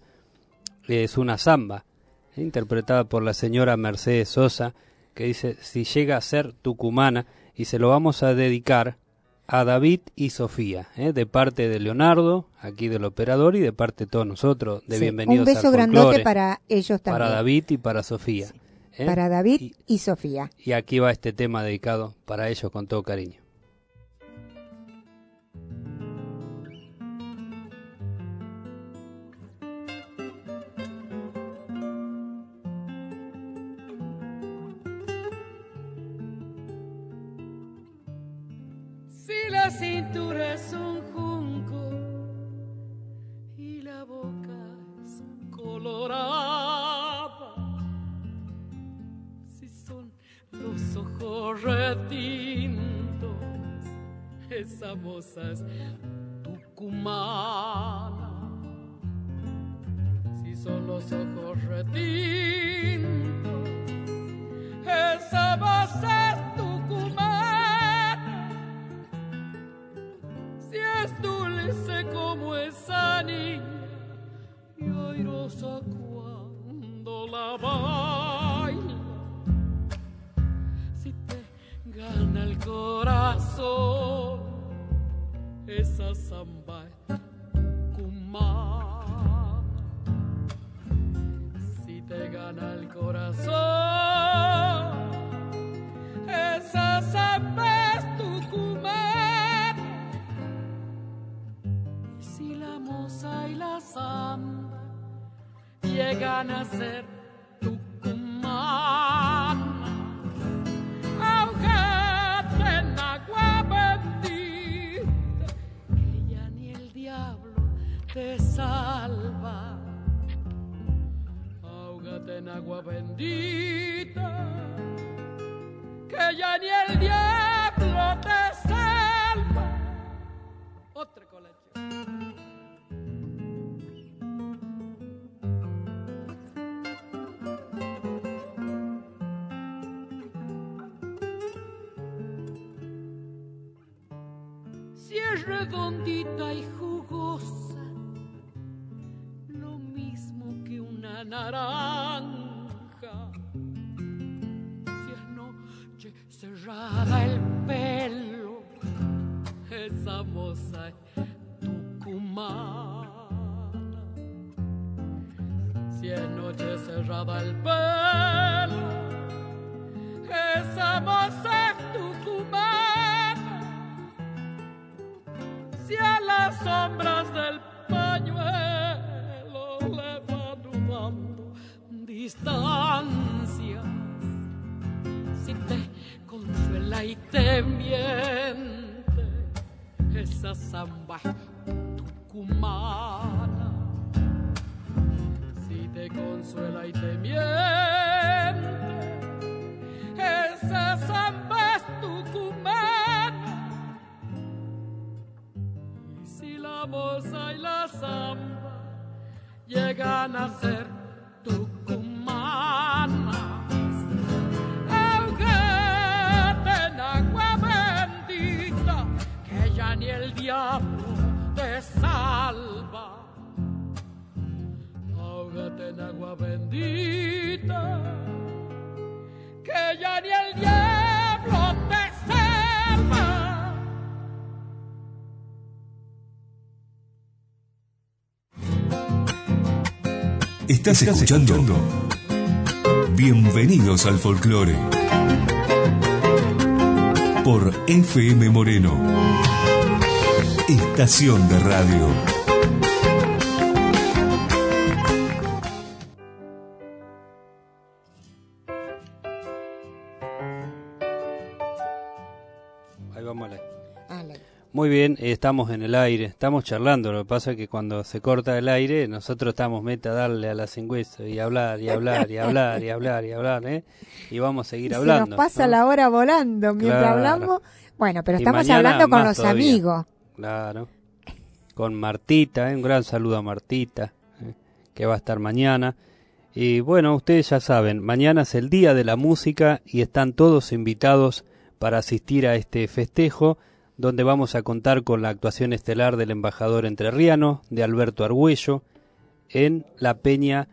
[SPEAKER 2] es una samba, ¿eh? interpretada por la señora Mercedes Sosa, que dice, si llega a ser tucumana, y se lo vamos a dedicar a David y Sofía, ¿eh? de parte de Leonardo, aquí del operador, y de parte de todos nosotros, de
[SPEAKER 4] sí,
[SPEAKER 2] Bienvenidos
[SPEAKER 4] un beso
[SPEAKER 2] al
[SPEAKER 4] grandote
[SPEAKER 2] Folclore,
[SPEAKER 4] para ellos también.
[SPEAKER 2] Para David y para Sofía.
[SPEAKER 4] Sí.
[SPEAKER 2] ¿eh?
[SPEAKER 4] Para David
[SPEAKER 2] y,
[SPEAKER 4] y Sofía.
[SPEAKER 2] Y aquí va este tema dedicado para ellos con todo cariño.
[SPEAKER 5] Si la cintura es un junco y la boca es colorada, si son los ojos retintos, esa moza es tucumana. Si son los ojos retintos, esa moza es tucumana. Si es dulce como esa niña y airosa cuando la baila, si te gana el corazón esa samba tucumana, si te gana el corazón esa samba es tucumana. Si la moza y la samba llegan a ser tucumana, ahogate en agua bendita, que ya ni el diablo te salva. Ahógate en agua bendita, que ya ni el diablo te salva. Otra colación. Si es redondita y jugosa, lo mismo que una naranja. Si es noche cerrada el pelo, esa moza es tucumana. Si es noche cerrada el pelo, esa moza es tucumana. Si a las sombras del pañuelo le van dando distancias, si te consuela y te miente, esa samba tucumana. Si te consuela y te miente, esa samba es tucumana. Y si la moza y la samba llegan a ser tucumanas, ahógate en agua bendita, que ya ni el diablo te salva. Ahógate en agua bendita, que ya ni el diablo te salva.
[SPEAKER 1] Estás escuchando Bienvenidos al Folclore por F M Moreno, estación de radio.
[SPEAKER 2] Ahí vamos a la... Muy bien, estamos en el aire, estamos charlando. Lo que pasa es que cuando se corta el aire, nosotros estamos meta a darle a la cingüesa y hablar, y hablar, y hablar, y hablar, y hablar, ¿eh? Y vamos a seguir hablando.
[SPEAKER 4] Se nos pasa, ¿no?, la hora volando mientras
[SPEAKER 2] claro.
[SPEAKER 4] hablando. Bueno, pero
[SPEAKER 2] Y
[SPEAKER 4] estamos
[SPEAKER 2] mañana
[SPEAKER 4] hablando con
[SPEAKER 2] más
[SPEAKER 4] los
[SPEAKER 2] todavía.
[SPEAKER 4] amigos.
[SPEAKER 2] Claro. Con Martita, ¿eh? Un gran saludo a Martita, ¿eh? que va a estar mañana. Y bueno, ustedes ya saben, mañana es el Día de la Música y están todos invitados para asistir a este festejo, donde vamos a contar con la actuación estelar del embajador entrerriano, de Alberto Argüello, en la peña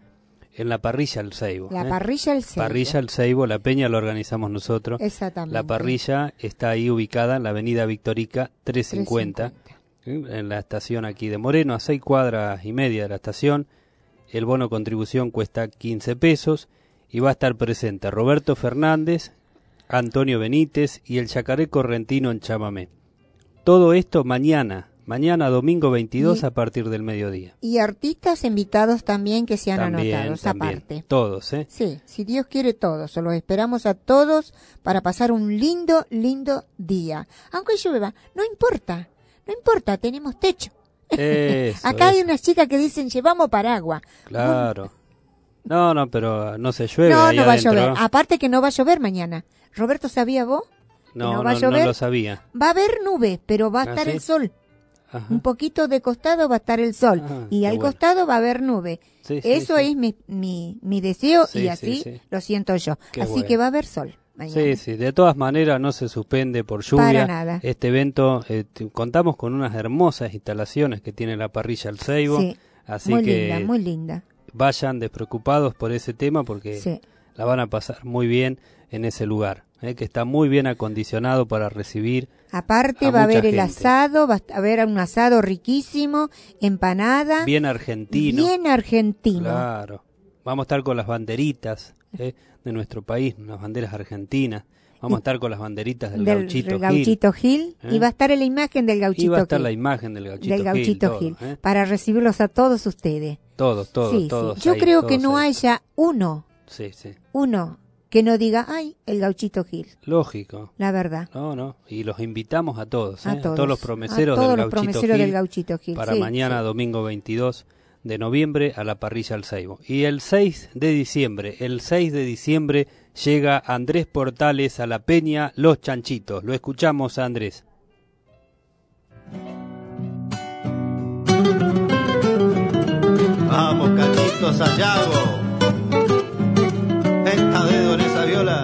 [SPEAKER 2] en la parrilla El Ceibo.
[SPEAKER 4] La
[SPEAKER 2] ¿eh?
[SPEAKER 4] parrilla El Ceibo.
[SPEAKER 2] Parrilla El Ceibo, la peña la organizamos nosotros.
[SPEAKER 4] Exactamente.
[SPEAKER 2] La parrilla está ahí ubicada en la avenida Victorica trescientos cincuenta, ¿eh? En la estación aquí de Moreno, a seis cuadras y media de la estación. El bono contribución cuesta quince pesos y va a estar presente Roberto Fernández, Antonio Benítez y el Chacaré Correntino en chamamé. Todo esto mañana. Mañana, domingo veintidós, y, a partir del mediodía.
[SPEAKER 4] Y artistas invitados también que se han
[SPEAKER 2] también,
[SPEAKER 4] anotado,
[SPEAKER 2] también.
[SPEAKER 4] aparte.
[SPEAKER 2] Todos, ¿eh?
[SPEAKER 4] Sí, si Dios quiere todos. Los esperamos a todos para pasar un lindo, lindo día. Aunque llueva, no importa, no importa, tenemos techo.
[SPEAKER 2] Eso,
[SPEAKER 4] Acá
[SPEAKER 2] eso.
[SPEAKER 4] hay unas chicas que dicen, llevamos paraguas.
[SPEAKER 2] Claro. No, no, pero no se llueve.
[SPEAKER 4] No,
[SPEAKER 2] ahí
[SPEAKER 4] no va
[SPEAKER 2] adentro.
[SPEAKER 4] a llover. Aparte que no va a llover mañana. Roberto, ¿sabía vos?
[SPEAKER 2] No,
[SPEAKER 4] no,
[SPEAKER 2] no,
[SPEAKER 4] va a llover.
[SPEAKER 2] no lo sabía.
[SPEAKER 4] Va a haber nube, pero va a
[SPEAKER 2] ¿Ah,
[SPEAKER 4] estar
[SPEAKER 2] sí?
[SPEAKER 4] el sol.
[SPEAKER 2] Ajá.
[SPEAKER 4] Un poquito de costado va a estar el sol.
[SPEAKER 2] Ah,
[SPEAKER 4] y al
[SPEAKER 2] bueno.
[SPEAKER 4] costado va a haber nube.
[SPEAKER 2] Sí, sí,
[SPEAKER 4] Eso
[SPEAKER 2] sí.
[SPEAKER 4] es mi, mi, mi deseo
[SPEAKER 2] Sí,
[SPEAKER 4] y así
[SPEAKER 2] sí, sí.
[SPEAKER 4] lo siento yo.
[SPEAKER 2] Qué
[SPEAKER 4] así
[SPEAKER 2] bueno.
[SPEAKER 4] que va a haber sol mañana.
[SPEAKER 2] Sí, sí, de todas maneras no se suspende por lluvia.
[SPEAKER 4] Para nada.
[SPEAKER 2] Este evento, eh, t- contamos con unas hermosas instalaciones que tiene la parrilla El Ceibo.
[SPEAKER 4] Sí,
[SPEAKER 2] así
[SPEAKER 4] muy
[SPEAKER 2] que
[SPEAKER 4] linda, muy linda.
[SPEAKER 2] vayan despreocupados por ese tema porque
[SPEAKER 4] Sí.
[SPEAKER 2] la van a pasar muy bien en ese lugar, eh, que está muy bien acondicionado para recibir.
[SPEAKER 4] Aparte
[SPEAKER 2] a
[SPEAKER 4] va a
[SPEAKER 2] mucha
[SPEAKER 4] haber el
[SPEAKER 2] gente.
[SPEAKER 4] asado, va a haber un asado riquísimo, empanada.
[SPEAKER 2] Bien argentino.
[SPEAKER 4] Bien argentino.
[SPEAKER 2] Claro. Vamos a estar con las banderitas eh, de nuestro país, las banderas argentinas. Vamos a estar con las banderitas del,
[SPEAKER 4] del
[SPEAKER 2] Gauchito
[SPEAKER 4] del Gauchito Gil,
[SPEAKER 2] Gil,
[SPEAKER 4] y
[SPEAKER 2] ¿eh?
[SPEAKER 4] va a estar en la imagen del Gauchito
[SPEAKER 2] Y va a estar
[SPEAKER 4] Gil.
[SPEAKER 2] la imagen del Gauchito,
[SPEAKER 4] del Gauchito
[SPEAKER 2] Gil,
[SPEAKER 4] Gil,
[SPEAKER 2] todo, ¿eh?
[SPEAKER 4] para recibirlos a todos ustedes.
[SPEAKER 2] Todos, todos,
[SPEAKER 4] Sí, sí.
[SPEAKER 2] todos.
[SPEAKER 4] Yo
[SPEAKER 2] ahí,
[SPEAKER 4] creo que
[SPEAKER 2] todos
[SPEAKER 4] no
[SPEAKER 2] ahí.
[SPEAKER 4] haya uno,
[SPEAKER 2] Sí, sí.
[SPEAKER 4] uno que no diga, ay, el Gauchito Gil.
[SPEAKER 2] Lógico.
[SPEAKER 4] La verdad.
[SPEAKER 2] No, no. Y los invitamos a todos, ¿eh?
[SPEAKER 4] A todos.
[SPEAKER 2] a todos los promeseros,
[SPEAKER 4] A todos
[SPEAKER 2] del,
[SPEAKER 4] los
[SPEAKER 2] Gauchito
[SPEAKER 4] promeseros
[SPEAKER 2] Gil,
[SPEAKER 4] del Gauchito Gil,
[SPEAKER 2] para
[SPEAKER 4] sí,
[SPEAKER 2] mañana,
[SPEAKER 4] sí.
[SPEAKER 2] domingo veintidós de noviembre, a la parrilla El Ceibo. Y el seis de diciembre, el seis de diciembre llega Andrés Portales a la peña Los Chanchitos. Lo escuchamos a Andrés.
[SPEAKER 6] Vamos, cachitos, Sayago. Esta dedo en esa viola.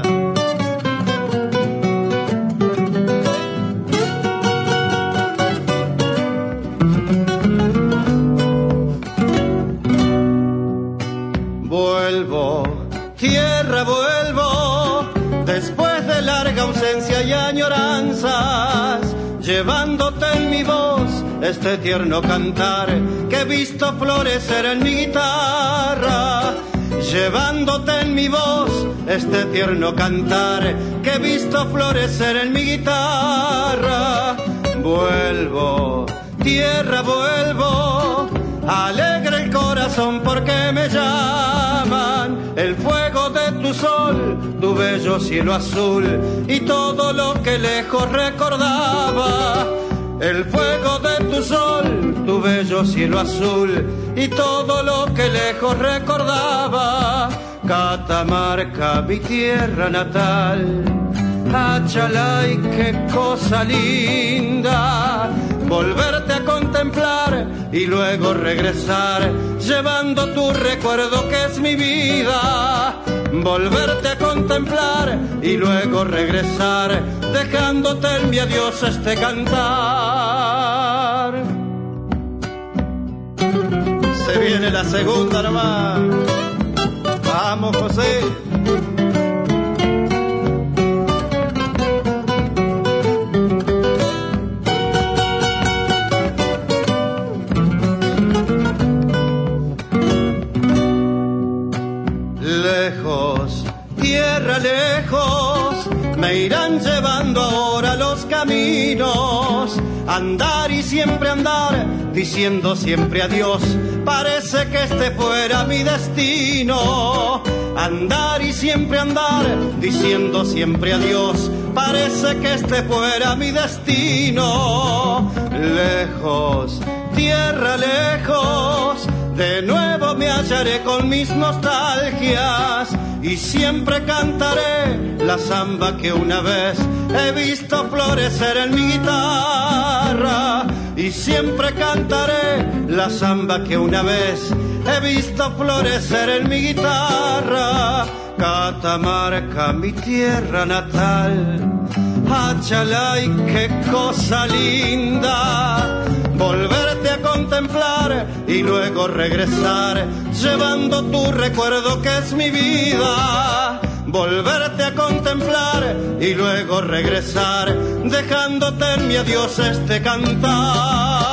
[SPEAKER 6] Vuelvo, tierra, vuelvo, después de larga ausencia y añoranzas, llevándote en mi voz este tierno cantar que he visto florecer en mi guitarra. Llevándote en mi voz este tierno cantar que he visto florecer en mi guitarra. Vuelvo, tierra, vuelvo, alegre el corazón porque me llaman el fuego de tu sol, tu bello cielo azul y todo lo que lejos recordaba. El fuego de tu sol, tu bello cielo azul y todo lo que lejos recordaba. Catamarca, mi tierra natal, Achalay, qué cosa linda, volverte a contemplar y luego regresar, llevando tu recuerdo que es mi vida. Volverte a contemplar y luego regresar, dejándote en mi adiós este cantar. Se viene la segunda nomás. Vamos, José. Lejos, tierra lejos, me irán llevando ahora los caminos. Andar y siempre andar, diciendo siempre adiós, parece que este fuera mi destino. Andar y siempre andar, diciendo siempre adiós, parece que este fuera mi destino. Lejos, tierra lejos, de nuevo me hallaré con mis nostalgias y siempre cantaré la samba que una vez he visto florecer en mi guitarra. Y siempre cantaré la samba que una vez he visto florecer en mi guitarra. Catamarca, mi tierra natal, Achalay, qué cosa linda, volverte a
[SPEAKER 16] contemplar y luego regresar, llevando tu recuerdo que es mi vida. Volverte a contemplar y luego regresar, dejándote en mi adiós este cantar.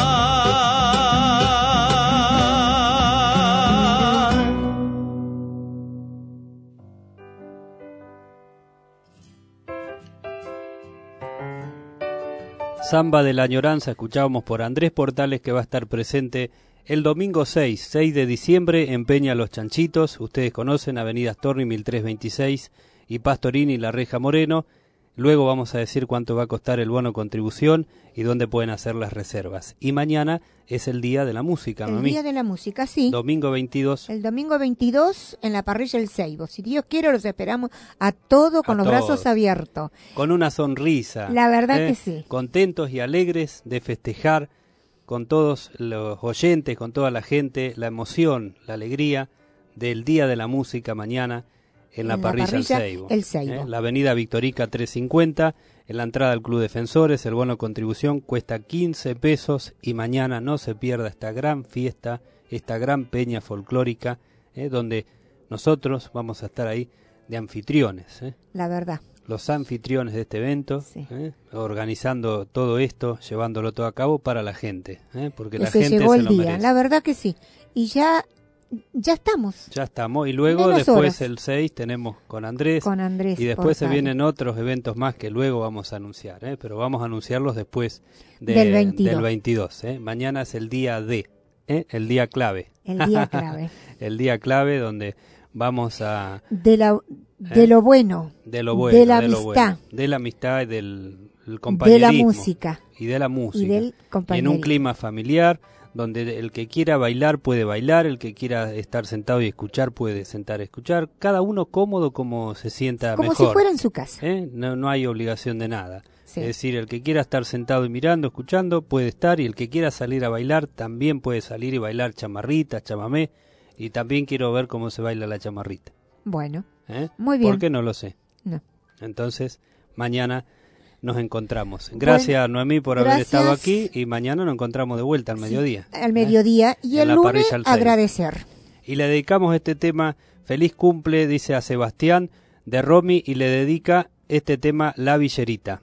[SPEAKER 2] Samba de la Añoranza escuchábamos por Andrés Portales, que va a estar presente el domingo seis, seis de diciembre en Peña Los Chanchitos. Ustedes conocen Avenida Storni mil trescientos veintiséis y Pastorini La Reja Moreno. Luego vamos a decir cuánto va a costar el bono contribución y dónde pueden hacer las reservas. Y mañana es el Día de la Música,
[SPEAKER 4] El
[SPEAKER 2] mami.
[SPEAKER 4] Día de la Música, sí.
[SPEAKER 2] Domingo veintidós.
[SPEAKER 4] El domingo veintidós en la parrilla El Ceibo. Si Dios quiere, los esperamos a todos con
[SPEAKER 2] A
[SPEAKER 4] los
[SPEAKER 2] todos.
[SPEAKER 4] brazos abiertos.
[SPEAKER 2] Con una sonrisa.
[SPEAKER 4] La verdad
[SPEAKER 2] ¿eh?
[SPEAKER 4] que sí.
[SPEAKER 2] Contentos y alegres de festejar con todos los oyentes, con toda la gente, la emoción, la alegría del Día de la Música mañana en la
[SPEAKER 4] En la
[SPEAKER 2] parrilla,
[SPEAKER 4] parrilla
[SPEAKER 2] El Ceibo.
[SPEAKER 4] El Ceibo.
[SPEAKER 2] ¿eh? La avenida Victorica trescientos cincuenta, en la entrada al Club Defensores. El bono contribución cuesta quince pesos y mañana no se pierda esta gran fiesta, esta gran peña folclórica, ¿eh? donde nosotros vamos a estar ahí de anfitriones. ¿eh?
[SPEAKER 4] La verdad.
[SPEAKER 2] Los anfitriones de este evento, sí. ¿eh? organizando todo esto, llevándolo todo a cabo para la gente, ¿eh? porque
[SPEAKER 4] Que
[SPEAKER 2] la
[SPEAKER 4] se
[SPEAKER 2] gente
[SPEAKER 4] llegó
[SPEAKER 2] se
[SPEAKER 4] el
[SPEAKER 2] lo
[SPEAKER 4] día,
[SPEAKER 2] merece.
[SPEAKER 4] la verdad que sí. Y ya, ya estamos.
[SPEAKER 2] Ya estamos, y luego
[SPEAKER 4] Menos
[SPEAKER 2] después
[SPEAKER 4] horas.
[SPEAKER 2] el seis tenemos con Andrés,
[SPEAKER 4] Con Andrés
[SPEAKER 2] y después se
[SPEAKER 4] Portales.
[SPEAKER 2] vienen otros eventos más que luego vamos a anunciar, ¿eh? pero vamos a anunciarlos después de-
[SPEAKER 4] Del veintidós.
[SPEAKER 2] del veintidós, ¿eh? Mañana es el día D, ¿eh? el día clave.
[SPEAKER 4] El día clave.
[SPEAKER 2] El día clave donde vamos a...
[SPEAKER 4] De, la, de
[SPEAKER 2] ¿Eh?
[SPEAKER 4] lo bueno.
[SPEAKER 2] De lo bueno,
[SPEAKER 4] de la
[SPEAKER 2] de lo
[SPEAKER 4] amistad.
[SPEAKER 2] bueno, de la amistad y del el
[SPEAKER 4] De
[SPEAKER 2] compañerismo.
[SPEAKER 4] la música.
[SPEAKER 2] Y de la música.
[SPEAKER 4] Y del
[SPEAKER 2] Y en un
[SPEAKER 4] compañerismo.
[SPEAKER 2] clima familiar, donde el que quiera bailar puede bailar, el que quiera estar sentado y escuchar puede sentar a escuchar, cada uno cómodo como se sienta
[SPEAKER 4] Como
[SPEAKER 2] mejor.
[SPEAKER 4] si fuera en su casa.
[SPEAKER 2] ¿Eh? No, no hay obligación de nada.
[SPEAKER 4] Sí.
[SPEAKER 2] Es decir, el que quiera estar sentado y mirando, escuchando, puede estar, y el que quiera salir a bailar, también puede salir y bailar chamarrita, chamamé, y también quiero ver cómo se baila la chamarrita.
[SPEAKER 4] Bueno,
[SPEAKER 2] ¿Eh?
[SPEAKER 4] muy bien.
[SPEAKER 2] ¿Por qué no lo sé?
[SPEAKER 4] No.
[SPEAKER 2] Entonces, mañana nos encontramos. Gracias,
[SPEAKER 4] Bueno,
[SPEAKER 2] Noemí, por haber
[SPEAKER 4] gracias.
[SPEAKER 2] estado aquí, y mañana nos encontramos de vuelta al mediodía.
[SPEAKER 4] al mediodía. Y
[SPEAKER 2] En
[SPEAKER 4] el
[SPEAKER 2] la
[SPEAKER 4] lunes
[SPEAKER 2] parrilla El Ceibo.
[SPEAKER 4] agradecer.
[SPEAKER 2] Y le dedicamos este tema, Feliz Cumple, dice a Sebastián de Romy, y le dedica este tema La Villerita.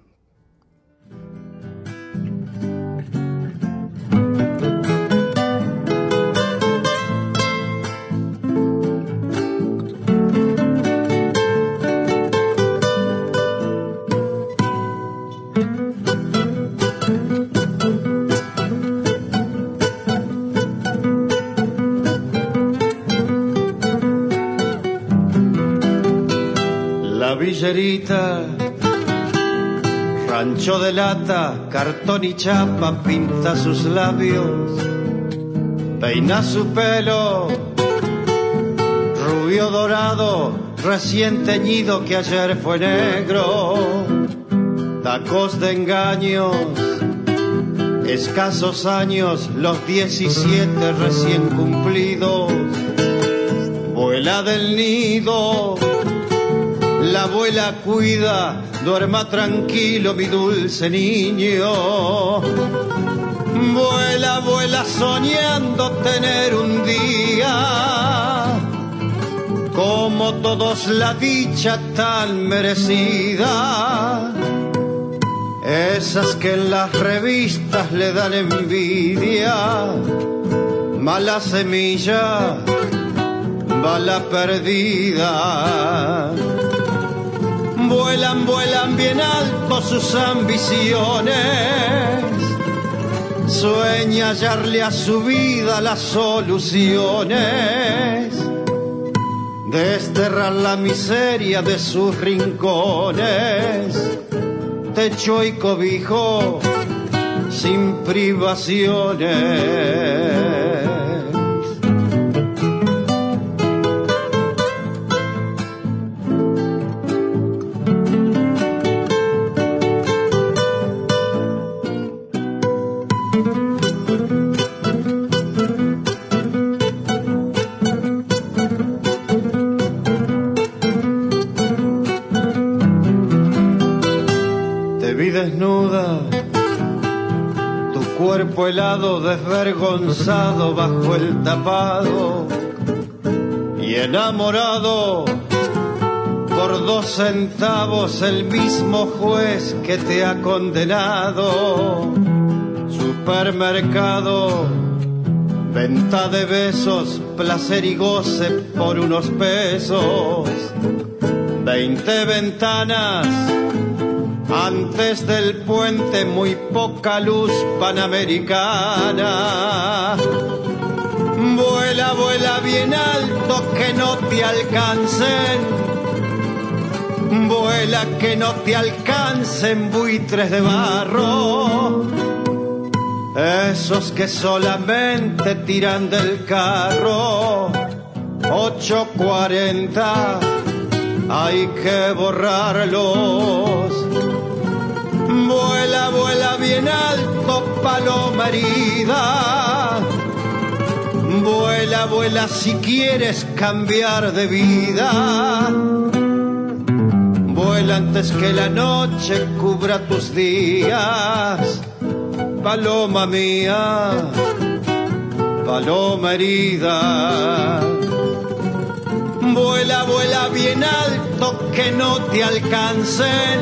[SPEAKER 16] La Villerita, rancho de lata, cartón y chapa, pinta sus labios, peina su pelo, rubio dorado, recién teñido que ayer fue negro, tacos de engaños, escasos años, los diecisiete recién cumplidos, vuela del nido. La abuela cuida, duerma tranquilo mi dulce niño. Vuela, vuela soñando tener un día como todos la dicha tan merecida. Esas que en las revistas le dan envidia, mala semilla, bala perdida. Vuelan, vuelan bien alto sus ambiciones, sueña hallarle a su vida las soluciones, desterrar la miseria de sus rincones, techo y cobijo sin privaciones. helado desvergonzado bajo el tapado y enamorado por dos centavos el mismo juez que te ha condenado. Supermercado, venta de besos, placer y goce por unos pesos. Veinte ventanas, antes del puente muy poca luz panamericana. Vuela, vuela bien alto que no te alcancen. Vuela que no te alcancen buitres de barro, esos que solamente tiran del carro. Ocho cuarenta, hay que borrarlos. Vuela, vuela bien alto, paloma herida. Vuela, vuela si quieres cambiar de vida. Vuela antes que la noche cubra tus días. Paloma mía, paloma herida. Vuela, vuela bien alto que no te alcancen.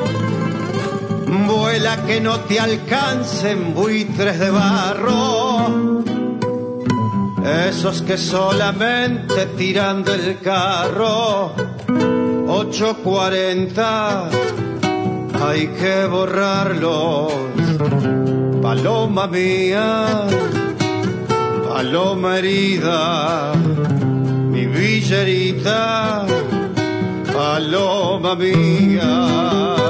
[SPEAKER 16] Vuela que no te alcancen buitres de barro, esos que solamente tiran del carro. Ocho cuarenta, hay que borrarlos. Paloma mía, paloma herida, mi villerita, paloma mía.